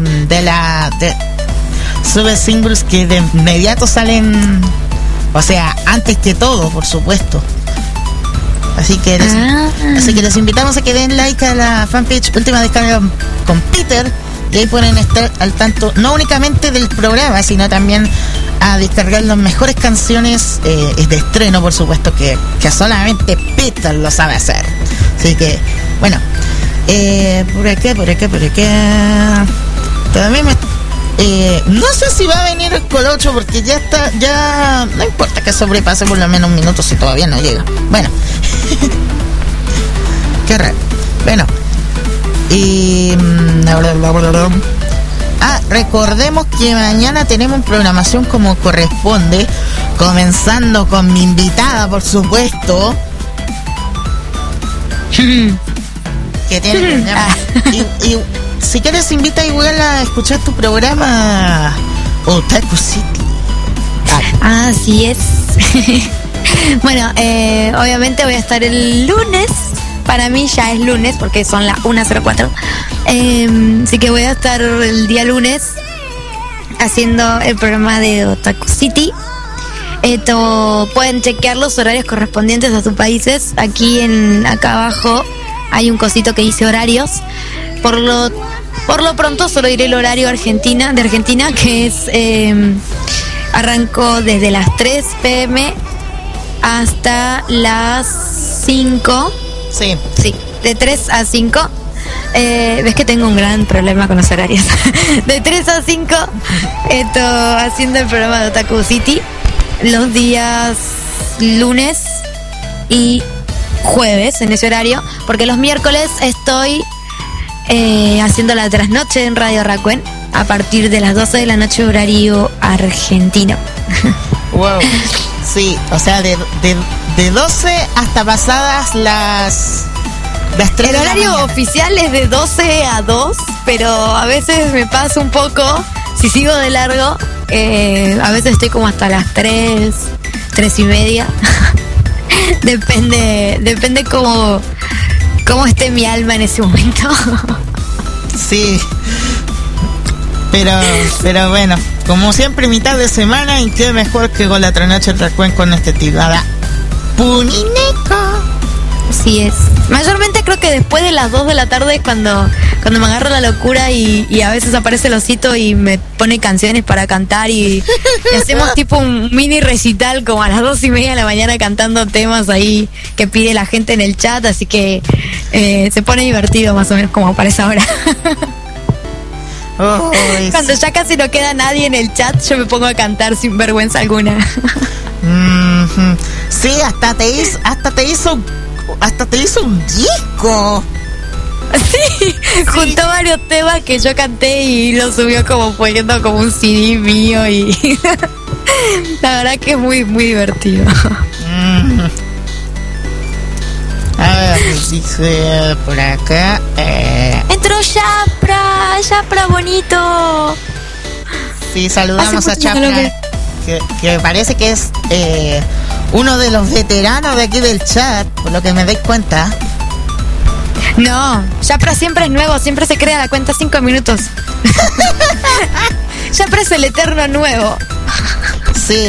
sube singles que de inmediato salen, o sea, antes que todo, por supuesto. Así que les invitamos a que den like a la fanpage Última Descarga con Peter, y ahí pueden estar al tanto no únicamente del programa, sino también a descargar las mejores canciones de estreno, por supuesto, que solamente Peter lo sabe hacer. Así que, bueno, por acá. También no sé si va a venir el Colocho, porque ya no importa que sobrepase por lo menos un minuto si todavía no llega. Bueno. Qué raro. Bueno. Recordemos que mañana tenemos programación como corresponde, comenzando con mi invitada, por supuesto. Que tiene y si quieres invita igual a escuchar tu programa Otaku City. Así es. Bueno, obviamente voy a estar el lunes. Para mí ya es lunes porque son las 1:04. Así que voy a estar el día lunes haciendo el programa de Otaku City. Pueden chequear los horarios correspondientes a sus países. Acá abajo hay un cosito que dice horarios. Por lo pronto solo diré el horario de Argentina, que es arrancó desde las 3 p.m. hasta las 5. Sí, de 3 a 5. Ves que tengo un gran problema con los horarios. De 3 a 5 haciendo el programa de Otaku City los días lunes y jueves en ese horario, porque los miércoles estoy haciendo la trasnoche en Radio Raccoon a partir de las 12 de la noche horario argentino. Wow. Sí, o sea, de 12 hasta pasadas las 3. El horario oficial es de 12 a 2, pero a veces me paso un poco. Si sigo de largo, a veces estoy como hasta las 3 y media. Depende cómo esté mi alma en ese momento. Sí. Pero bueno, como siempre, mitad de semana, y qué mejor que con la trasnoche Raccoon con este tirada Punineco. Así es. Mayormente creo que después de las 2 de la tarde es cuando me agarro la locura y a veces aparece el osito y me pone canciones para cantar y hacemos tipo un mini recital como a las 2:30 de la mañana cantando temas ahí que pide la gente en el chat, así que se pone divertido más o menos como para esa hora. Cuando ya casi no queda nadie en el chat, yo me pongo a cantar sin vergüenza alguna. Sí, hasta te hizo un disco. Sí, juntó varios temas que yo canté y lo subió como poniendo como un CD mío y la verdad que es muy, muy divertido. A ver, dice por acá. Entró Yapra bonito. Sí, saludamos a Chapra. que parece que es uno de los veteranos de aquí del chat, por lo que me doy cuenta. No, Yapra siempre es nuevo, siempre se crea la cuenta 5 minutos. Yapra es el eterno nuevo. Sí.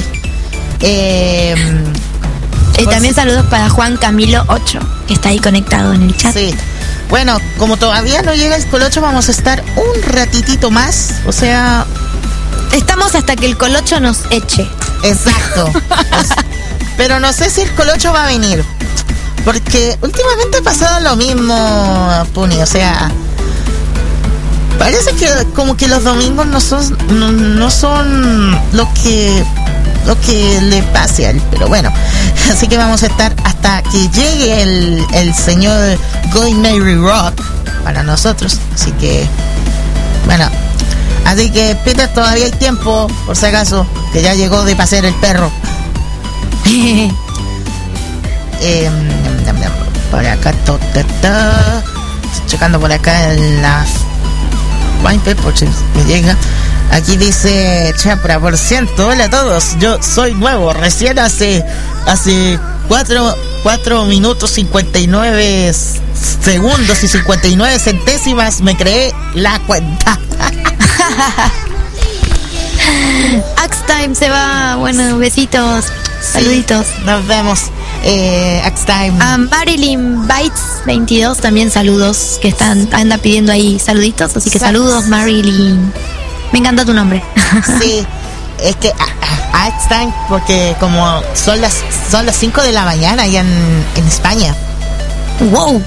Y también saludos para Juan Camilo 8, que está ahí conectado en el chat. Sí. Bueno, como todavía no llega el Colocho, vamos a estar un ratitito más. O sea, estamos hasta que el Colocho nos eche. Exacto. Pero no sé si el Colocho va a venir, porque últimamente ha pasado lo mismo, Puni. O sea, parece que como que los domingos no son lo que le pase a él, pero bueno, así que vamos a estar hasta que llegue el señor Going Mary Rock para nosotros, así que bueno, así que Peter, todavía hay tiempo, por si acaso, que ya llegó de pasear el perro. Por acá estoy checando por acá en las Wine por si me llega. Aquí dice Chapra, por ciento, hola a todos, yo soy nuevo, recién hace 4 minutos 59 segundos y 59 centésimas me creé la cuenta. Axtime se va, bueno, besitos, saluditos. Sí, nos vemos, Axtime. A Marilyn Bites 22 también saludos, que anda pidiendo ahí saluditos, así que saludos Marilyn. Me encanta tu nombre. Sí, es que Axtime, porque como son las 5 de la mañana allá en España. Wow.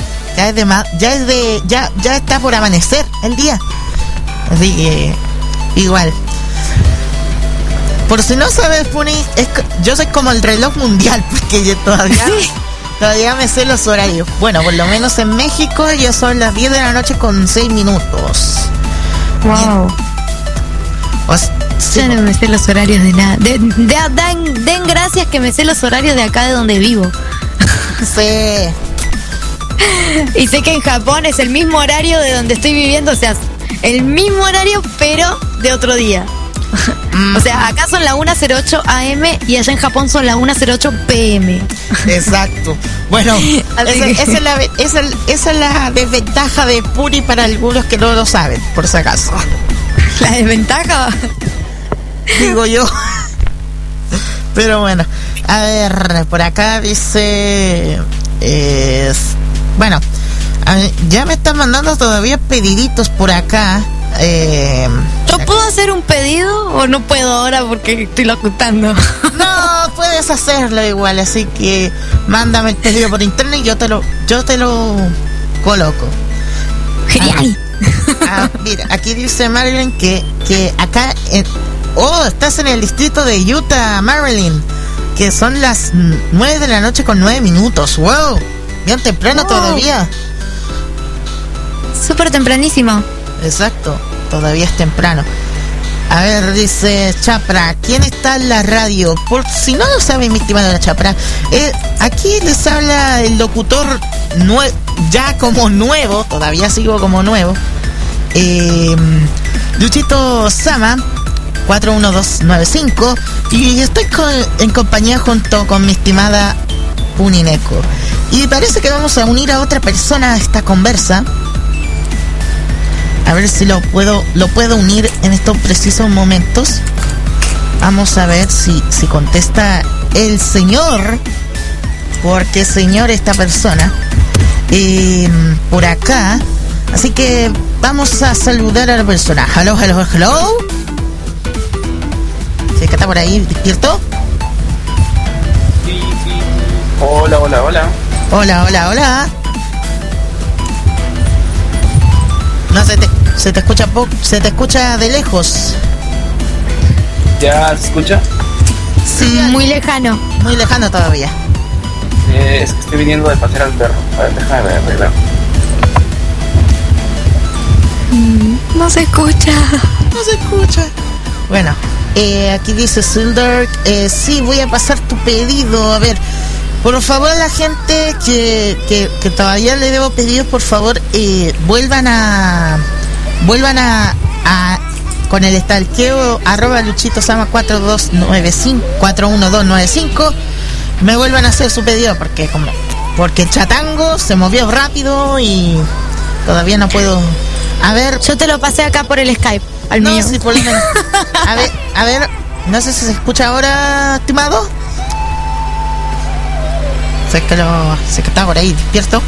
Ya está por amanecer el día. Así que igual. Por si no sabes, Puni, yo soy como el reloj mundial, porque yo todavía me sé los horarios. Bueno, por lo menos en México ya son las 10 de la noche con 6 minutos. Wow. Sí, yo no me sé los horarios de nada. Den gracias que me sé los horarios de acá de donde vivo. Sí. Y sé que en Japón es el mismo horario de donde estoy viviendo, o sea, el mismo horario pero de otro día. O sea, acá son las 1:08 AM y allá en Japón son las 1:08 PM. Exacto. Bueno, esa es la desventaja de Puri para algunos que no lo saben, por si acaso. ¿La desventaja? Digo yo. Pero bueno, a ver, por acá dice... bueno, ya me están mandando todavía pediditos por acá. ¿Yo puedo hacer un pedido o no puedo ahora porque estoy locutando? No, puedes hacerlo igual, así que mándame el pedido por internet y yo te lo coloco. Genial. Mira, aquí dice Marilyn que acá estás en el distrito de Utah, Marilyn, que son las 9 de la noche con 9 minutos. Wow, bien temprano todavía. Súper tempranísimo. Exacto, todavía es temprano. A ver, dice Chapra, ¿quién está en la radio? Por si no lo saben, mi estimada Chapra, aquí les habla el locutor ya como nuevo, todavía sigo como nuevo, Luchito Sama 41295, y estoy en compañía junto con mi estimada Punineko. Y parece que vamos a unir a otra persona a esta conversa. A ver si lo puedo unir en estos precisos momentos. Vamos a ver si contesta el señor, porque señor esta persona por acá. Así que vamos a saludar a la persona. Hello. ¿Sí que está por ahí despierto? Sí. Hola. Hola. No, se te escucha se te escucha de lejos. ¿Ya se escucha? Sí, muy lejano. Muy lejano todavía. Es que estoy viniendo de pasear al perro. A ver, déjame arreglar. No se escucha. Bueno, aquí dice Silder, sí, voy a pasar tu pedido. A ver, por favor, a la gente que todavía le debo pedidos, por favor, vuelvan a con el stalkeo @luchitosama 41295 me vuelvan a hacer su pedido, porque el chatango se movió rápido y todavía no puedo. A ver, yo te lo pasé acá por el Skype al mío. Sí, por lo menos. A ver, no sé si se escucha ahora, estimado. Sé que está por ahí despierto.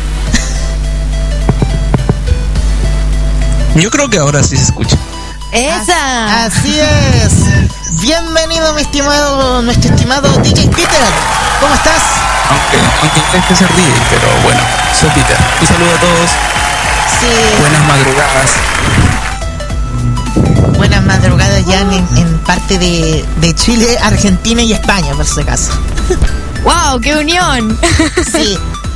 Yo creo que ahora sí se escucha. ¡Esa! Así es. Bienvenido, nuestro estimado DJ Peter. ¿Cómo estás? Aunque hay que ser DJ, pero bueno, soy Peter. Un saludo a todos. Sí. Buenas madrugadas. Buenas madrugadas ya en parte de Chile, Argentina y España, por si acaso. ¡Wow! ¡Qué unión! Sí.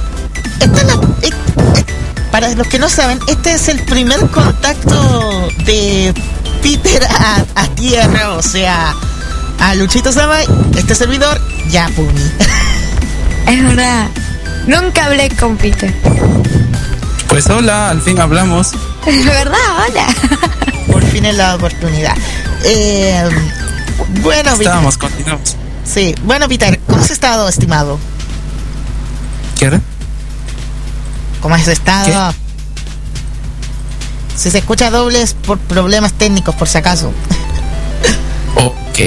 Para los que no saben, este es el primer contacto de Peter a tierra, o sea, a Luchito Sama, este servidor, Yapuni. Es verdad. Nunca hablé con Peter. Pues hola, al fin hablamos. Es verdad, hola. Por fin es la oportunidad. Bueno, Peter. Continuamos. Sí, bueno, Peter, ¿cómo has estado, estimado? ¿Qué era? ¿Cómo has estado? ¿Qué? Si se escucha dobles por problemas técnicos, por si acaso. Ok.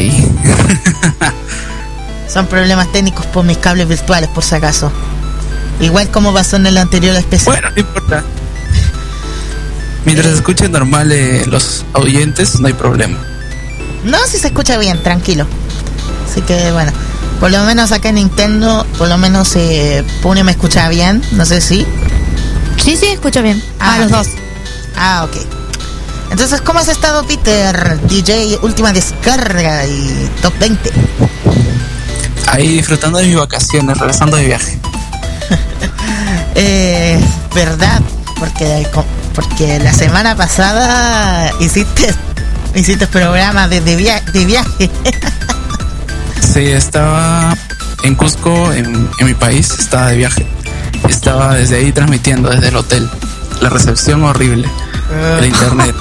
Son problemas técnicos por mis cables virtuales, por si acaso. Igual como pasó en el anterior especial. Bueno, no importa. Mientras se escuchen normal los oyentes, no hay problema. No, si se escucha bien, tranquilo. Así que bueno, por lo menos acá en Nintendo, por lo menos Pune me escucha bien, no sé si. Sí, escucho bien. Los dos. Ok. Entonces, ¿cómo has estado, Peter? DJ, última descarga y top 20. Ahí disfrutando de mis vacaciones, regresando de viaje. Verdad, porque la semana pasada hiciste programas de viaje. Sí, estaba en Cusco, en mi país, estaba de viaje. Estaba desde ahí transmitiendo desde el hotel. La recepción horrible. El internet.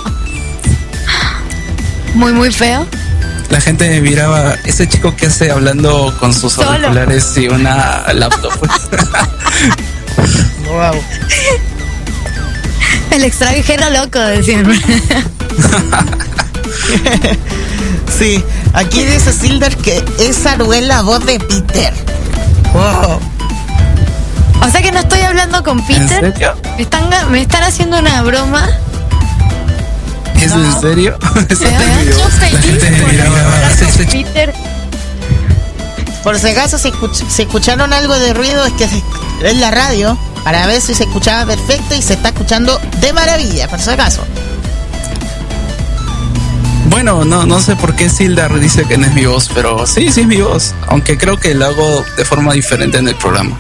Muy, muy feo. La gente me miraba, ese chico que hace hablando con sus auriculares y una laptop. Wow. El extranjero loco, decían. Sí, aquí dice Silder que esa no es la voz de Peter. Wow. O sea que no estoy hablando con Peter. ¿En serio? Me están haciendo una broma. ¿Es en serio? Yo feliz por Peter. Por si acaso si escucharon algo de ruido, es que es la radio, para ver si se escuchaba perfecto, y se está escuchando de maravilla, por si acaso. Bueno, no sé por qué Sildar dice que no es mi voz, pero sí es mi voz, aunque creo que lo hago de forma diferente en el programa.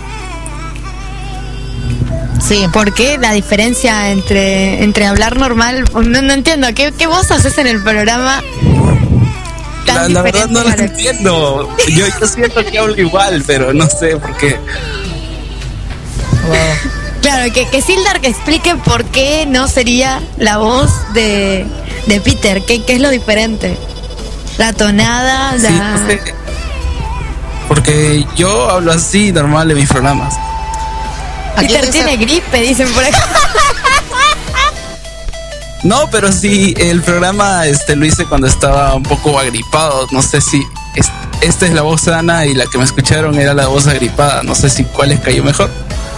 Sí, ¿por qué la diferencia entre hablar normal? No entiendo, ¿qué voz haces en el programa? La verdad no lo entiendo. Yo siento que hablo igual, pero no sé por qué. Wow. Claro, que Sildar que explique por qué no sería la voz de Peter, ¿qué es lo diferente? La tonada, Sí, no sé. Porque yo hablo así normal en mis programas. Peter tiene gripe, dicen por acá. No, pero sí, el programa lo hice cuando estaba un poco agripado. No sé si esta es la voz sana y la que me escucharon era la voz agripada. No sé si cuál les cayó mejor.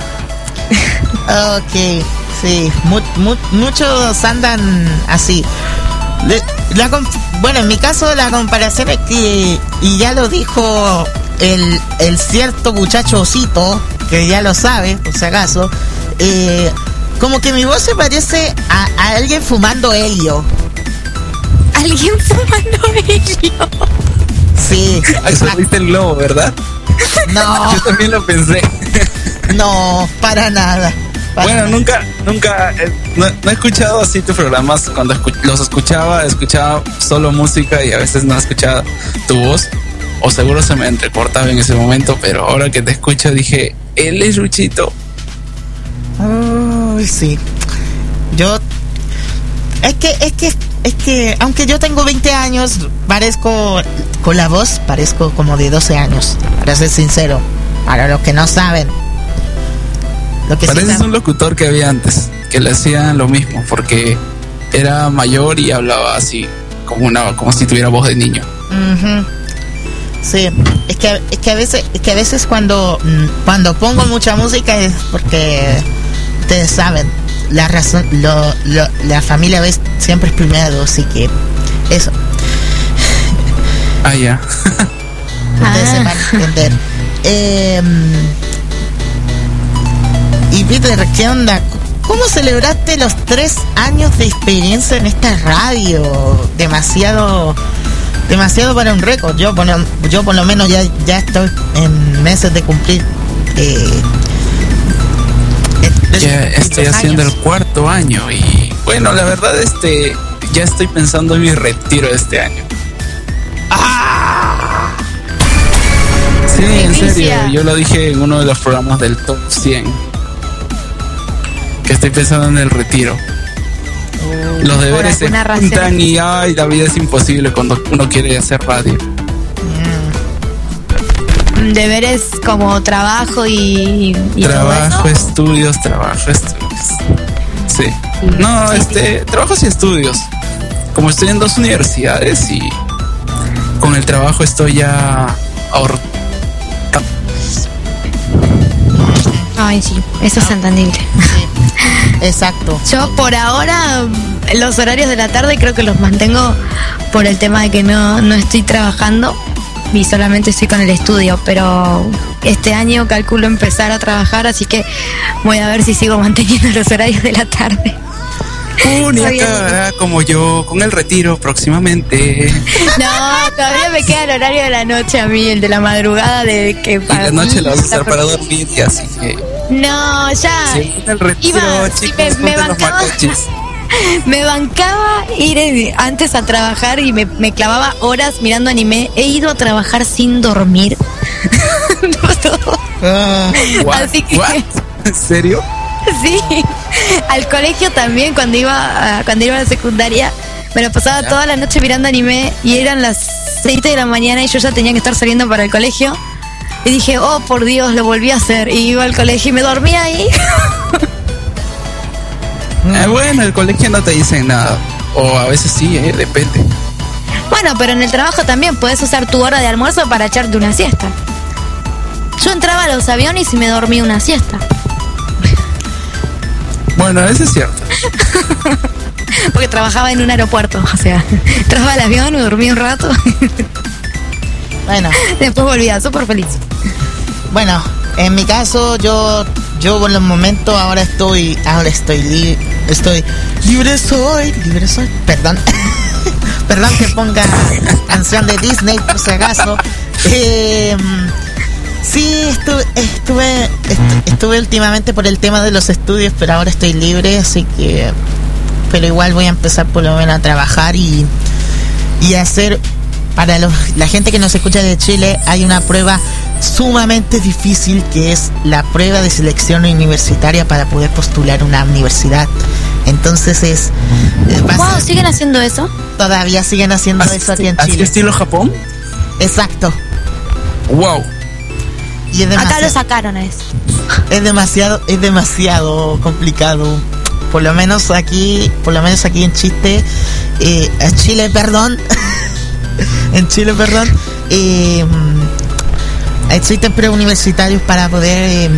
Ok, sí, muchos andan así. Bueno, en mi caso la comparación es que, y ya lo dijo el cierto muchacho Osito, que ya lo sabe, por si acaso, como que mi voz se parece a alguien fumando helio. ¿Alguien fumando helio? Sí. Eso viste el globo, ¿verdad? No. Yo también lo pensé. No, para nada. Bueno, nunca no he escuchado así tus programas. Cuando los escuchaba solo música y a veces no escuchaba tu voz, o seguro se me entrecortaba en ese momento, pero ahora que te escucho dije, él es Luchito. Uy, sí. Es que es que aunque yo tengo 20 años, parezco, con la voz, parezco como de 12 años, para ser sincero. Para los que no saben. Pareces un locutor que había antes, que le hacían lo mismo, porque era mayor y hablaba así, como si tuviera voz de niño. Uh-huh. Sí, es que a veces cuando pongo mucha música es porque ustedes saben, la razón, la familia siempre es primero, así que eso. Ah, ya. Ustedes se van a entender. Y Peter, ¿qué onda? ¿Cómo celebraste los 3 años de experiencia en esta radio? Demasiado para un récord. Yo por lo menos ya estoy en meses de cumplir. Ya estoy haciendo el 4º año y bueno, la verdad ya estoy pensando en mi retiro de este año. Sí, en serio, yo lo dije en uno de los programas del Top 100, que estoy pensando en el retiro. Los deberes se juntan y ay, la vida es imposible cuando uno quiere hacer radio. Deberes como trabajo y trabajo, estudios. Sí. No, trabajos y estudios. Como estoy en 2 universidades y con el trabajo estoy ya ahorrando. Ay, sí, eso es entendible. Sí, exacto. Yo por ahora los horarios de la tarde creo que los mantengo por el tema de que no estoy trabajando y solamente estoy con el estudio, pero este año calculo empezar a trabajar, así que voy a ver si sigo manteniendo los horarios de la tarde. Ni acabará como yo con el retiro próximamente. No, todavía me queda el horario de la noche a mí, el de la madrugada de que para la noche lo vas a usar para dormir y así que. No, ya. Sí, el retiro, chicos, me bancaba ir antes a trabajar y me clavaba horas mirando anime. He ido a trabajar sin dormir. Así que. ¿En serio? Sí, al colegio también cuando iba a la secundaria me lo pasaba toda la noche mirando anime y eran las 7 de la mañana y yo ya tenía que estar saliendo para el colegio y dije, oh por Dios, lo volví a hacer y iba al colegio y me dormía ahí. Bueno, el colegio no te dice nada o a veces sí, depende. Bueno, pero en el trabajo también puedes usar tu hora de almuerzo para echarte una siesta. Yo entraba a los aviones y me dormí una siesta. Bueno, eso es cierto. Porque trabajaba en un aeropuerto, o sea, entraba al avión, me dormí un rato. Bueno. Después volvía, súper feliz. Bueno, en mi caso, yo por el momento ahora estoy libre soy. Perdón. Perdón que ponga canción de Disney por si acaso. Sí, estuve últimamente por el tema de los estudios, pero ahora estoy libre, así que... Pero igual voy a empezar por lo menos a trabajar y hacer... Para la gente que nos escucha de Chile, hay una prueba sumamente difícil que es la prueba de selección universitaria para poder postular una universidad. Entonces wow, ¿siguen haciendo eso? Todavía siguen haciendo eso aquí en Chile. ¿Así estilo Japón? Exacto. Wow. Y acá lo sacaron eso. Es demasiado complicado. Por lo menos aquí en Chile, existen preuniversitarios para poder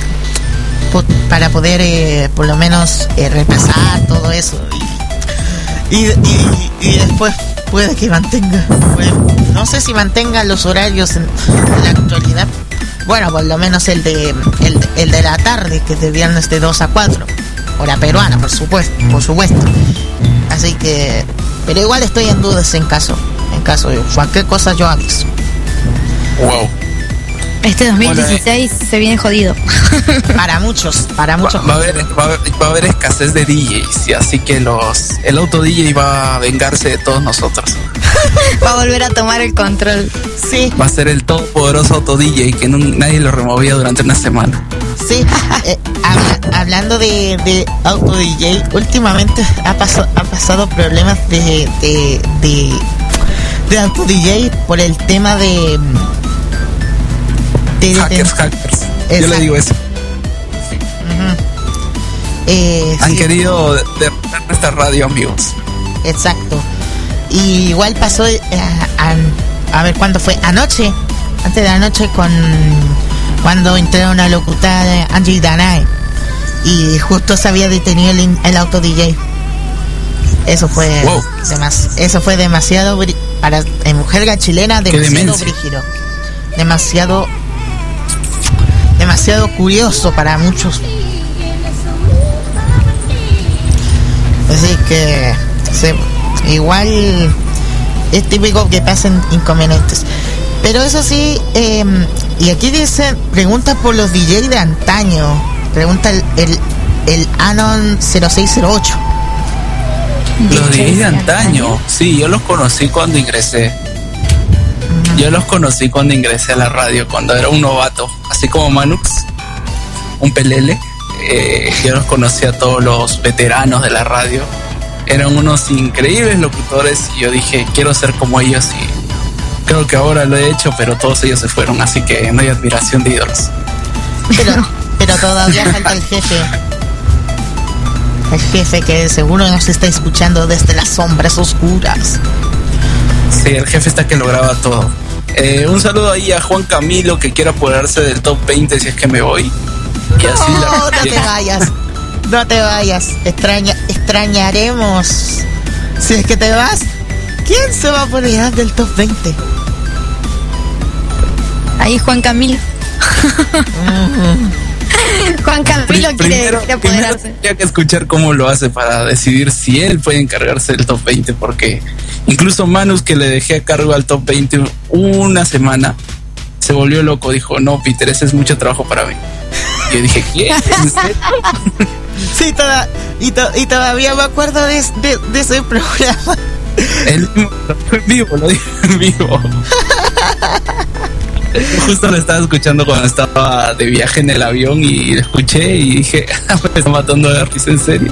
por lo menos repasar todo eso y después puede que mantenga, no sé si mantenga los horarios en la actualidad. Bueno, por lo menos el de la tarde, que es de viernes de 2 a 4, hora peruana, por supuesto. Así que, pero igual estoy en dudas en caso de cualquier cosa yo aviso. Wow. Este 2016 se viene jodido. Para muchos. Va a haber escasez de DJs, y así que el auto DJ va a vengarse de todos nosotros. Va a volver a tomar el control. Sí. Va a ser el todopoderoso auto DJ que nadie lo removía durante una semana. Sí. Hablando de auto DJ, últimamente ha pasado problemas de auto DJ por el tema de hackers. Exacto. Yo le digo eso. Han sí. querido derrotar nuestra radio, amigos. Exacto. Y igual pasó a ver cuándo fue, antes de anoche, cuando entraron a locutar Angie Danae, y justo se había detenido el auto DJ. Eso fue demasiado para mujer chilena, demasiado brígido, demasiado curioso para muchos. Así que igual es típico que pasen inconvenientes. Pero eso sí, y aquí dice, pregunta por los DJ de antaño. Pregunta el Anon 0608. Los DJ de antaño, sí, yo los conocí cuando ingresé. Yo los conocí cuando ingresé a la radio, cuando era un novato, así como Manux, un pelele. Yo los conocí a todos los veteranos de la radio. Eran unos increíbles locutores y yo dije, quiero ser como ellos, y creo que ahora lo he hecho, pero todos ellos se fueron, así que no hay admiración de ídolos. Pero todavía falta el jefe. El jefe que seguro nos está escuchando desde las sombras oscuras. Sí, el jefe está que lo graba todo. Un saludo ahí a Juan Camilo, que quiere apoderarse del top 20 si es que me voy. Y así no te vayas. Extrañaremos. Si es que te vas, ¿quién se va a apoderar del top 20? Ahí Juan Camilo. Juan Camilo quiere apoderarse. Tendría que escuchar cómo lo hace para decidir si él puede encargarse del top 20, porque incluso Manus, que le dejé a cargo al top 20 una semana, se volvió loco. Dijo, no, Peter, ese es mucho trabajo para mí. Y yo dije, ¿quién? Sí, y todavía me acuerdo de ese programa. Lo dijo en vivo. Justo lo estaba escuchando cuando estaba de viaje en el avión y lo escuché y dije, me está matando de risa, en serio.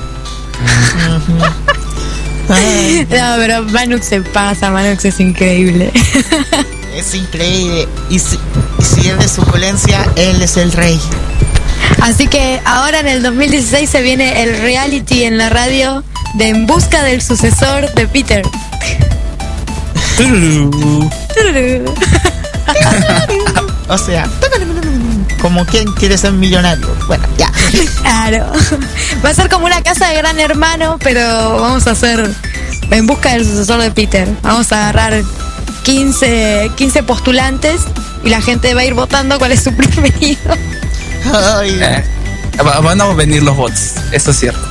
No, pero Manux se pasa, Manux es increíble. Es increíble. Y si es de suculencia, él es el rey. Así que ahora en el 2016 se viene el reality en la radio de En Busca del Sucesor de Peter. O sea, como quien quiere ser millonario. Bueno, ya. Claro. Va a ser como una casa de Gran Hermano, pero vamos a hacer En Busca del Sucesor de Peter. Vamos a agarrar 15 postulantes y la gente va a ir votando cuál es su preferido. Van a venir los bots, eso es cierto.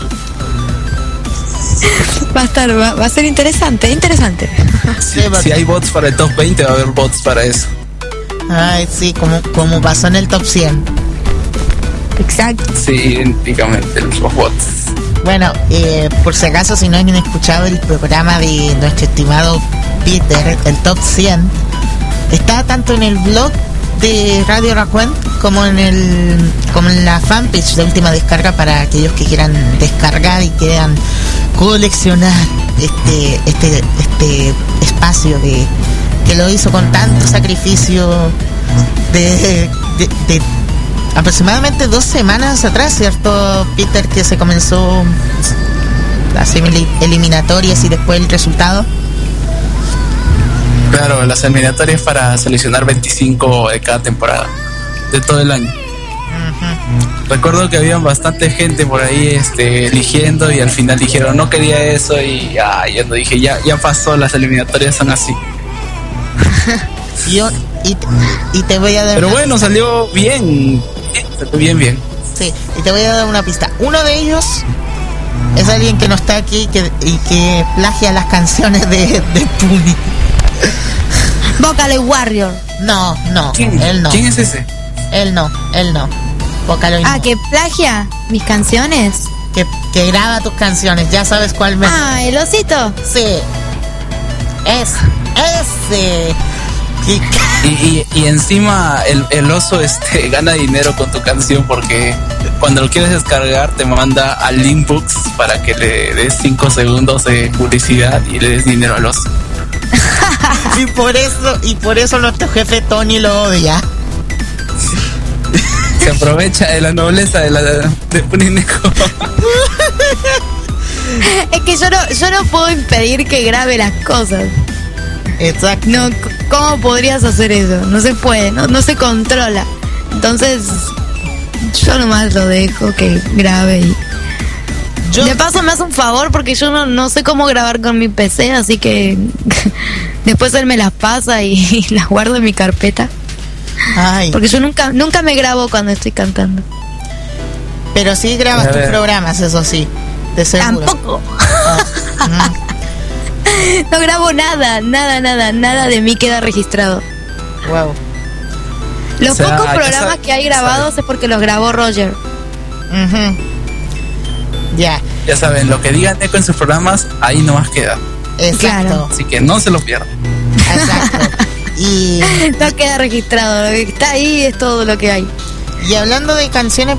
Va a ser interesante. Si hay bots para el top 20, va a haber bots para eso. Ay, sí, como pasó en el top 100. Exacto. Sí, idénticamente los bots. Bueno, por si acaso, si no han escuchado el programa de nuestro estimado Peter, el top 100, está tanto en el blog de Radio Raccoon como en la fanpage de Última Descarga, para aquellos que quieran descargar y quieran coleccionar este espacio que lo hizo con tanto sacrificio de aproximadamente 2 semanas atrás, ¿cierto, Peter? Que se comenzó las eliminatorias y después el resultado. Claro, las eliminatorias para seleccionar 25 de cada temporada, de todo el año. Recuerdo que había bastante gente por ahí eligiendo, y al final dijeron no quería eso, y yo no dije, ya pasó, las eliminatorias son así. Y te voy a dar. Pero bueno, salió bien. Bien. Sí, y te voy a dar una pista. Uno de ellos es alguien que no está aquí y que plagia las canciones de Puni. Vocaloid Warrior. No. ¿Quién? Él no. ¿Quién es ese? Él no. Vocaloid no. Que plagia mis canciones. Que graba tus canciones. Ya sabes cuál me... El osito. Sí. Ese. Y encima el oso gana dinero con tu canción porque cuando lo quieres descargar te manda al Linkbooks para que le des 5 segundos de publicidad y le des dinero al oso. y por eso nuestro jefe Tony lo odia. Se aprovecha de la nobleza de Punineco. Es que yo no puedo impedir que grabe las cosas. Exacto. No, ¿cómo podrías hacer eso? No se puede, no se controla. Entonces, yo nomás lo dejo que grabe y... De paso me hace un favor porque yo no sé cómo grabar con mi PC, así que después él me las pasa y las guardo en mi carpeta. Ay. Porque yo nunca me grabo cuando estoy cantando. Pero sí grabas tus programas, eso sí, de seguro. Tampoco. No grabo nada de mí queda registrado. Wow. Los pocos programas que hay grabados es porque los grabó Roger. Ya. Ya saben, lo que digan Neko en sus programas, ahí nomás queda. Exacto. Claro. Así que no se lo pierdan. Exacto. Y no queda registrado, lo que está ahí es todo lo que hay. Y hablando de canciones,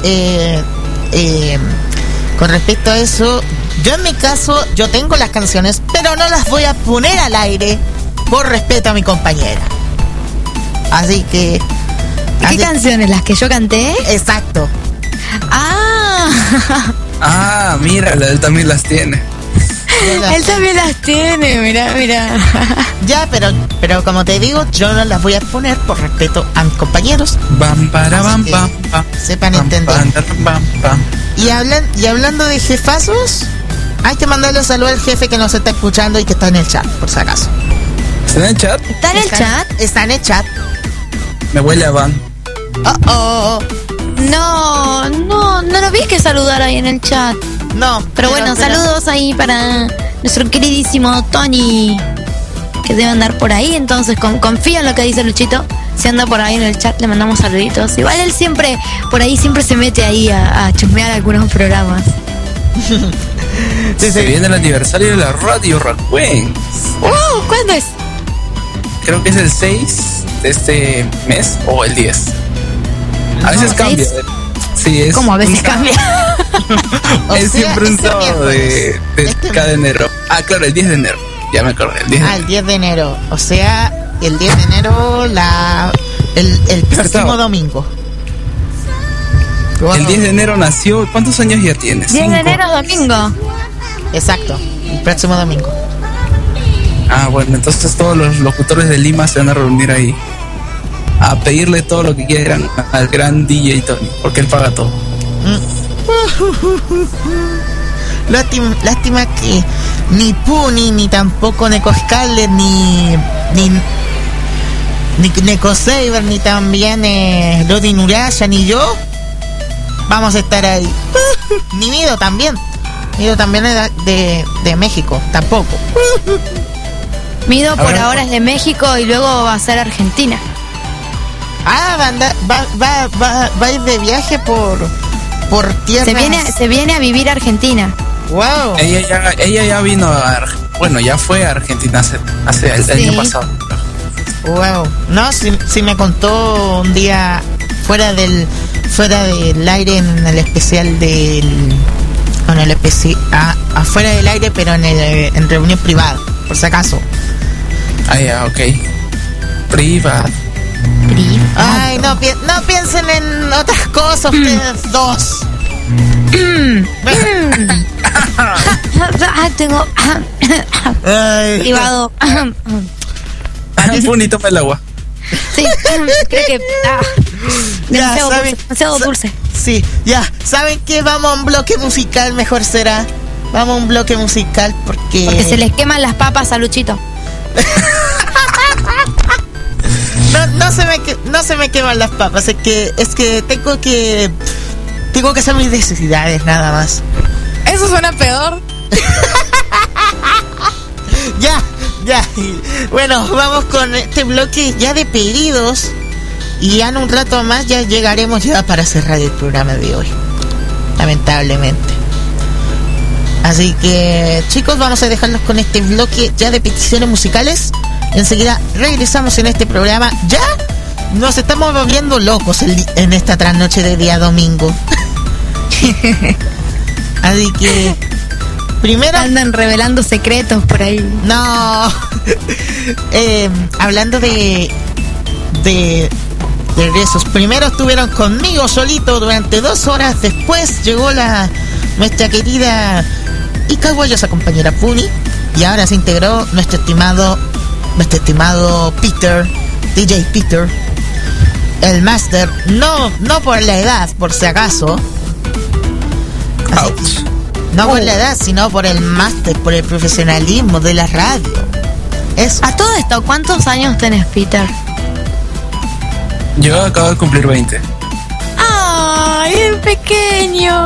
con respecto a eso, yo en mi caso, yo tengo las canciones, pero no las voy a poner al aire por respeto a mi compañera. Así que... ¿Qué canciones? ¿Las que yo canté? Exacto. Mira, él también las tiene. Él también las tiene, mira. Ya, pero como te digo, yo no las voy a poner por respeto a mis compañeros. Sepan entender. Y hablando de jefazos, hay que mandarle saludos al jefe que nos está escuchando y que está en el chat, por si acaso. ¿Está en el chat? ¿Está en el chat? Está en el chat. Me huele a van. No lo vi que saludar ahí en el chat. No. Pero bueno, saludos ahí para nuestro queridísimo Tony, que debe andar por ahí. Entonces confío en lo que dice Luchito. Si anda por ahí en el chat le mandamos saluditos. Igual él siempre se mete ahí a chusmear algunos programas. Se viene el aniversario de la Radio Raccoon. ¿Cuándo es? Creo que es el 6 de este mes o el 10. A veces cambia. Sí, es. ¿Cómo a veces cambia? Es siempre un sábado de cada enero. Claro, el 10 de enero. Ya me acordé. El 10 de enero. O sea, el 10 de enero, el próximo domingo. El 10 de enero nació. ¿Cuántos años ya tienes? 10 de enero, domingo. Exacto, el próximo domingo. Bueno, entonces todos los locutores de Lima se van a reunir ahí a pedirle todo lo que quieran al gran DJ Tony, porque él paga todo. Lástima que ni Puni, ni tampoco Neko Scarlet, ni Neko Saber, ni también Lodi Nuraya, ni yo vamos a estar ahí. Ni Mido también. Mido también es de México, tampoco. Mido por ahora es de México y luego va a ser Argentina. Va a ir de viaje por tierra. Se viene a vivir a Argentina. Wow. Ella ya vino ya fue a Argentina hace el año pasado. Wow. No, si me contó un día fuera del aire en el especial afuera del aire, pero en reunión privada, por si acaso. Ok. Privada. Ay, no piensen en otras cosas ustedes dos. Tengo privado. Puni, toma el agua. Sí, creo que demasiado dulce. Sí, ya, ¿saben qué? Vamos a un bloque musical, mejor será. Vamos a un bloque musical porque se les queman las papas a Luchito. No se me queman las papas, es que tengo que hacer mis necesidades, nada más. Eso suena peor. Ya, Ya, bueno, vamos con este bloque ya de pedidos. Y ya en un rato más ya llegaremos ya para cerrar el programa de hoy. Lamentablemente. Así que, chicos, vamos a dejarlos con este bloque ya de peticiones musicales. Enseguida regresamos en este programa. Ya nos estamos volviendo locos en esta trasnoche de día domingo. Así que primero andan revelando secretos por ahí. No. Hablando de esos, primero estuvieron conmigo solito durante 2 horas. Después llegó nuestra querida y caguayosa compañera Puni. Y ahora se integró nuestro estimado Peter, DJ Peter, el máster, no por la edad, por si acaso. No por la edad, sino por el máster, por el profesionalismo de la radio. Eso. A todo esto, ¿cuántos años tenés, Peter? Yo acabo de cumplir 20. ¡Ay, es pequeño!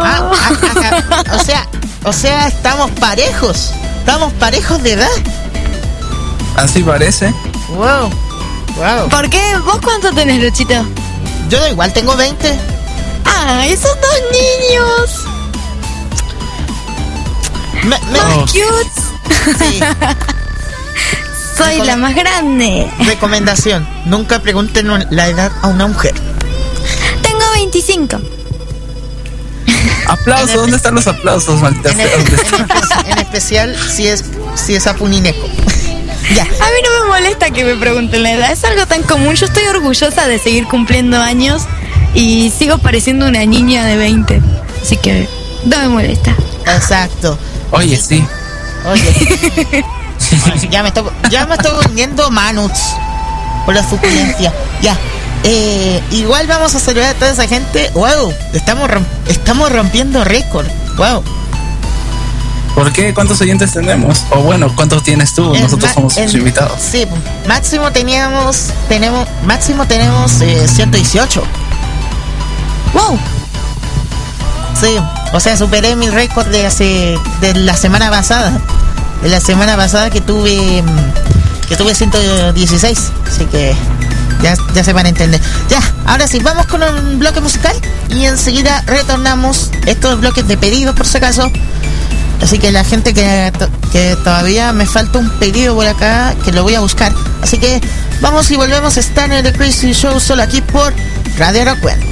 O sea, estamos parejos de edad. Así parece. Wow. ¿Por qué? ¿Vos cuánto tenés, Luchito? Yo igual tengo 20. ¡Ay, esos 2 niños! ¡Más cute! Sí. Soy la más grande. Recomendación: nunca pregunten la edad a una mujer. Tengo 25. Aplausos, ¿dónde están los aplausos, maldita? En especial si es a Punineco. Ya. A mí no me molesta que me pregunten la edad, es algo tan común. Yo estoy orgullosa de seguir cumpliendo años y sigo pareciendo una niña de 20. Así que no me molesta. Exacto. Oye, sí. Oye. Ya me estoy volviendo manuts por la suculencia. Ya. Igual vamos a saludar a toda esa gente. Wow, estamos rompiendo récord. Wow. ¿Por qué? ¿Cuántos oyentes tenemos? O bueno, ¿cuántos tienes tú? Nosotros somos sus invitados. Sí, máximo tenemos 118. Wow. Sí, o sea, superé mi récord de la semana pasada. De la semana pasada que tuve 116. Así que ya se van a entender. Ya, ahora sí, vamos con un bloque musical y enseguida retornamos. Estos bloques de pedidos, por si acaso. Así que la gente que todavía me falta un pedido por acá, que lo voy a buscar. Así que vamos y volvemos a estar en el Crazy Show solo aquí por Radio Rockwell.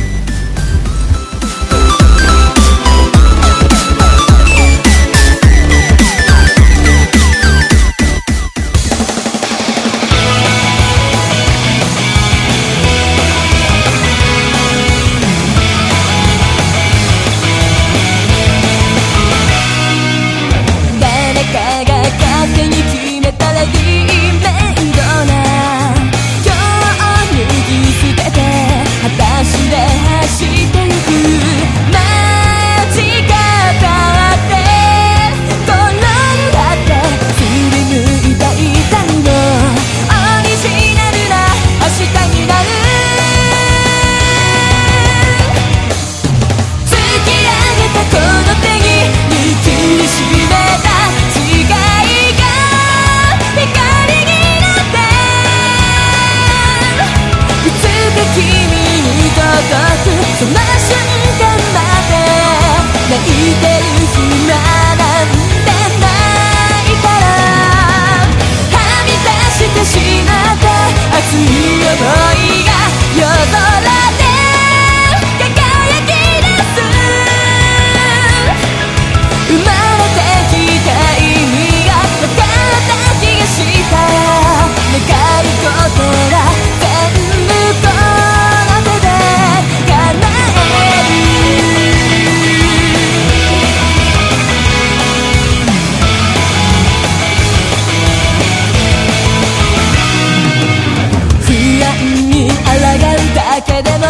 けで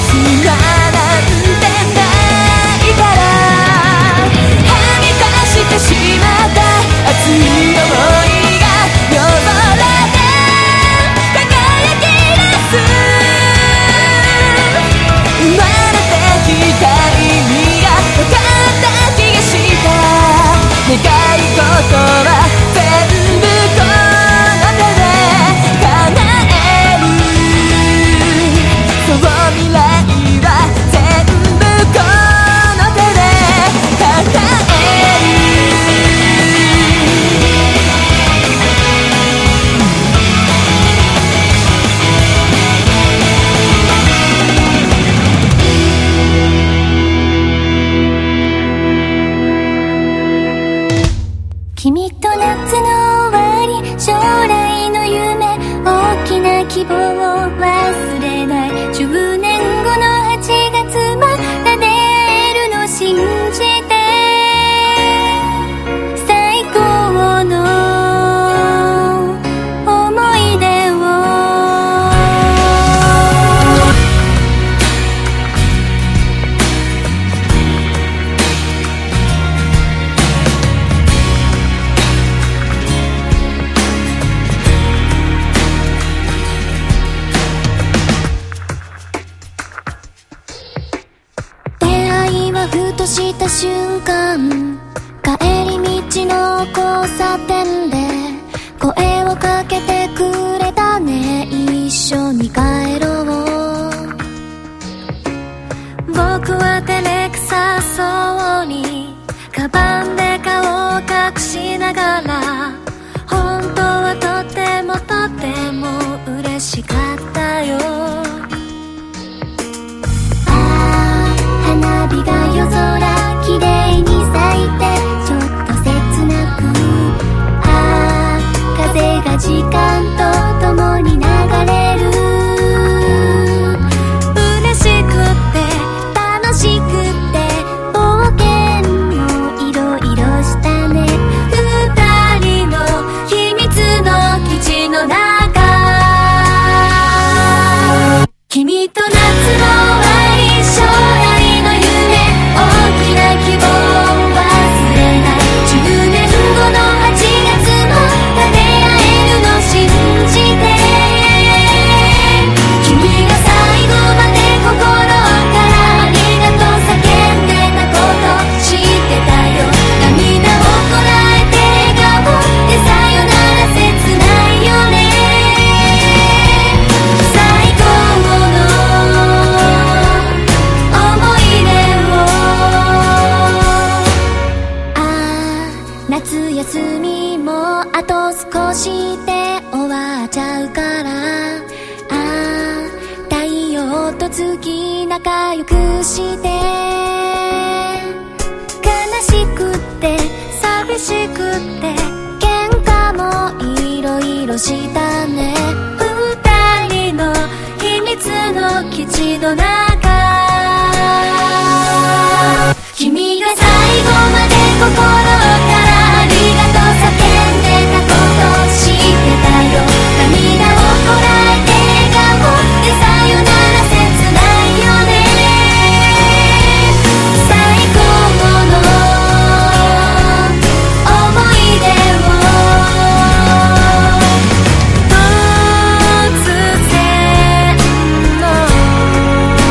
「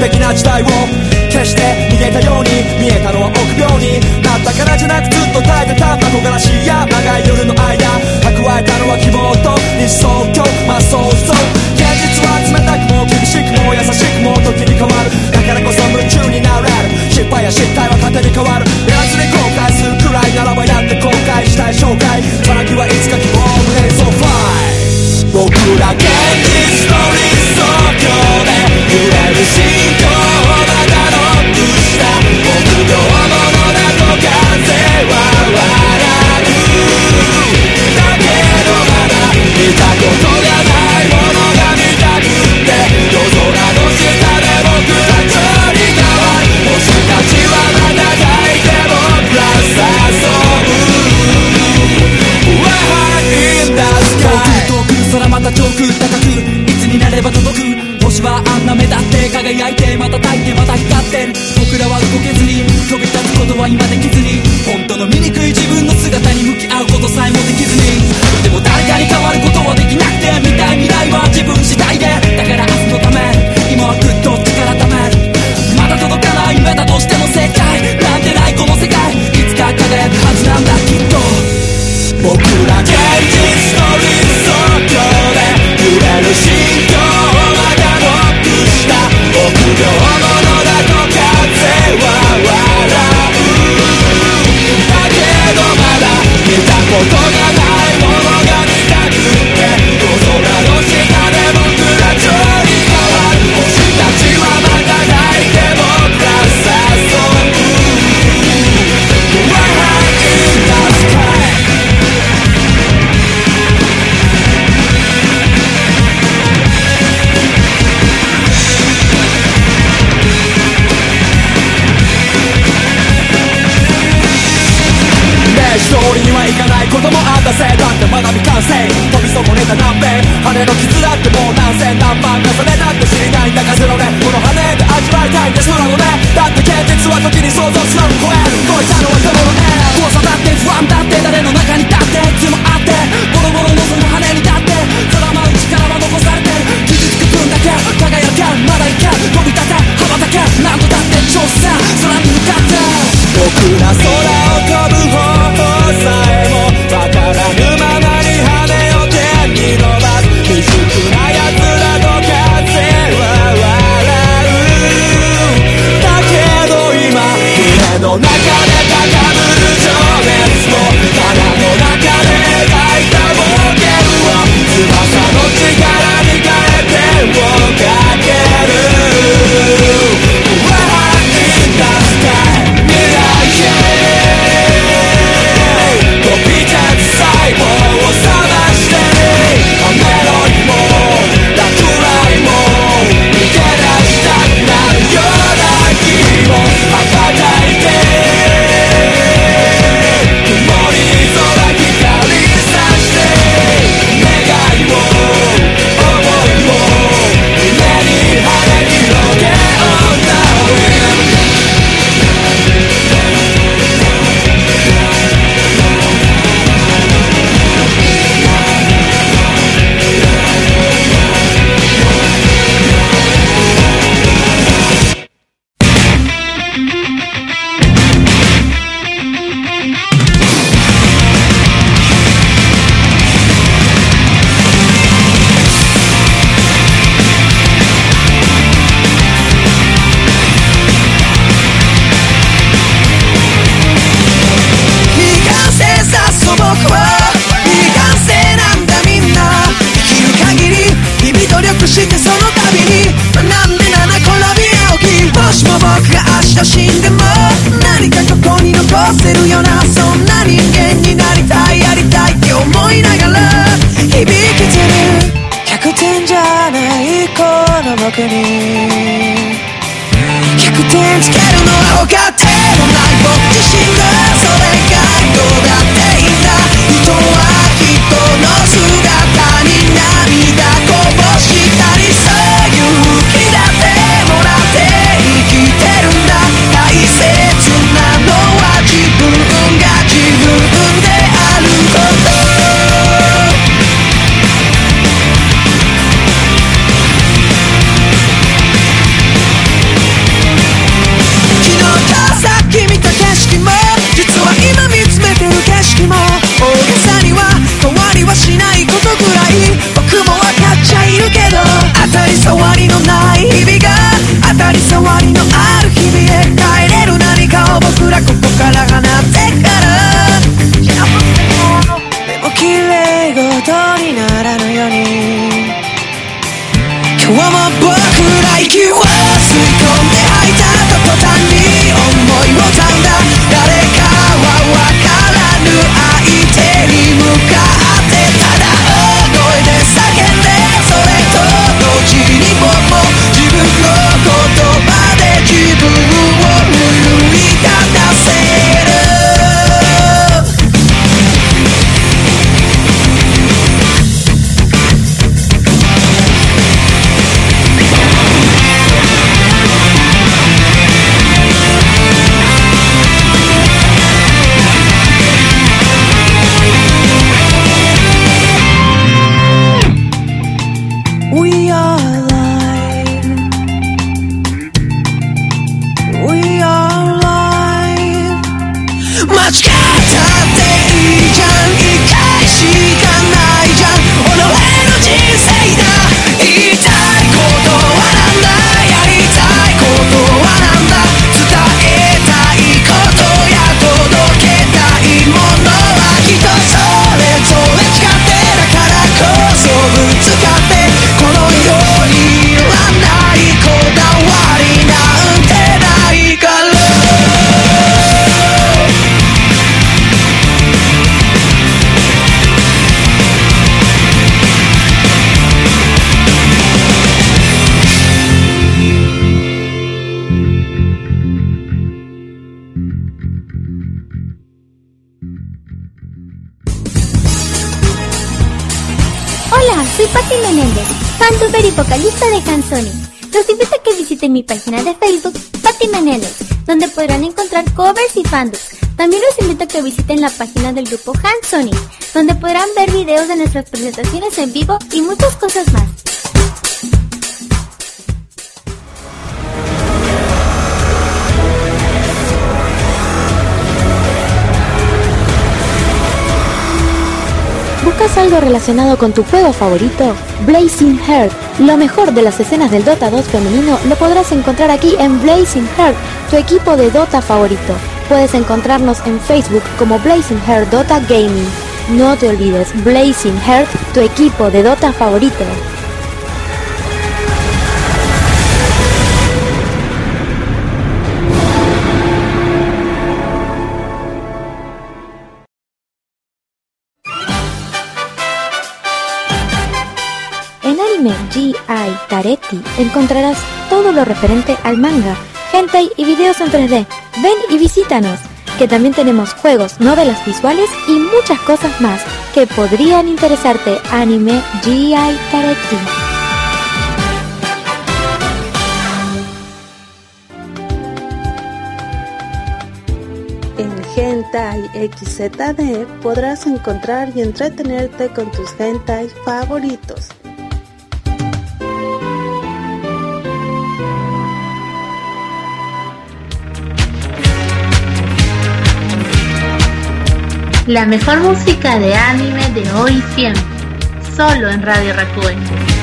璧な時代を決して逃げたように見えたのは臆病になったからじゃなくずっと耐えてた憧らしいや長い夜の間蓄えたのは希望と日想今日まあそうそう現実は冷たくも厳しくも優しくも時に変わるだからこそ夢中になれる失敗や失態は勝手に変わるやらずに後悔するくらいならばやって後悔したい紹介さなぎはいつか希望の連想フライ僕ら現実の理想郷で揺れる心境をまたノックした臆病者だと風は笑うだけどまだ見たことがないものが見たくって夜空の下で僕らちょり変わる星たちはまた抱いて僕ら誘う We're in the sky 遠く空また上空高くいつになれば届く星はあんな目立って輝いてまた焚いてまた光ってる僕らは動けずに飛び立つことは今できずに本当の醜い自分の姿に向き合うことさえもできずにでも誰かに変わることはできなくて見たい未来は自分次第でだから明日のため今はぐっと力ためるまだ届かない夢だとしても正解なんてないこの世界いつか輝くはずなんだきっと僕ら現実の理想郷で揺れる心境をまたノックした臆病者だと風は笑うだけどまだ見たことがないものが見たくって夜空の下で僕らちょり変わる星たちはまた抱いて僕ら誘う We're in the sky通りにはいかないこともあったせいだってまだ未完成飛び損ねた南米羽の傷だってもう何千何万重ねだって知りたいんだ風のねこの羽で味わいたいんです空のねだって現実は時に想像するの超える超えたのは雲のね怖さだって不安だって誰の中にだっていつもあってボロボロのその羽にだって定まる力は残されてる傷つく分だけ輝けまだいけ飛び立て羽ばたけ何度だって挑戦空に向かって僕ら空を飛ぶ方法さえもわからぬままに羽を天に伸ばす未熟な奴らと風は笑うだけど今夢の中で高ぶる情熱と殻の中で描いた冒険を翼の力に変えてをかける We're in the sky 未来飛び立つ細胞を探して雨の日も落雷も逃げ出したくなるような気も羽ばたいて曇り空光さして願いを想いを夢に羽広げようなしてその度になんでなら転び起きもしも僕が明日死んでも何かここに残せるようなそんな人間になりたいやりたいって思いながら響けてる100点じゃないこの僕に100点つけるのは分かってもない僕自身がそれがどうだっていいんだ人は人の姿に涙こぼしたりそういう吹き出てもらって生きてるんだ大切なのは自分が自分であること今日も僕ら息を吸い込んで吐いた途端に思いをたんだ誰かは分からぬ相手に向かってただ大声で叫んでそれと同時に僕も自分の言葉で自分を奮い立たせる Soy Patti Menéndez, fantuber y vocalista de Hansoni. Los invito a que visiten mi página de Facebook, Patti Menéndez, donde podrán encontrar covers y fandoms. También los invito a que visiten la página del grupo Hansoni, donde podrán ver videos de nuestras presentaciones en vivo y muchas cosas más. ¿Buscas algo relacionado con tu juego favorito? Blazing Heart. Lo mejor de las escenas del Dota 2 femenino lo podrás encontrar aquí en Blazing Heart, tu equipo de Dota favorito. Puedes encontrarnos en Facebook como Blazing Heart Dota Gaming. No te olvides, Blazing Heart, tu equipo de Dota favorito. G.I. Taretti encontrarás todo lo referente al manga, hentai y videos en 3D. Ven y visítanos, que también tenemos juegos, novelas visuales y muchas cosas más que podrían interesarte. Anime G.I. Taretti. En Hentai XZD podrás encontrar y entretenerte con tus hentai favoritos. La mejor música de anime de hoy y siempre, solo en Radio Rakuen.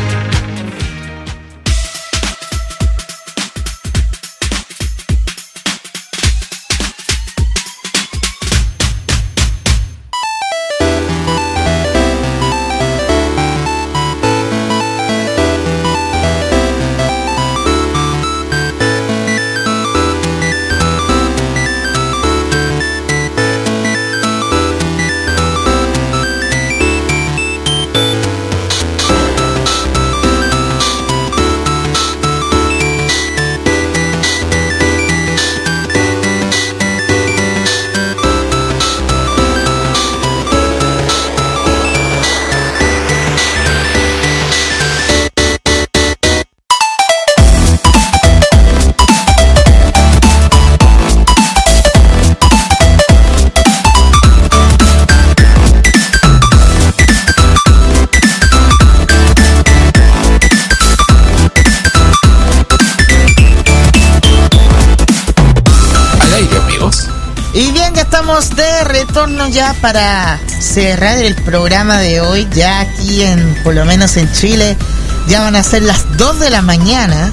De retorno ya para cerrar el programa de hoy. Ya aquí por lo menos en Chile ya van a ser las 2 de la mañana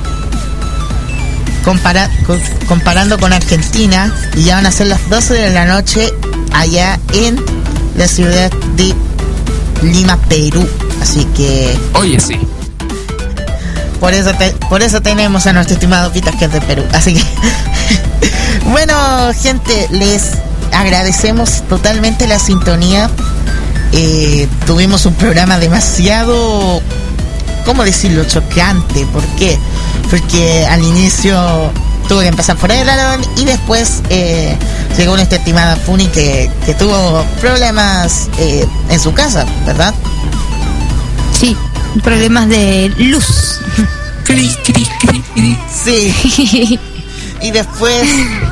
comparando con Argentina, y ya van a ser las 12 de la noche allá en la ciudad de Lima, Perú. Así que oye, sí, Por eso tenemos a nuestro estimado Peter, que es de Perú. Así que bueno, gente, les agradecemos totalmente la sintonía. Tuvimos un programa demasiado, ¿cómo decirlo?, chocante. ¿Por qué? Porque al inicio tuve que empezar por Eralon y después llegó nuestra estimada Puni que tuvo problemas en su casa, ¿verdad? Sí, problemas de luz. Sí. Y después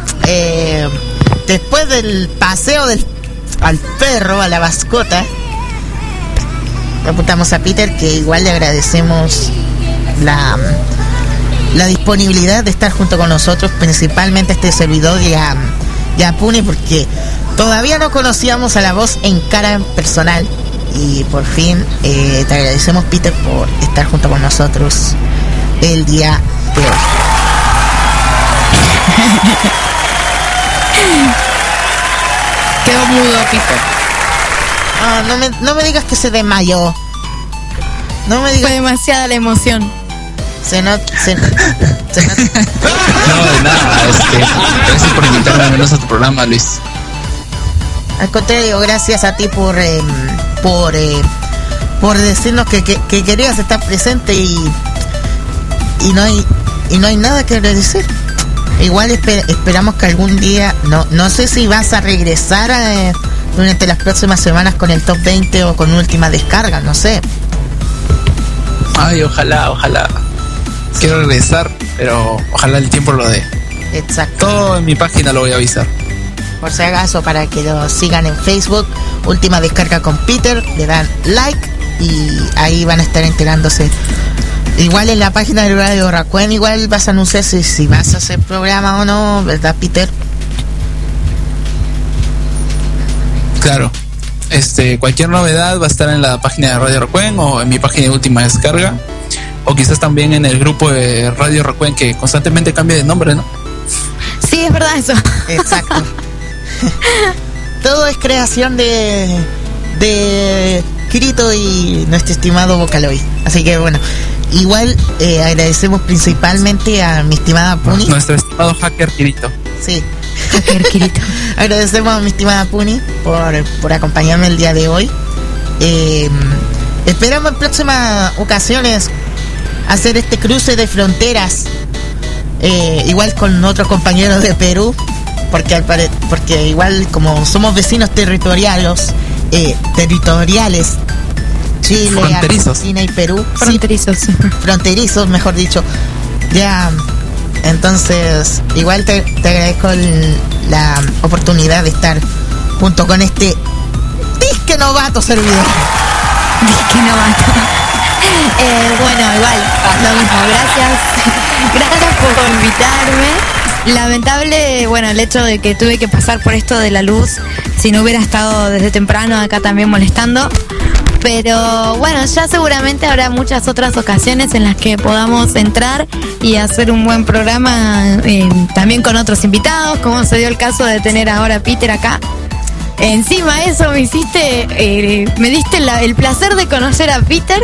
del paseo al perro, a la mascota, le apuntamos a Peter, que igual le agradecemos la disponibilidad de estar junto con nosotros, principalmente a este servidor y a Puni, porque todavía no conocíamos a la voz en cara personal. Y por fin te agradecemos, Peter, por estar junto con nosotros el día de hoy. Quedó mudo, Peter. No me digas que se desmayó. No me digas. Fue demasiada la emoción. Se nota. No, de nada. Gracias por invitarme al menos a tu programa, Luis. Al contrario, gracias a ti por decirnos que querías estar presente y no hay nada que agradecer. Igual esperamos que algún día, no sé si vas a regresar durante las próximas semanas con el top 20 o con última descarga, no sé. Ay, ojalá. Quiero regresar, pero ojalá el tiempo lo dé. Exacto. Todo en mi página lo voy a avisar. Por si acaso, para que lo sigan en Facebook, última descarga con Peter, le dan like y ahí van a estar enterándose. Igual en la página de Radio Racuen, igual vas a anunciar si vas a hacer programa o no, ¿verdad, Peter? Claro. Cualquier novedad va a estar en la página de Radio Racuen o en mi página de última descarga, o quizás también en el grupo de Radio Racuen, que constantemente cambia de nombre, ¿no? Sí, es verdad eso. Exacto. Todo es creación de Kirito y nuestro estimado Vocaloid. Así que bueno, igual agradecemos principalmente a mi estimada Puni. Nuestro estimado hacker Kirito. Sí. Hacker Kirito. Agradecemos a mi estimada Puni por acompañarme el día de hoy. Esperamos en próximas ocasiones hacer este cruce de fronteras, igual con otros compañeros de Perú, porque igual como somos vecinos territoriales, Chile, fronterizos. Argentina y Perú. Fronterizos. Sí, fronterizos, mejor dicho. Ya, entonces, igual te agradezco la oportunidad de estar junto con este disque novato servidor. Disque novato. Bueno, igual, lo mismo, gracias por invitarme. Lamentable, bueno, el hecho de que tuve que pasar por esto de la luz, si no hubiera estado desde temprano acá también molestando, pero bueno, ya seguramente habrá muchas otras ocasiones en las que podamos entrar y hacer un buen programa, también con otros invitados, como se dio el caso de tener ahora a Peter acá. Encima eso me diste el placer de conocer a Peter.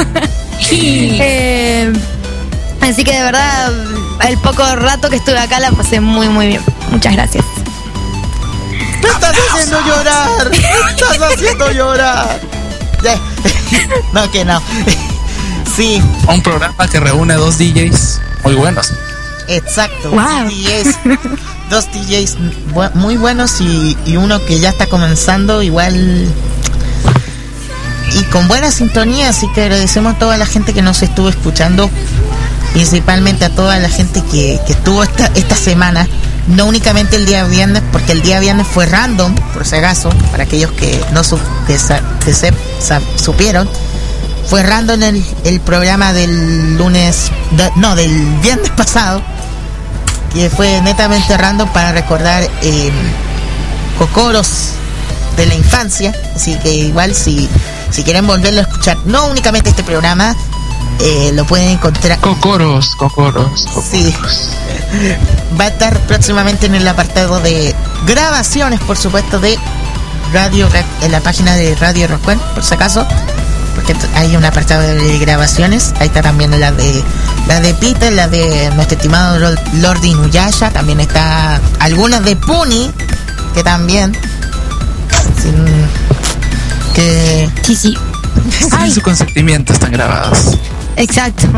Así que de verdad, el poco rato que estuve acá la pasé muy muy bien. Muchas gracias. ¡Me estás haciendo llorar! ¡Me estás haciendo llorar! No, que no. Sí. Un programa que reúne a 2 DJs muy buenos. Exacto. Wow. Dos DJs muy buenos y uno que ya está comenzando igual y con buena sintonía, así que agradecemos a toda la gente que nos estuvo escuchando, principalmente a toda la gente que estuvo esta semana, no únicamente el día viernes, porque el día viernes fue random, por si acaso, para aquellos que no supieron, fue random el programa del del viernes pasado, que fue netamente random para recordar cocoros de la infancia, así que igual si quieren volverlo a escuchar, no únicamente este programa, lo pueden encontrar. Cocoros. Sí. Va a estar próximamente en el apartado de grabaciones, por supuesto, de Radio en la página de Radio Racuen, por si acaso, porque hay un apartado de grabaciones. Ahí está también la de La de Peter, la de nuestro estimado Lord Inuyasha, también está algunas de Puni, que también que sí. Sin su consentimiento están grabados. Exacto.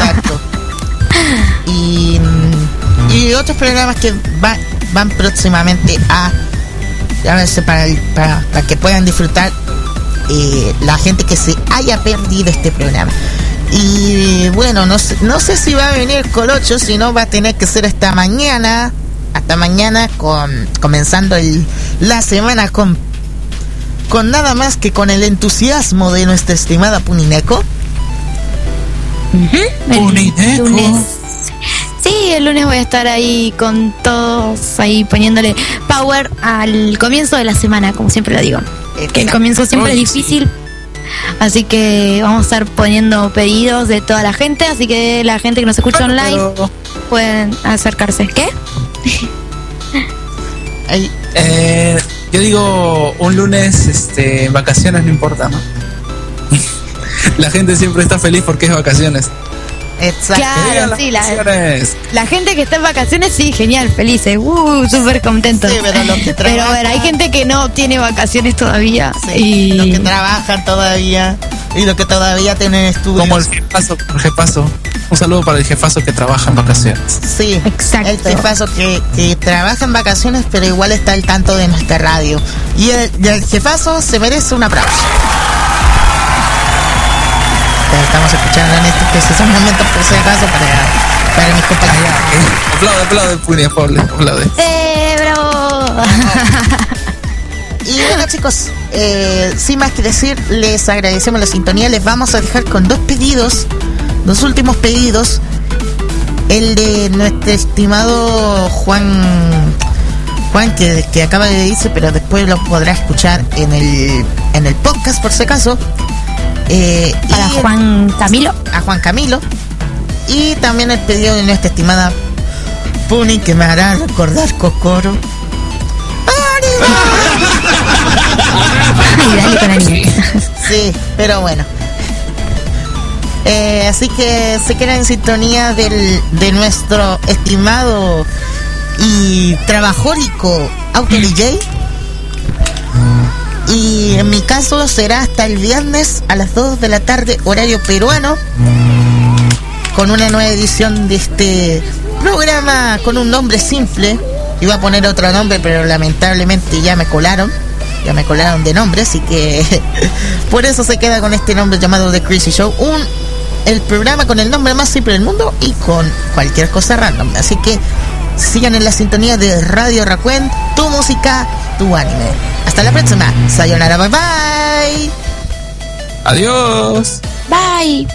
Y otros programas que van próximamente a verse para que puedan disfrutar la gente que se haya perdido este programa. Y bueno, no sé si va a venir Colocho, si no va a tener que ser hasta mañana, comenzando la semana con nada más que con el entusiasmo de nuestra estimada Punineco. El lunes. Sí, el lunes voy a estar ahí con todos, ahí poniéndole power al comienzo de la semana, como siempre lo digo. Que el comienzo siempre es difícil. Así que vamos a estar poniendo pedidos de toda la gente, así que la gente que nos escucha online pueden acercarse. ¿Qué? Yo digo un lunes, vacaciones no importa, ¿no? La gente siempre está feliz porque es vacaciones. Exacto. Claro, sí, la gente que está en vacaciones, sí, genial, felices, súper contentos. Sí, pero bueno, hay gente que no tiene vacaciones todavía. Sí, y los que trabajan todavía y los que todavía tienen estudios. Como el jefazo. Un saludo para el jefazo que trabaja en vacaciones. Sí, exacto. El jefazo que trabaja en vacaciones, pero igual está al tanto de nuestra radio. Y el jefazo se merece un aplauso. Estamos escuchando en estos precisos momentos, por si acaso, para mis compañeros. Aplaude, Puni, aplaude. ¡Bravo! Y bueno, chicos, sin más que decir, les agradecemos la sintonía. Les vamos a dejar con dos últimos pedidos. El de nuestro estimado Juan, que acaba de irse, pero después lo podrá escuchar en el podcast, por si acaso. Para Juan Camilo. A Juan Camilo. Y también el pedido de nuestra estimada Puni, que me hará recordar Kokoro. Ay, dale con anime. Sí, pero bueno. Así que se queda en sintonía de nuestro estimado y trabajólico Auto DJ. Y en mi caso será hasta el viernes a las 2 de la tarde, horario peruano, con una nueva edición de este programa con un nombre simple. Iba a poner otro nombre, pero lamentablemente ya me colaron de nombre, así que por eso se queda con este nombre llamado The Crazy Show, el programa con el nombre más simple del mundo y con cualquier cosa random. Así que sigan en la sintonía de Radio Rakuen, tu música, tu anime. Hasta la próxima. Sayonara, bye bye. Adiós. Bye.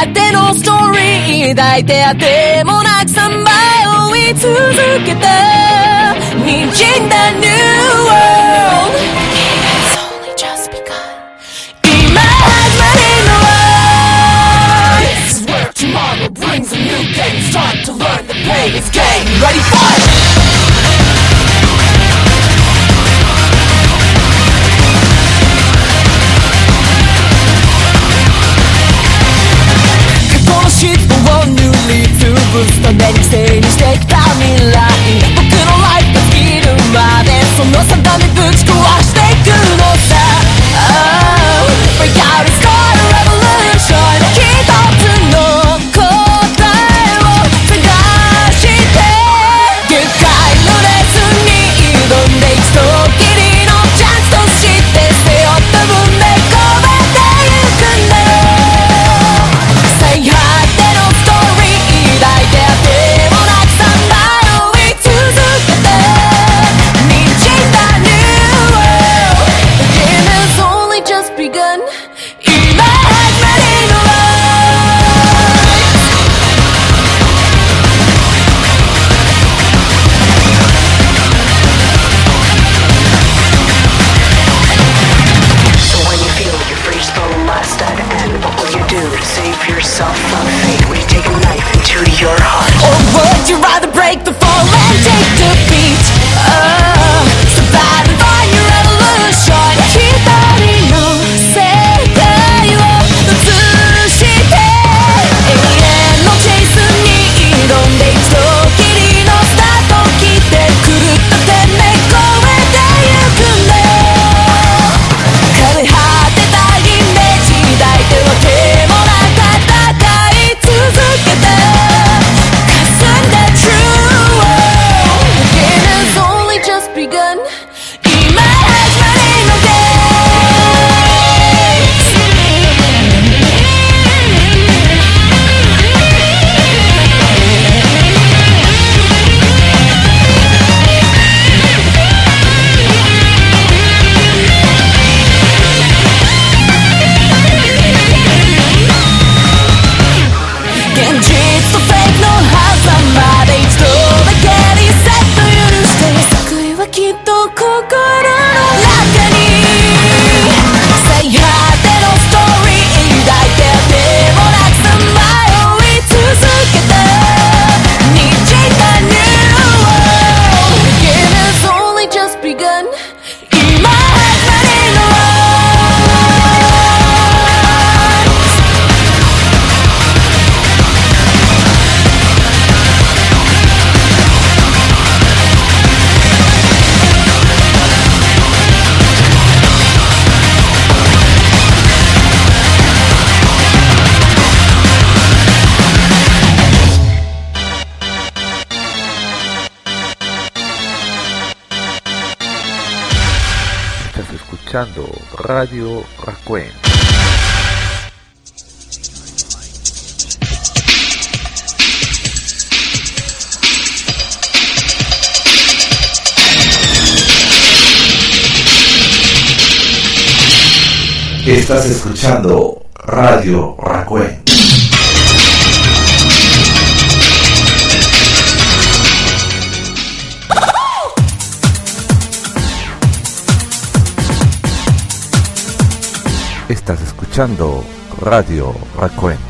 てのストーリー抱いてあてもなくさまよい続けて滲んだ New World It's only just begun 今始まりの This is where tomorrow brings a new day It's time to learn the pain It's game Ready for it湿度を塗りつぶすために整理してきた未来僕のライフが尽きるまでその定めぶち壊していくのさ Oh, break out and start a revolution 一つの答えを探して愉快のレースに挑んで一度きりのチャンスとして背負った文明込めてゆくんだよ最果てのストーリー抱いてあてもなくさまよい続けて滲んだ New World The game has only just begun 今始まりの So when you feel your free spell last at end what will you do to save yourself from fate? Would you take a knife into your heart? Or would you rather break the fall and take defeat? Survive and find your revolution 一人の世界を映して永遠のチェイスに挑んで一度きりのスタート切って狂った天命越えてゆくんだよ枯れ果てたイメージ抱いては手もなく戦い続けて霞んだ True World The game has only just begun 今始まりの Days 現実とフェイクの狭間で一度だけリセット許して救いはきっと心の中に最果てのストーリー抱いてあてもなくさまよい続けて滲んだ New World The game has only just begun 今始まりの Estás escuchando Radio Racuen. Estás escuchando Radio Racuen. Estás escuchando Radio Racuen.